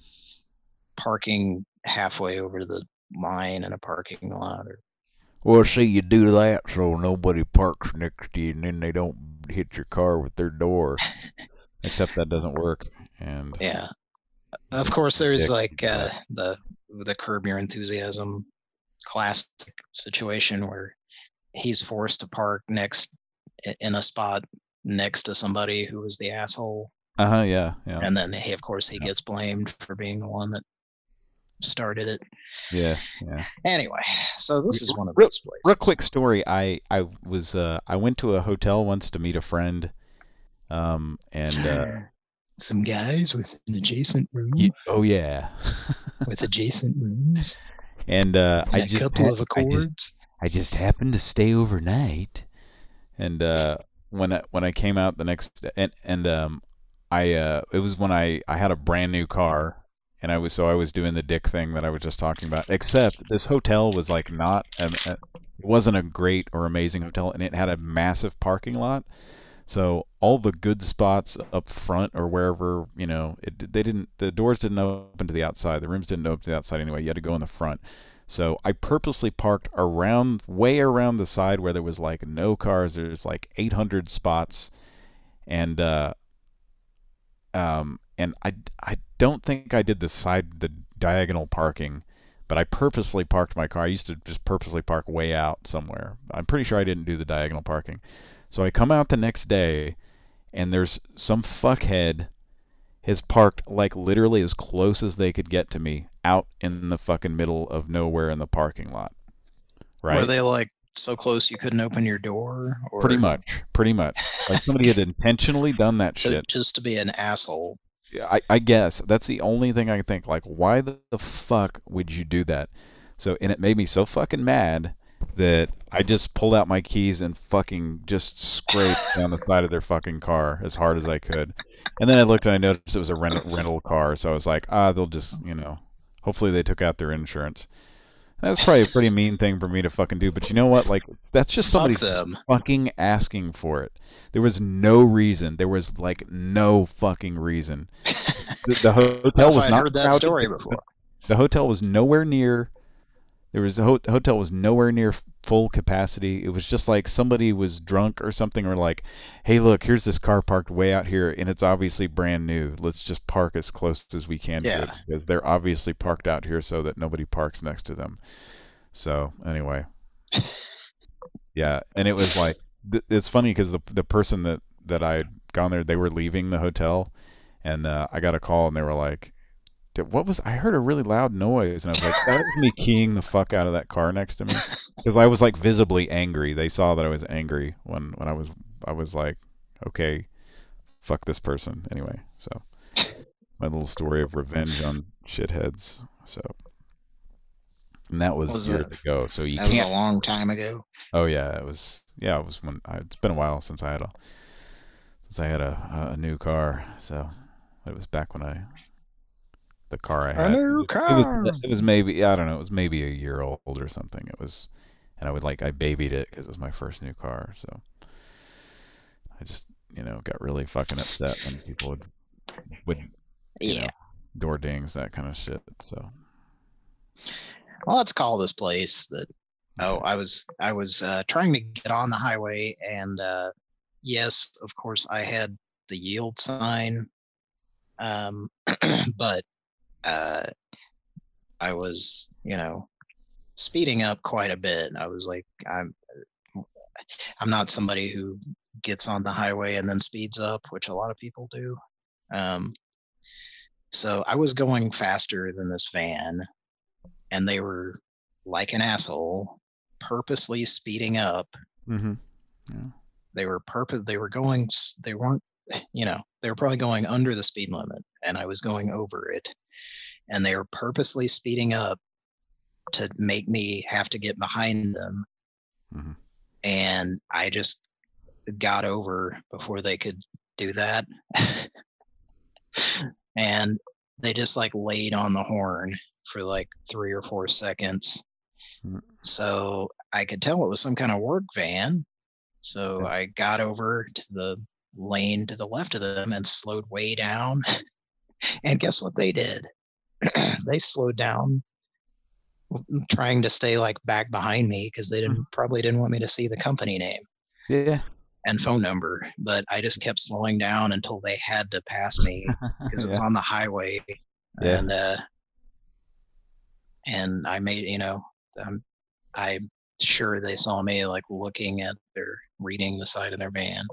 parking halfway over the line in a parking lot, or Well, see, you do that so nobody parks next to you, and then they don't hit your car with their door. Except that doesn't work. And yeah. Of course, there's Dick. like uh, the the Curb Your Enthusiasm classic situation where he's forced to park next in a spot next to somebody who was the asshole, Uh huh. Yeah. Yeah. and then he, of course, he gets blamed for being the one that started it. Yeah. Yeah. Anyway, so this is one of Real, those places. real quick story. I I was uh I went to a hotel once to meet a friend. Um and uh, Some guys with an adjacent room. y- oh yeah. with adjacent rooms. And uh, And I a just couple hap- of I just, accords. I just happened to stay overnight, and uh, when I, when I came out the next and and um, I uh, it was when I I had a brand new car, and I was so I was doing the dick thing that I was just talking about. Except this hotel was like not a, a, it wasn't a great or amazing hotel, and it had a massive parking lot. So all the good spots up front or wherever, you know, it, they didn't, the doors didn't open to the outside. The rooms didn't open to the outside anyway. You had to go in the front. So I purposely parked around, way around the side where there was like no cars. There's like eight hundred spots. And, uh, um, and I, I don't think I did the side, the diagonal parking, but I purposely parked my car. I used to just purposely park way out somewhere. I'm pretty sure I didn't do the diagonal parking. So I come out the next day, and there's some fuckhead has parked like literally as close as they could get to me out in the fucking middle of nowhere in the parking lot. Right? Were they like so close you couldn't open your door? Or Pretty much. Pretty much. Like somebody had intentionally done that to- shit. just to be an asshole. Yeah, I, I guess that's the only thing I can think. Like, why the, the fuck would you do that? So, and it made me so fucking mad that I just pulled out my keys and fucking just scraped down the side of their fucking car as hard as I could. And then I looked and I noticed it was a rent, rental car. So I was like, ah, they'll just, you know, hopefully they took out their insurance. That was probably a pretty mean thing for me to fucking do. But you know what? Like, that's just somebody them. fucking asking for it. There was no reason. There was like no fucking reason. The, the hotel Well, if was I'd not heard that crowded. story The- before. The hotel was nowhere near. There was the ho- hotel was nowhere near full capacity. It was just like somebody was drunk or something, or like, hey, look, here's this car parked way out here, and it's obviously brand new. Let's just park as close as we can to it, Yeah. because they're obviously parked out here so that nobody parks next to them. So anyway, yeah, and it was like th- it's funny because the the person that that I had gone there, they were leaving the hotel, and uh, I got a call and they were like, what was I heard a really loud noise, and I was like, that was me keying the fuck out of that car next to me, because I was like visibly angry. They saw that I was angry when when I was I was like, okay, fuck this person anyway. So my little story of revenge on shitheads. So and that was, Was years it- ago. So you That was can't. a long time ago. Oh yeah, it was. Yeah, it was when I, it's been a while since I had a since I had a a new car. So it was back when I the car I A had. new it was, car. It was, it was maybe I don't know. It was maybe a year old or something. It was, and I would like I babied it because it was my first new car. So I just you know got really fucking upset when people would would you Yeah. know, door dings, that kind of shit. So Well, let's call this place that. Oh, I was I was uh, trying to get on the highway, and uh, yes, of course, I had the yield sign, um, but uh, I was, you know, speeding up quite a bit. I was like, I'm I'm not somebody who gets on the highway and then speeds up, which a lot of people do. Um, so I was going faster than this van, and they were like an asshole, purposely speeding up. mm-hmm. Yeah. They were purpose. They were going. s- They weren't. You know, they were probably going under the speed limit, and I was going over it, and they were purposely speeding up to make me have to get behind them. Mhm. And I just got over before they could do that. And they just like laid on the horn for like three or four seconds. Mm. So I could tell it was some kind of work van. So I got over to the lane to the left of them and slowed way down. And guess what they did? They slowed down, w- trying to stay like back behind me because they didn't probably didn't want me to see the company name Yeah. and phone number. But I just kept slowing down until they had to pass me because it was Yeah. on the highway. Yeah. And uh, and I made you know um, I'm sure they saw me like looking at their reading the side of their van.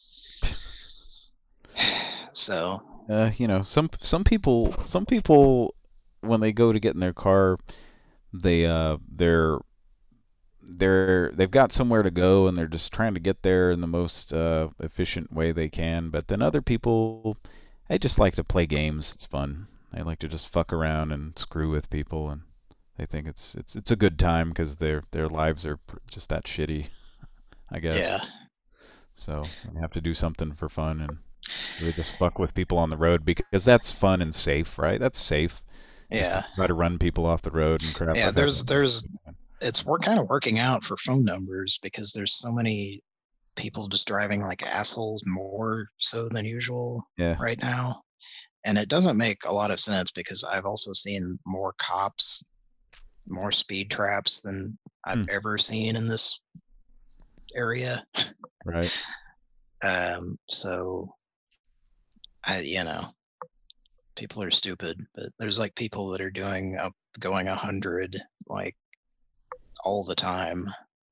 So Uh, you know, some some people some people when they go to get in their car, they uh they're they're they've got somewhere to go and they're just trying to get there in the most uh efficient way they can. But then other people, they just like to play games. It's fun. They like to just fuck around and screw with people, and they think it's it's it's a good time because their their lives are pr- just that shitty, I guess. yeah, So they have to do something for fun and really just fuck with people on the road because that's fun and safe, right? That's safe. Just to yeah, try to run people off the road and crap. yeah. like that. There's there's it's we're kind of working out for phone numbers because there's so many people just driving like assholes more so than usual Yeah. right now. And it doesn't make a lot of sense because I've also seen more cops, more speed traps than I've Hmm. ever seen in this area. Right. Um, so I, you know, people are stupid, but there's like people that are doing up going a hundred like all the time,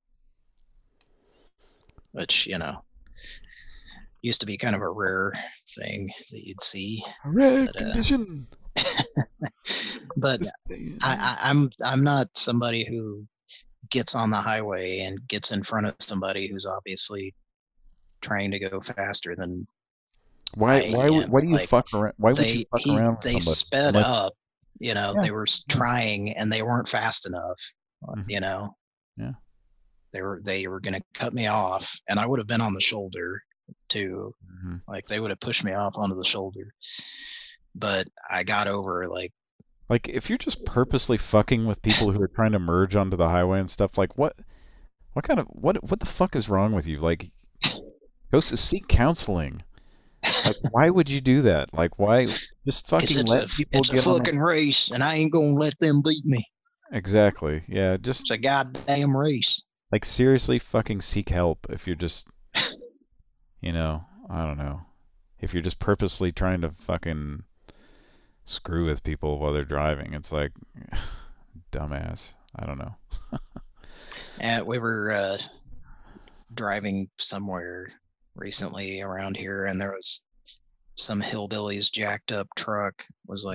which you know used to be kind of a rare thing that you'd see. Rare But, uh, condition. but I, I, I'm I'm not somebody who gets on the highway and gets in front of somebody who's obviously trying to go faster than Why? I Why? would- am. Why do you Like, fuck around? Why would they you fuck he, around with they somebody? sped Unless- up, you know, Yeah. they were s- trying and they weren't fast enough, uh, Mhm. you know. Yeah. They were they were gonna cut me off, and I would have been on the shoulder too. Mhm. Like they would have pushed me off onto the shoulder, but I got over like Like, if you're just purposely fucking with people who are trying to merge onto the highway and stuff, like what? What kind of what? What the fuck is wrong with you? Like, go s- seek counseling. Like, why would you do that? Like, why just 'cause fucking it's let a people it's a get on? fucking race, and I ain't gonna let them beat me. The... Exactly. Yeah. Just It's a goddamn race. like seriously, fucking seek help if you're just, you know, I don't know, if you're just purposely trying to fucking screw with people while they're driving. It's like, dumbass. I don't know. Uh, we were uh, driving somewhere recently around here, and there was some hillbilly's jacked up truck was like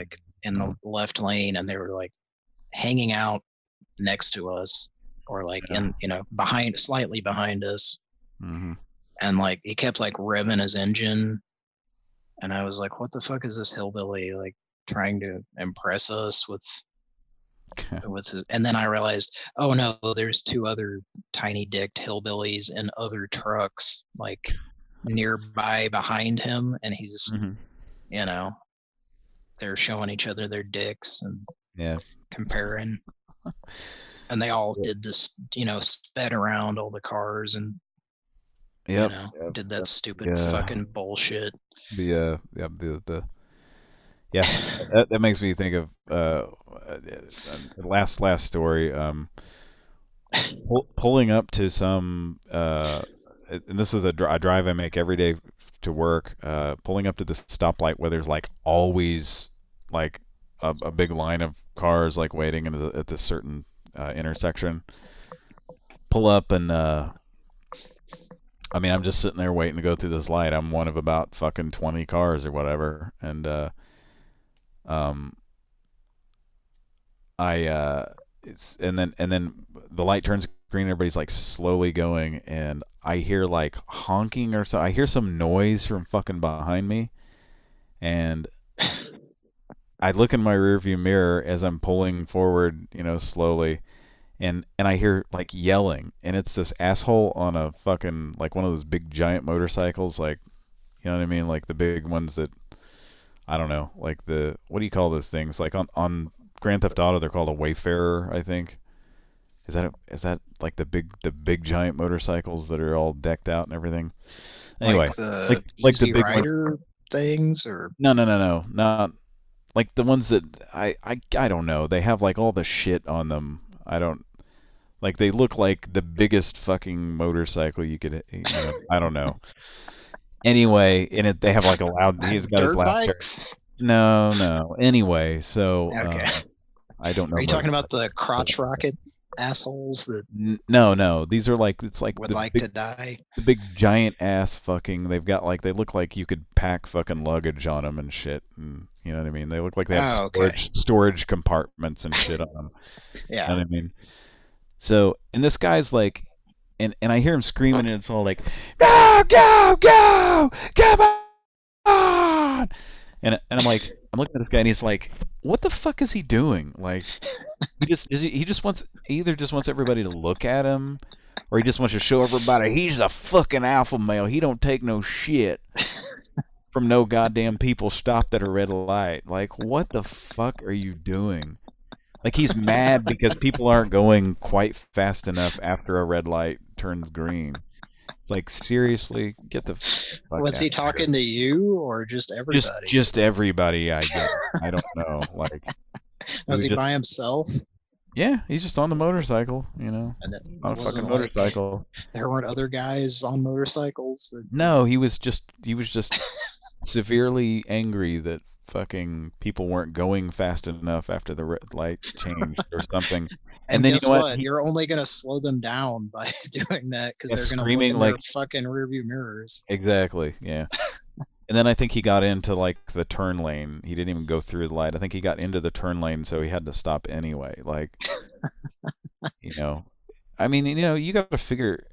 in the left lane, and they were like hanging out next to us, or like in you know behind, slightly behind us. Mm-hmm. And like he kept like revving his engine, and I was like, "What the fuck is this hillbilly like trying to impress us with?" with his, and then I realized, oh no, there's two other tiny dicked hillbillies in other trucks like nearby behind him, and he's, mm-hmm. you know, they're showing each other their dicks and yeah, comparing, and they all did this, you know, sped around all the cars and yep. you know, yep. did that yep. stupid yeah. fucking bullshit. The uh, yeah, the the yeah, that, that makes me think of uh, the last last story. Um, pull, pulling up to some uh, and this is a, dr- a drive I make every day to work. Uh, pulling up to this stoplight where there's like always like a, a big line of cars like waiting at, the, at this certain uh, intersection. Pull up and uh, I mean I'm just sitting there waiting to go through this light. I'm one of about fucking twenty cars or whatever, and uh, um, I uh, it's and then and then the light turns green. Everybody's like slowly going, and I hear like honking or so. I hear some noise from fucking behind me, and I look in my rearview mirror as I'm pulling forward, you know, slowly, and and I hear like yelling, and it's this asshole on a fucking like one of those big giant motorcycles, like, you know what I mean, like the big ones that I don't know, like the what do you call those things? Like on on Grand Theft Auto, they're called a Wayfarer, I think. Is that a, is that like the big the big giant motorcycles that are all decked out and everything? Anyway, like the like, like the Easy big Rider things, or no no no no not like the ones that I, I I don't know. They have like all the shit on them. I don't like they look like the biggest fucking motorcycle you could. You know, I don't know. Anyway, and it they have like a loud. He's got his dirt loud. bikes. No no. Anyway, so Okay. uh, I don't know. Are you about- talking about the crotch rocket assholes that N- No, no. These are like it's like would the like big, to die? the big giant ass fucking. They've got like they look like you could pack fucking luggage on them and shit. And you know what I mean? They look like they have Oh, okay. storage storage compartments and shit on them. Yeah. You know what I mean? So and this guy's like, and and I hear him screaming and it's all like, go go go, come on! And and I'm like, I'm looking at this guy and he's like, what the fuck is he doing? Like, he just is he, he just wants he either just wants everybody to look at him, or he just wants to show everybody he's a fucking alpha male. He don't take no shit from no goddamn people stopped at a red light. Like, what the fuck are you doing? Like, he's mad because people aren't going quite fast enough after a red light turns green. It's like, seriously, get the fuck Was out he of here. talking to you or just Just, everybody? just everybody, I guess. I don't know. Like, Was he just- by himself? Yeah, he's just on the motorcycle, you know, And it on a wasn't fucking like motorcycle. there weren't other guys on motorcycles that No, he was just he was just severely angry that fucking people weren't going fast enough after the red light changed or something. And, And, then guess you know what? what? He- You're only gonna slow them down by doing that because Yeah, they're gonna look screaming in their like- fucking rearview mirrors. Exactly, yeah. And then I think he got into like the turn lane. He didn't even go through the light. I think he got into the turn lane, so he had to stop anyway. Like, you know, I mean, you know, you got to figure.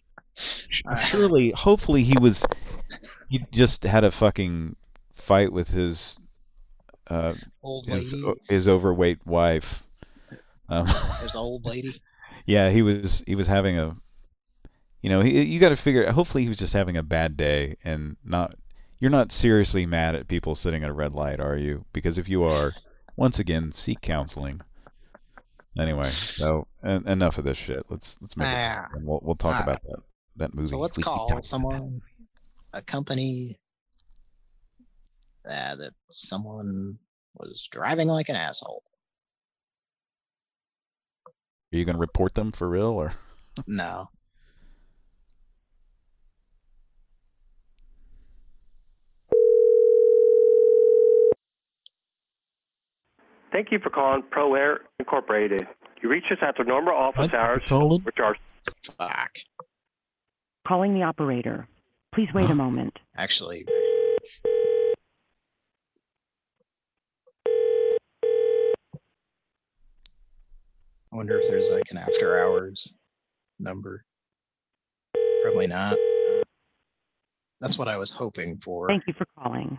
Surely, hopefully, he was. He just had a fucking fight with his, uh, Old his, lady. his overweight wife. Um, There's an old lady. yeah, he was. He was having a. You know, he, you got to figure. Hopefully, he was just having a bad day and not. You're not seriously mad at people sitting at a red light, are you? Because if you are, once again, seek counseling. Anyway, so en- enough of this shit. Let's let's make Ah. it. And we'll we'll talk Ah. about that that movie. So let's We can call talk- someone, a company, uh, that someone was driving like an asshole. Are you gonna report them for real or? No. Thank you for calling Pro Air Incorporated. You reach us after normal office hours, calling? which are Fuck. Calling the operator. Please wait a moment. Actually, I wonder if there's like an after hours number. Probably not. That's what I was hoping for. Thank you for calling.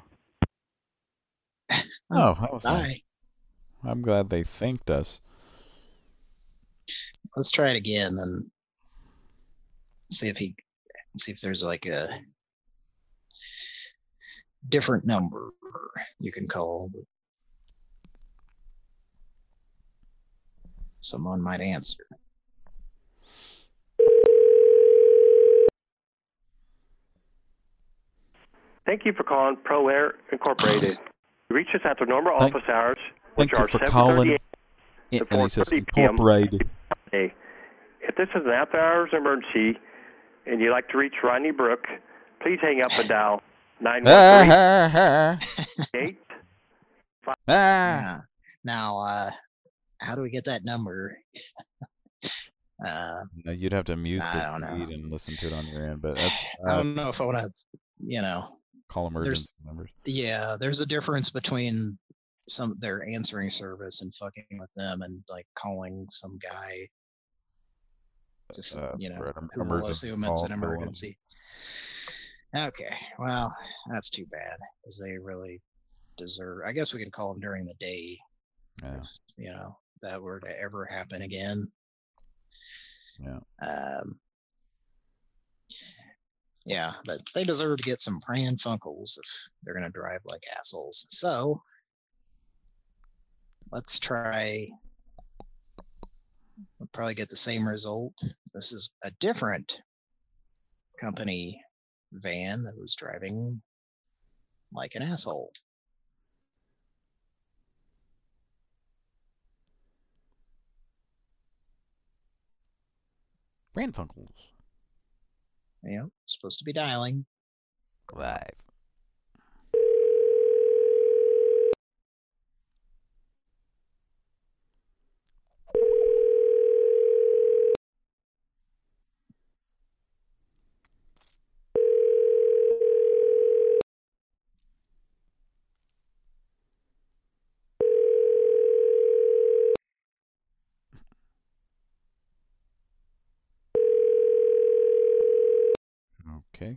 Oh, that was nice. Bye. I'm glad they thanked us. Let's try it again and see if he, see if there's like a different number you can call. Someone might answer. Thank you for calling Pro Air Incorporated. You reach us after normal Thank- office hours, which Thank you are for seven calling. thirty And to he says four thirty p m incorporated. Hey, if this is an after-hours emergency and you'd like to reach Rodney Brook, please hang up and dial nine one three eight five. Yeah. Now, uh, how do we get that number? uh, No, you'd have to mute I the don't know. feed and listen to it on your end, but that's I don't uh, know if I want to, you know. call emergency There's, numbers. yeah, there's a difference between some their answering service and fucking with them and like calling some guy. Just, Uh, you know, for an who will emergency assume it's call an for one. emergency. Okay, well, that's too bad because they really deserve. I guess we can call them during the day. Yeah. If, you know, that were to ever happen again. Yeah. Um. Yeah, but they deserve to get some Pran Funkels if they're gonna drive like assholes. So let's try. We'll probably get the same result. This is a different company van that was driving like an asshole. Pran Funkels. Yeah, supposed to be dialing. Live. Okay.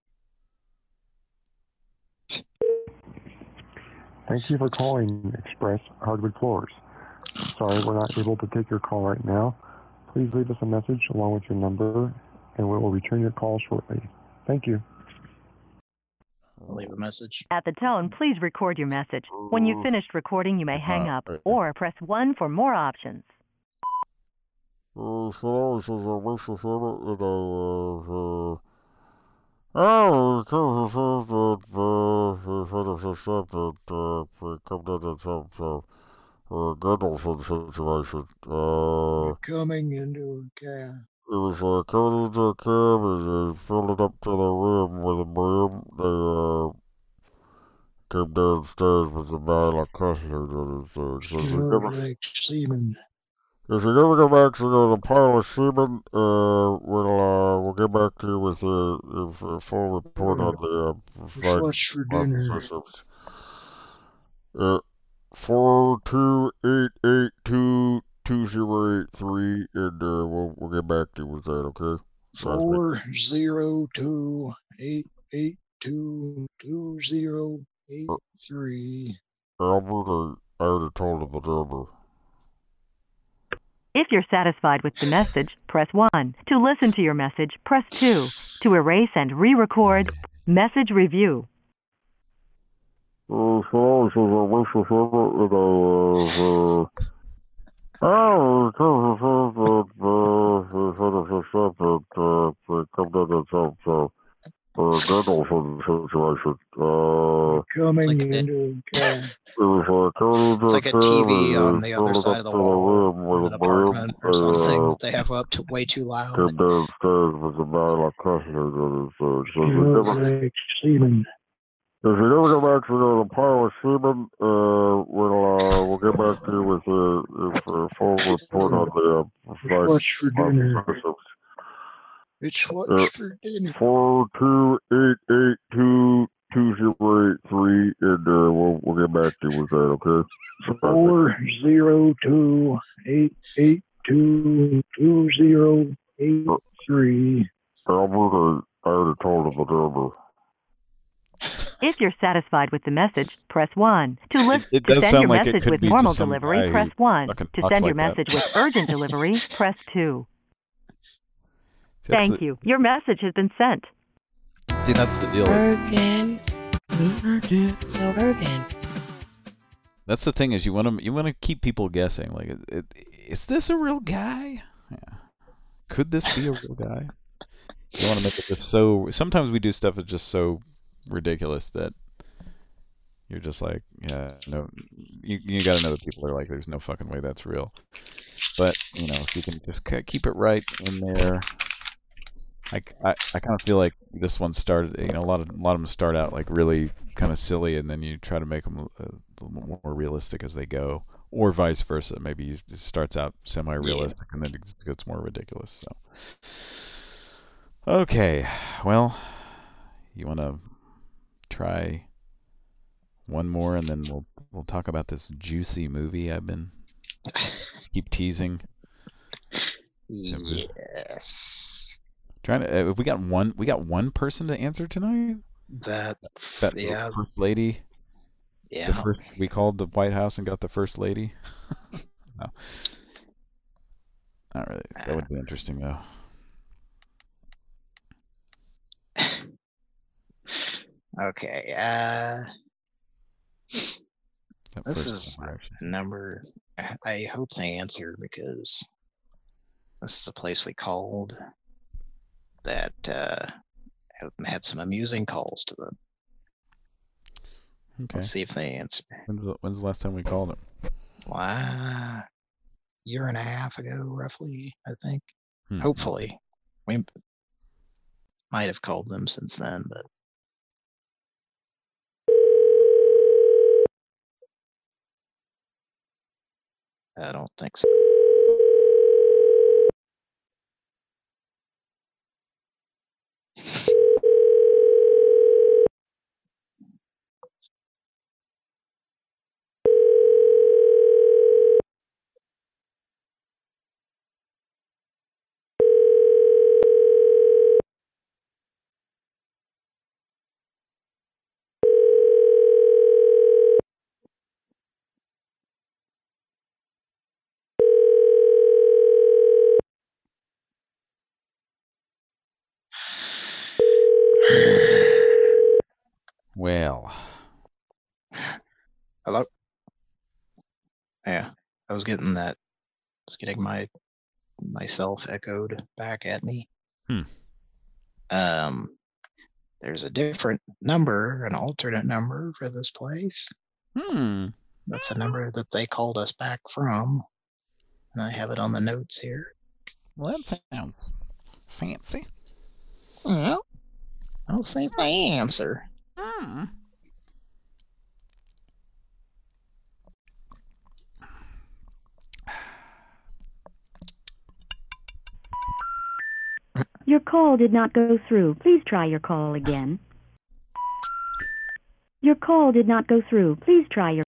Thank you for calling Express Hardwood Floors. Sorry, we're not able to take your call right now. Please leave us a message along with your number, and we will return your call shortly. Thank you. I'll leave a message. At the tone, please record your message. When you've finished recording, you may hang up or press one for more options. Uh, hello, this is uh, Mister Sherbert, and I, uh, uh, oh, it comes to that, uh, if it is accepted, uh, we come to the top, so, uh, Gundelson situation, uh, Coming into a cab. it was, uh, coming into a cab, and they filled it up to the rim with a brim, they, uh, came downstairs with a bottle of custard in his, uh, so they Smells never, like semen. if you never go back to the pile of semen, uh, we'll, uh, we'll get back to you with a, a, a full report on the, uh, flight. What's for dinner? Uh, four two eight eight two two zero eight three, and, uh, we'll, we'll get back to you with that, okay? Four zero two eight eight two two zero eight three. Albert, I, I already told him the number. If you're satisfied with the message, press one. To listen to your message, press two. To erase and re-record, message review. Uh, hello, this is uh, Mister Sherbert, and I, uh, uh, oh, it comes to that, uh, if it is accepted, uh, we come to the top, so, uh, Gundelson situation, uh, Coming into a cab. it was, uh, coming into It's a like a cab, T V and on they the other filled it side up of the to wall rim with in a an apartment brim, or something uh, that they have up to way too loud. came downstairs with a bottle of custard in his, uh, so we Smells never, like semen. if you never go back to the pile of semen, uh, we'll, uh, we'll get back to you with a, a, a full report on the, uh, flight. What's for dinner? Uh, It's what's uh, for dinner. four two eight eight two two zero eight three, and, uh, we'll, we'll get back to you with that, okay? Four zero two eight eight two two zero eight three. Albert, I already told him the number. If you're satisfied with the message, press one. To list it to does send sound your like it message could with be normal just some guy delivery, who press one. fucking To talks send your like that. message with urgent delivery, press two. That's Thank the- you. Your message has been sent. See, that's the deal. Urgent. Urgent. So urgent. That's the thing is you want to you want to keep people guessing. Like, it, it, is this a real guy? Yeah. Could this be a real guy? You want to make it just so. Sometimes we do stuff that's just so ridiculous that you're just like, yeah, no. You you got to know that people are like, there's no fucking way that's real. But you know, if you can just k- keep it right in there. I, I, I kind of feel like this one started, you know, a lot of a lot of them start out like really kind of silly, and then you try to make them a, a little more realistic as they go, or vice versa. Maybe it starts out semi-realistic yeah. and then it gets more ridiculous. So, okay, well, you want to try one more, and then we'll we'll talk about this juicy movie I've been keep teasing. Yes. Trying to, uh, if we got one, we got one person to answer tonight. That, that yeah. first lady. Yeah. The first, we called the White House and got the first lady. No. Not really. That would be interesting though. Okay. Uh, that this first is number, a number. I hope they answer because this is a place we called that uh, had some amusing calls to them. Okay. Let's see if they answer. When's the, when's the last time we called him? Wow. Year and a half ago, roughly, I think. Hmm. Hopefully. We might have called them since then, but I don't think so. Well. Hello? Yeah, I was getting that. I was getting my myself echoed back at me. Hmm. Um, there's a different number, an alternate number for this place. Hmm. That's a number that they called us back from, and I have it on the notes here. Well, that sounds fancy. Well, I'll see if they answer. Hmm. Your call did not go through. Please try your call again. Your call did not go through. Please try your...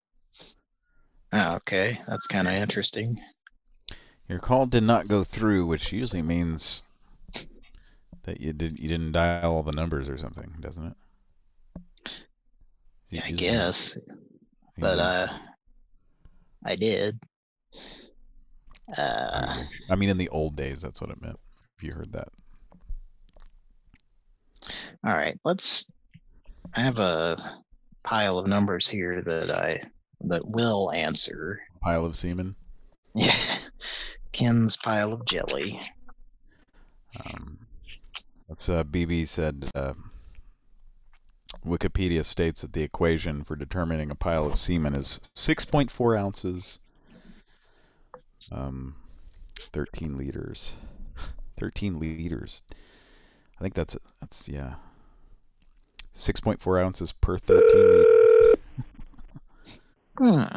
Okay, that's kind of interesting. Your call did not go through, which usually means that you did you didn't dial all the numbers or something, doesn't it? Yeah, I guess, but uh, I did. Uh, I mean, in the old days, that's what it meant. If you heard that. All right, let's. I have a pile of numbers here that I that will answer. Pile of semen. Yeah, Ken's pile of jelly. Um, that's uh, B B said. Uh, Wikipedia states that the equation for determining a pile of semen is six point four ounces, um, thirteen liters. thirteen liters. I think that's, that's yeah. six point four ounces per thirteen liters. Hmm.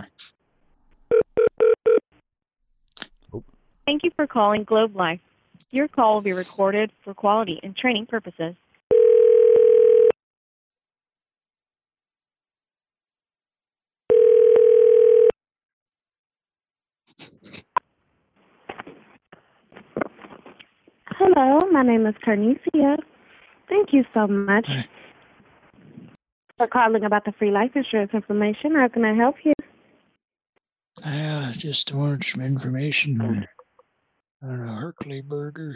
Oh. Thank you for calling Globe Life. Your call will be recorded for quality and training purposes. Hello, my name is Carnesia. Thank you so much for calling about the free life insurance information. How can I help you? I just wanted some information on, on a Herkley burger.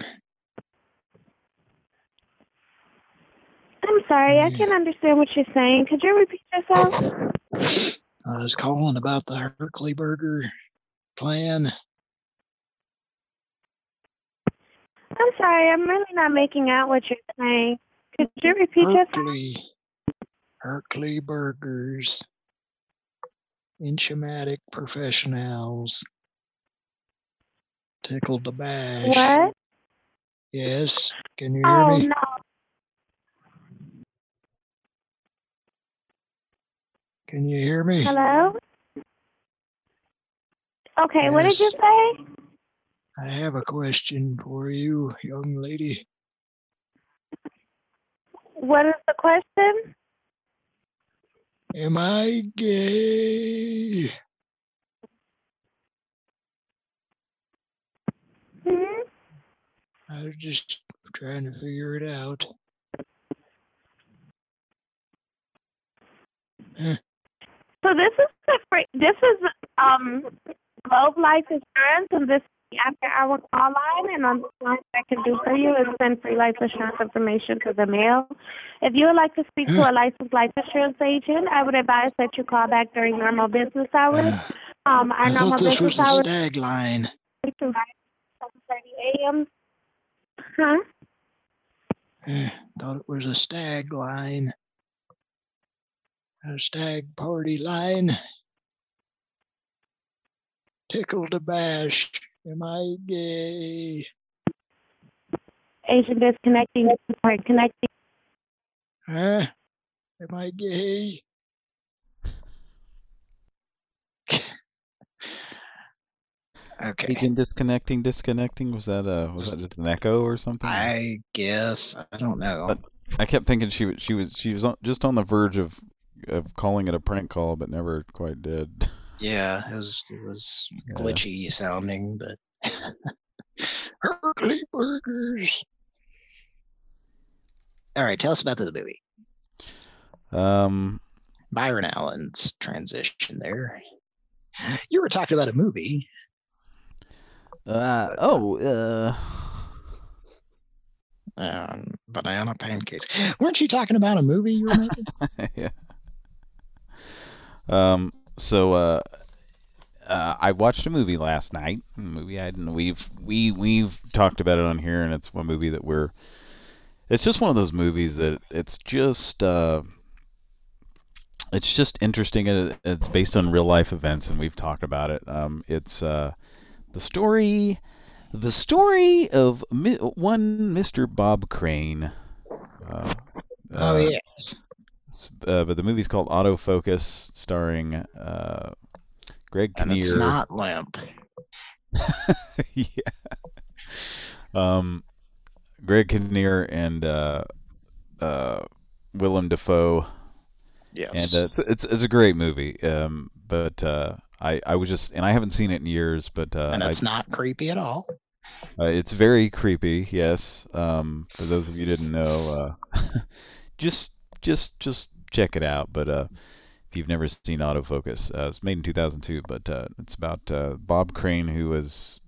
I'm sorry, I can't understand what you're saying. Could you repeat yourself? I was calling about the Herkley burger plan. I'm sorry, I'm really not making out what you're saying. Could you repeat yourself? Herkley, Herkley burgers. Enchematic professionals. Tickled to bash. What? Yes, can you hear Oh, me? no. Can you hear me? Hello? Okay, what did you Yes. say? I have a question for you, young lady. What is the question? Am I gay? Hmm? I was just trying to figure it out. Huh. So this is the free, this is um Globe Life Insurance, and this is the after hour call line, and on this line what I can do for you is send free life insurance information to the mail. If you would like to speak to a licensed life insurance agent, I would advise that you call back during normal business hours. Um, our I normal thought this was business the hours stag line. seven thirty a.m. Huh? Eh, Thought it was a stag line. A stag party line. Tickle to bash. Am I gay? Agent disconnecting. Sorry, connecting. Huh? Am I gay? Okay. Agent disconnecting, disconnecting. Was that uh was that just an echo or something? I guess I don't know. But I kept thinking she was she was she was on, just on the verge of of calling it a prank call, but never quite did. Yeah, it was it was Yeah. glitchy sounding, but Herkley burgers. all right. Tell us about this movie. Um, Byron Allen's transition there. You were talking about a movie. Uh oh. Uh. Um, banana pancakes. Weren't you talking about a movie you were making? Yeah. Um. So, uh, uh, I watched a movie last night. A movie I hadn't. We've we we've talked about it on here, and it's one movie that we're. It's just one of those movies that it's just. Uh, it's just interesting, and it- it's based on real life events, and we've talked about it. Um, it's uh, the story, the story of mi- one Mister Bob Crane. Uh, Oh uh, yes. Uh, but the movie's called Autofocus, starring uh, Greg And Kinnear. it's not limp. Yeah. Um, Greg Kinnear and uh, uh, Willem Dafoe. Yes. And uh, it's, it's it's a great movie. Um, but uh, I I was just and I haven't seen it in years. But uh, And it's I, not creepy at all. Uh, it's very creepy. Yes. Um, for those of you who didn't know, uh, just just just check it out. But uh, if you've never seen Autofocus, uh, it's made in two thousand two. But uh, it's about uh, Bob Crane, who was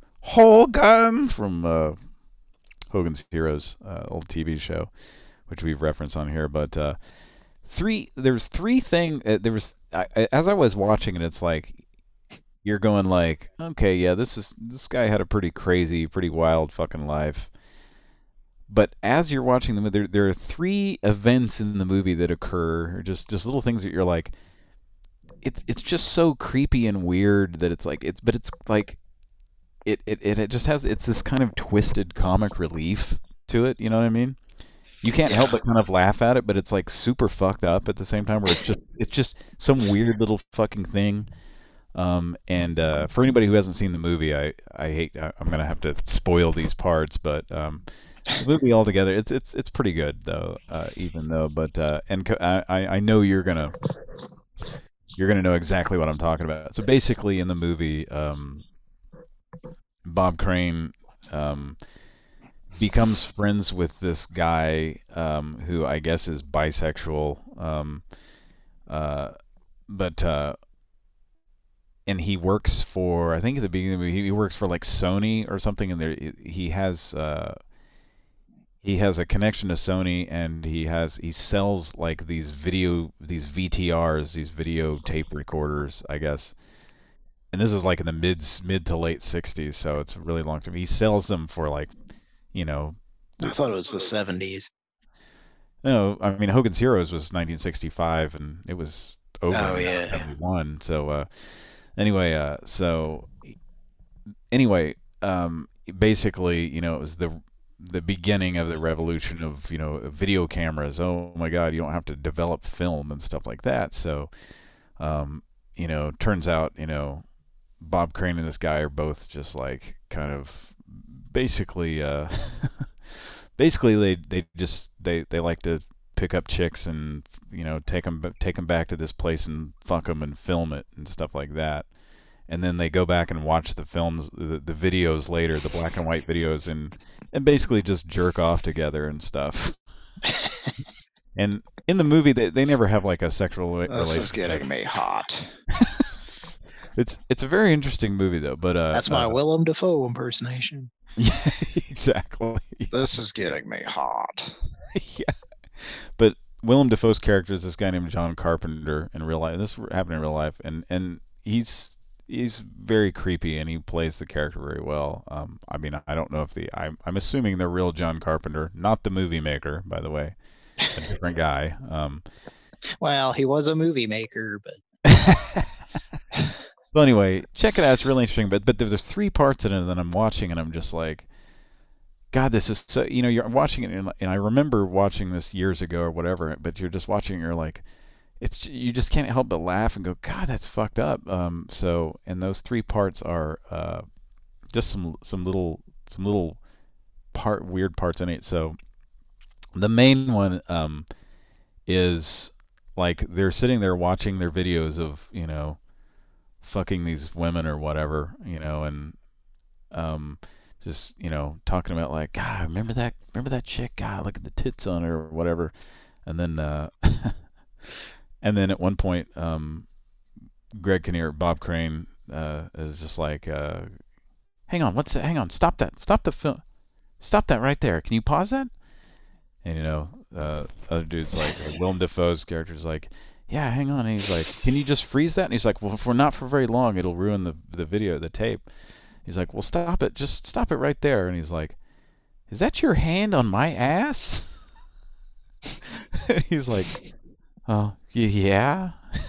Hogan from uh, Hogan's Heroes, uh, old T V show, which we've referenced on here. But uh, three, there's three thing. Uh, there was I, I, as I was watching it, it's like you're going like, okay, yeah, this is this guy had a pretty crazy, pretty wild fucking life. But as you're watching the movie, there there are three events in the movie that occur, or just just little things that you're like, it's it's just so creepy and weird that it's like it's but it's like it it it, it just has it's this kind of twisted comic relief to it. You know what I mean? You can't help but kind of laugh at it, but it's like super fucked up at the same time. Where it's just it's just some weird little fucking thing. Um, and uh, for anybody who hasn't seen the movie, I I hate I, I'm gonna have to spoil these parts, but um, the movie altogether, it's it's it's pretty good though. Uh, even though, but uh, and co- I I know you're gonna you're gonna know exactly what I'm talking about. So basically, in the movie, um, Bob Crane, um, becomes friends with this guy um, who I guess is bisexual, um, uh, but uh, and he works for, I think at the beginning of the movie, he works for like Sony or something, and there he has uh, he has a connection to Sony, and he has he sells like these video these V T Rs, these video tape recorders, I guess. And this is like in the mid mid to late sixties, so it's a really long time. He sells them for like, you know, I thought it was the seventies. no, I mean Hogan's Heroes was nineteen sixty-five, and it was over Oh, in yeah. seventy-one. So uh, anyway, uh, so anyway, um, basically, you know, it was the the beginning of the revolution of, you know, video cameras. Oh my God, you don't have to develop film and stuff like that. So, um, you know, turns out, you know, Bob Crane and this guy are both just like kind of basically, uh, basically they they just they they like to pick up chicks and, you know, take them take them back to this place and fuck them and film it and stuff like that. And then they go back and watch the films, the, the videos later, the black and white videos, and and basically just jerk off together and stuff. And in the movie, they they never have like a sexual This relationship. is getting me hot. It's it's a very interesting movie though, but uh, That's my uh, Willem Dafoe impersonation. Yeah, exactly. This is getting me hot. Yeah, but Willem Dafoe's character is this guy named John Carpenter in real life. This happened in real life, and and he's he's very creepy, and he plays the character very well. Um, I mean, I don't know if the I'm I'm assuming the real John Carpenter, not the movie maker, by the way, a different guy. Um, Well, he was a movie maker, but Well, anyway, check it out. It's really interesting. But but there's three parts in it that I'm watching, and I'm just like, God, this is so. You know, you're watching it, and, and I remember watching this years ago or whatever. But you're just watching, and you're like, it's you just can't help but laugh and go, God, that's fucked up. Um, so and those three parts are uh, just some some little some little part weird parts in it. So the main one um is like they're sitting there watching their videos of, you know, fucking these women or whatever, you know, and um just, you know, talking about like, God, remember that remember that chick, God, look at the tits on her or whatever. And then uh and then at one point um Greg Kinnear, Bob Crane, uh is just like, uh hang on, what's that? Hang on, stop that. Stop the film. Stop that right there. Can you pause that? And, you know, uh, other dude's like, uh, Willem Dafoe's character's like, yeah, hang on. And he's like, can you just freeze that? And he's like, well, if we're not for very long, it'll ruin the the video, the tape. He's like, well, stop it. Just stop it right there. And he's like, is that your hand on my ass? And he's like, oh, y- yeah.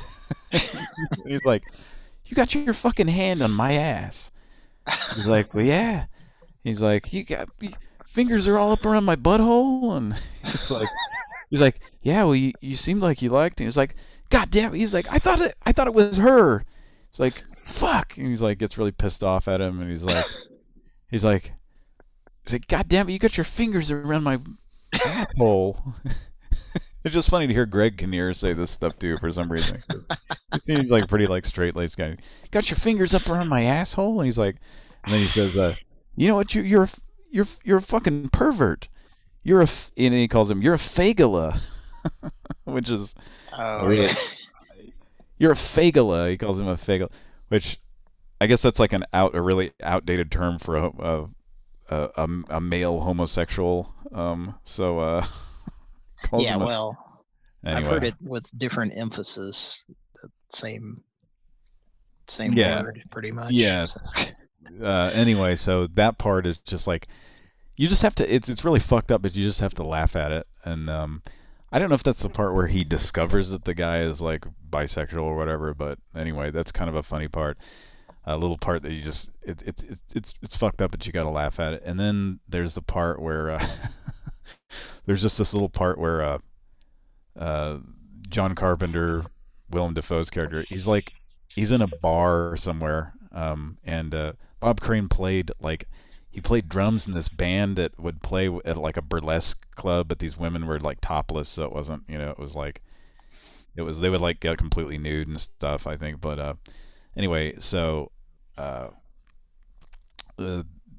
And he's like, you got your fucking hand on my ass. He's like, well, yeah. He's like, you got y- fingers are all up around my butthole, and he's like, he's like, yeah, well, you, you seemed like you liked it. He's like, God damn it. He's like, I thought it, I thought it was her. He's like, fuck. And he's like, gets really pissed off at him, and he's like, he's like, he's like, God damn it, you got your fingers around my asshole. It's just funny to hear Greg Kinnear say this stuff too for some reason. He seems like a pretty like straight-laced guy. Got your fingers up around my asshole, and he's like, and then he says, uh, you know what, you, you're a You're you're a fucking pervert. You're a f and he calls him you're a fagula, which is Oh, really, yeah. You're a fagula. He calls him a fagula, which I guess that's like an out a really outdated term for a a a, a, a male homosexual. Um, so uh, calls Yeah, him a- well, I've anyway. heard it with different emphasis. The same, same Yeah. word, pretty much. Yeah. so. uh, anyway, so that part is just like you just have to. It's it's really fucked up, but you just have to laugh at it. And um, I don't know if that's the part where he discovers that the guy is like bisexual or whatever. But anyway, that's kind of a funny part. A little part that you just it, it, it it's it's fucked up, but you got to laugh at it. And then there's the part where uh, there's just this little part where uh, uh, John Carpenter, Willem Dafoe's character, he's like he's in a bar somewhere, um, and uh, Bob Crane played like he played drums in this band that would play at like a burlesque club, but these women were like topless, so it wasn't, you know, it was like it was they would like get completely nude and stuff, I think. But uh, anyway, so uh, uh,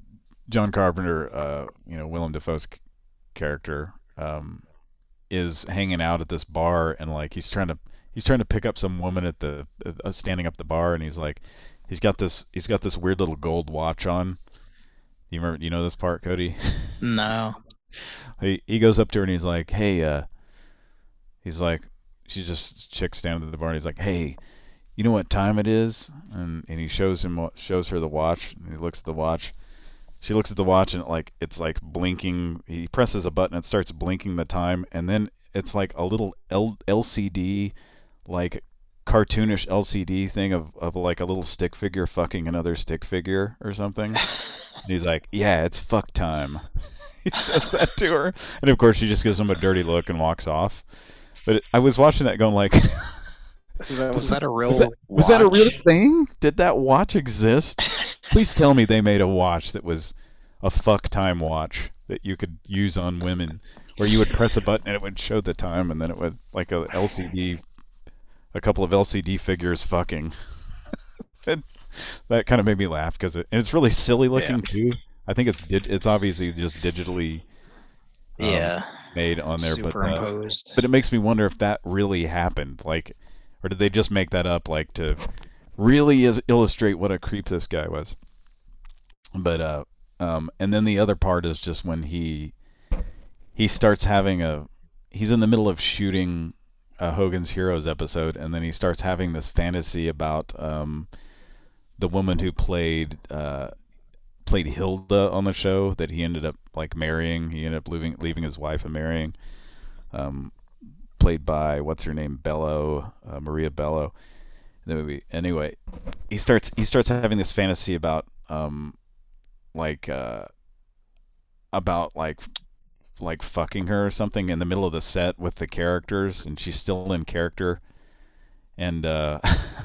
John Carpenter, uh, you know, Willem Dafoe's c- character, um, is hanging out at this bar, and like he's trying to he's trying to pick up some woman at the uh, standing up the bar, and he's like he's got this he's got this weird little gold watch on. You remember? You know this part, Cody? No. he he goes up to her and he's like, "Hey, uh," he's like, she's just chick standing at the bar, and he's like, "Hey, you know what time it is?" And and he shows him what shows her the watch, and he looks at the watch. She looks at the watch, and it, like it's like blinking. He presses a button, it starts blinking the time, and then it's like a little L- LCD, like cartoonish L C D thing of, of like a little stick figure fucking another stick figure or something. And he's like, "Yeah, it's fuck time." He says that to her, and of course she just gives him a dirty look and walks off. But it, I was watching that, going like, Was that, was that a real was that, was that a real watch? thing? Did that watch exist? Please tell me they made a watch that was a fuck time watch that you could use on women, where you would press a button and it would show the time, and then it would like a L C D, a couple of L C D figures fucking. And that kind of made me laugh because it, and it's really silly looking Yeah. too. I think it's di- it's obviously just digitally um, Yeah. made on there, but uh, Superimposed. but it makes me wonder if that really happened, like, or did they just make that up, like, to really is illustrate what a creep this guy was. But uh, um, and then the other part is just when he he starts having a he's in the middle of shooting a Hogan's Heroes episode, and then he starts having this fantasy about um the woman who played uh played Hilda on the show that he ended up like marrying. He ended up leaving leaving his wife and marrying. Um, played by what's her name, Bello, uh, Maria Bello. In the movie. Anyway, he starts he starts having this fantasy about um like uh about like like fucking her or something in the middle of the set with the characters, and she's still in character, and uh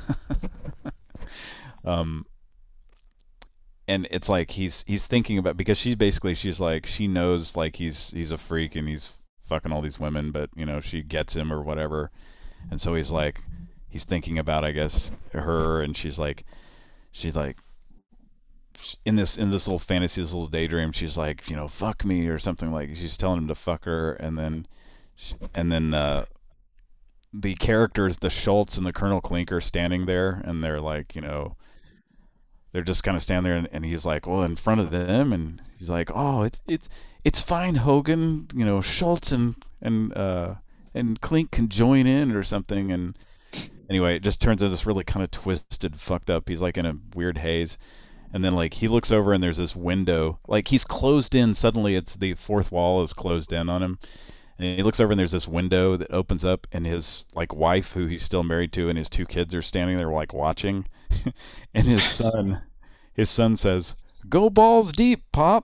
um and it's like he's he's thinking about, because she's basically she's like she knows like he's he's a freak and he's fucking all these women, but you know she gets him or whatever, and so he's like he's thinking about, I guess, her, and she's like she's like in this in this little fantasy, this little daydream, she's like, you know, fuck me or something, like she's telling him to fuck her, and then sh- and then uh the characters, the Schultz and the Colonel Klink, are standing there, and they're like, you know, they're just kind of standing there, and, and he's like, well, in front of them, and he's like, oh, it's it's it's fine, Hogan, you know, Schultz and and uh and Klink can join in or something, and anyway, it just turns into this really kind of twisted, fucked up. He's like in a weird haze, and then like he looks over and there's this window, like he's closed in. Suddenly, it's the fourth wall is closed in on him, and he looks over and there's this window that opens up, and his like wife, who he's still married to, and his two kids are standing there like watching, and his son, his son says, "Go balls deep, Pop."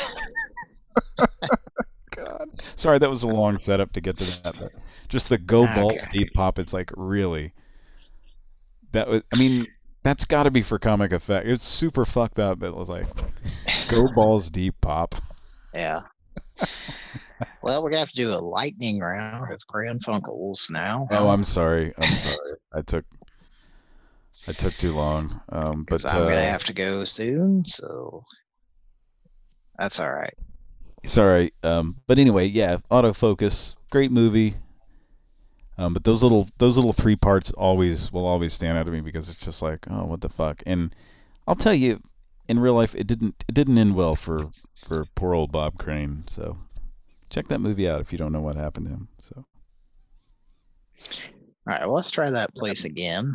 God, sorry, that was a long setup to get to that, but just the "go balls Okay. deep, Pop." It's like, really, that was. I mean, that's got to be for comic effect. It's super fucked up. It was like, "Go balls deep, Pop." Yeah. Well, we're gonna have to do a lightning round of Grand Funkels now. Oh, I'm sorry. I'm sorry. I took I took too long. Um, but Because I'm uh, gonna have to go soon, so that's all right. sorry. Um, but anyway, yeah, autofocus, great movie. Um, but those little those little three parts always will always stand out to me, because it's just like, oh, what the fuck. And I'll tell you, in real life, it didn't it didn't end well for for poor old Bob Crane. So check that movie out if you don't know what happened to him. So All right, well, let's try that place again.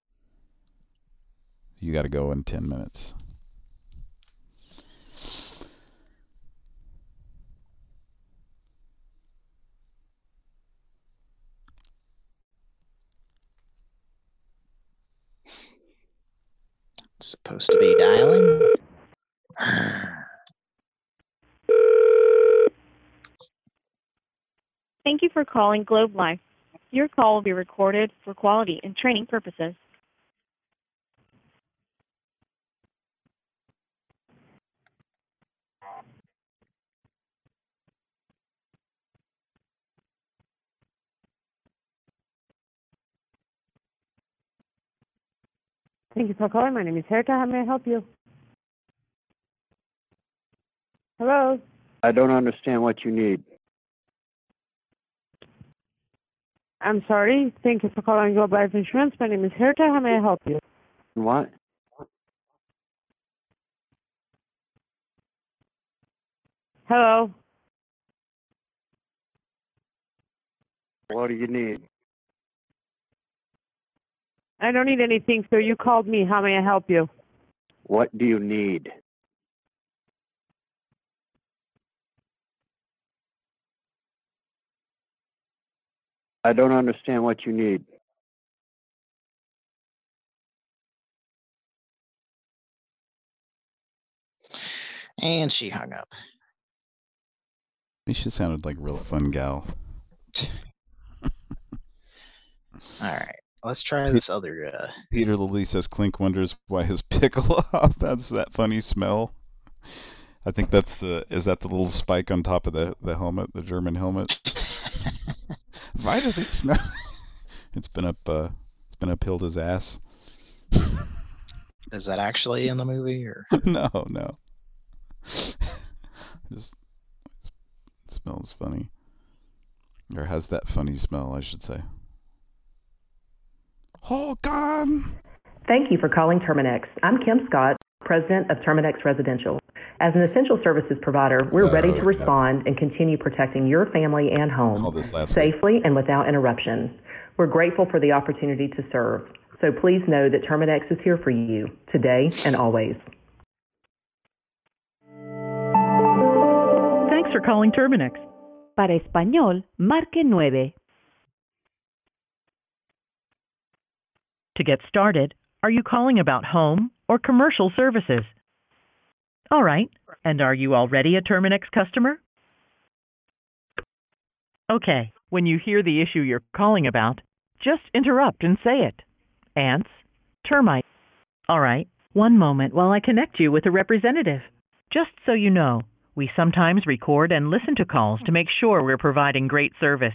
you got to go in ten minutes. It's supposed to be dialing. Thank you for calling Globe Life. Your call will be recorded for quality and training purposes. Thank you for calling. My name is Erica. How may I help you? Hello? I don't understand what you need. I'm sorry. Thank you for calling Globe Life Insurance. My name is Herta. How may I help you? What? Hello? What do you need? I don't need anything, sir. You called me. How may I help you? What do you need? I don't understand what you need. And she hung up. She sounded like a real fun gal. All right, let's try this other. Uh... Peter Lilly says Clink wonders why his pickle has that funny smell. I think that's the is that the little spike on top of the the helmet, the German helmet. Why does it smell? It's been up. Uh, it's been uphill his ass. Is that actually in the movie or? No, no. Just it smells funny, or has that funny smell, I should say. Oh, God! Thank you for calling Terminex. I'm Kim Scott, President of Terminex Residential. As an essential services provider, we're Uh, ready to yeah. respond and continue protecting your family and home Called this last safely and without interruption. We're grateful for the opportunity to serve. So please know that Terminex is here for you today and always. Thanks for calling Terminex. Para español, marque nueve. To get started, are you calling about home or commercial services? All right. And are you already a Terminex customer? Okay. When you hear the issue you're calling about, just interrupt and say it. Ants, termite. All right. One moment while I connect you with a representative. Just so you know, we sometimes record and listen to calls to make sure we're providing great service.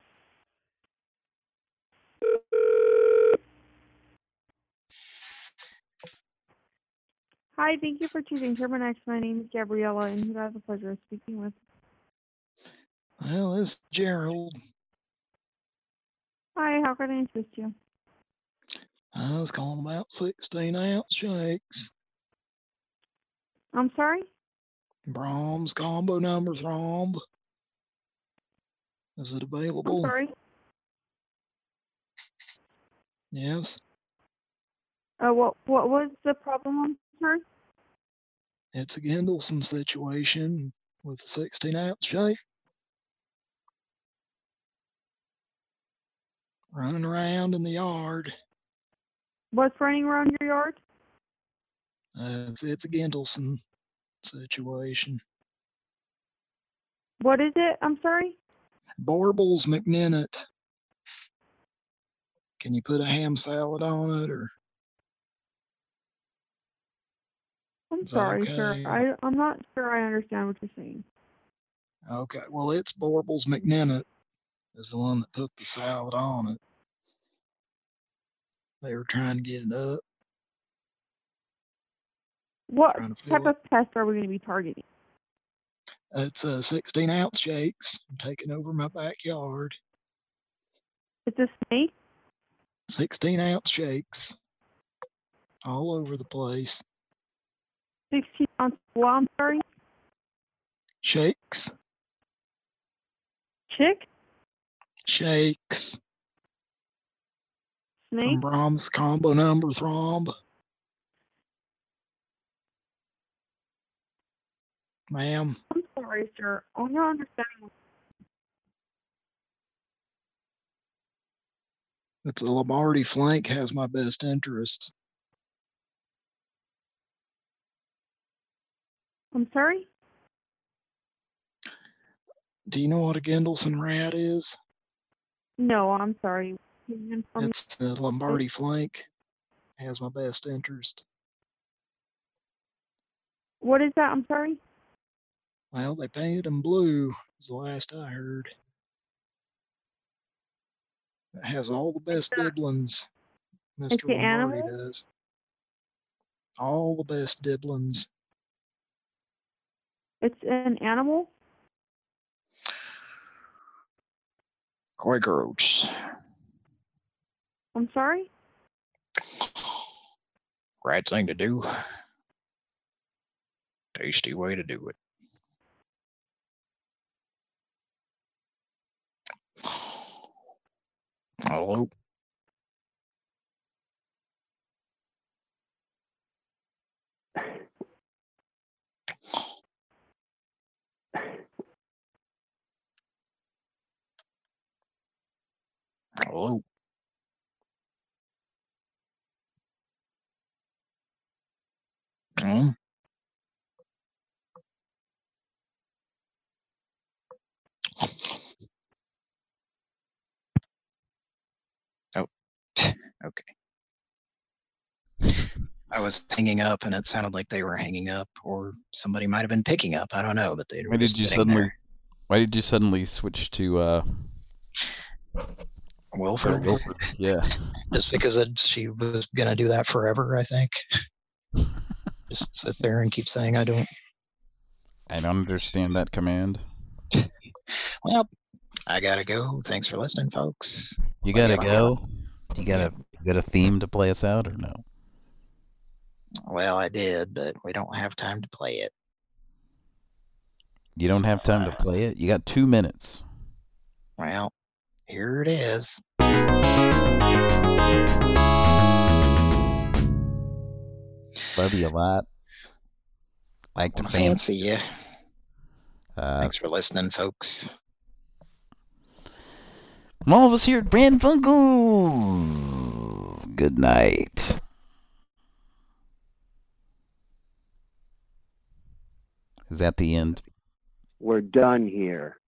Hi, thank you for choosing Terminex. My name is Gabriella, and who I have the pleasure of speaking with. Well, this is Gerald. Hi, how can I assist you? I was calling about sixteen ounce shakes. I'm sorry? Brahms combo number thromb. Is it I'm available? sorry? Yes. Uh, what, what was the problem, I'm sorry? It's a Gendelson situation with a sixteen ounce shake. Running around in the yard. What's running around your yard? Uh, it's, it's a Gendelson situation. What is it? I'm sorry? Borbles McNinnet. Can you put a ham salad on it, or I'm is that sorry, sir. okay? I, I'm not sure I understand what you're saying. Okay, well, it's Borbles McNinnet is the one that put the salad on it. They were trying to get it up. What Trying to fill type it. of pest are we going to be targeting? It's a sixteen ounce shakes. I'm taking over my backyard. It's a snake? sixteen ounce shakes. All over the place. sixteen ounce, well, I'm sorry? Shakes. Chick? Shakes. From Snake? Brahms combo number thromb. Ma'am, I'm sorry, sir. I'm not understanding. it's a Lombardi flank has my best interest. I'm sorry? Do you know what a Gendelson rat is? No, I'm sorry. Can you inform me? It's the Lombardi flank has my best interest. What is that? I'm sorry? Well, they painted them blue, is the last I heard. It has all the best dibblins, It's Mister the Lombardi animal? does. All the best dibblins. It's an animal? Koi groats. I'm sorry? Right thing to do. Tasty way to do it. Hello? Hello? Hmm? Oh, okay. I was hanging up and it sounded like they were hanging up, or somebody might have been picking up. I don't know, but they Why were did just you sitting suddenly? there. Why did you suddenly switch to uh? Wilford? to Wilford? Yeah. Just because it, she was going to do that forever, I think. Just sit there and keep saying I don't. I don't understand that command. Well, I gotta go. Thanks for listening, folks. You Love gotta y'all. go. You got a you got a theme to play us out or no? Well, I did, but we don't have time to play it. You don't have time to play it. You got two minutes. Well, here it is. Love you a lot. Like to Wanna fan- fancy you. Uh, Thanks for listening, folks. From all of us here at Brand Funkles. Good night. Is that the end? We're done here.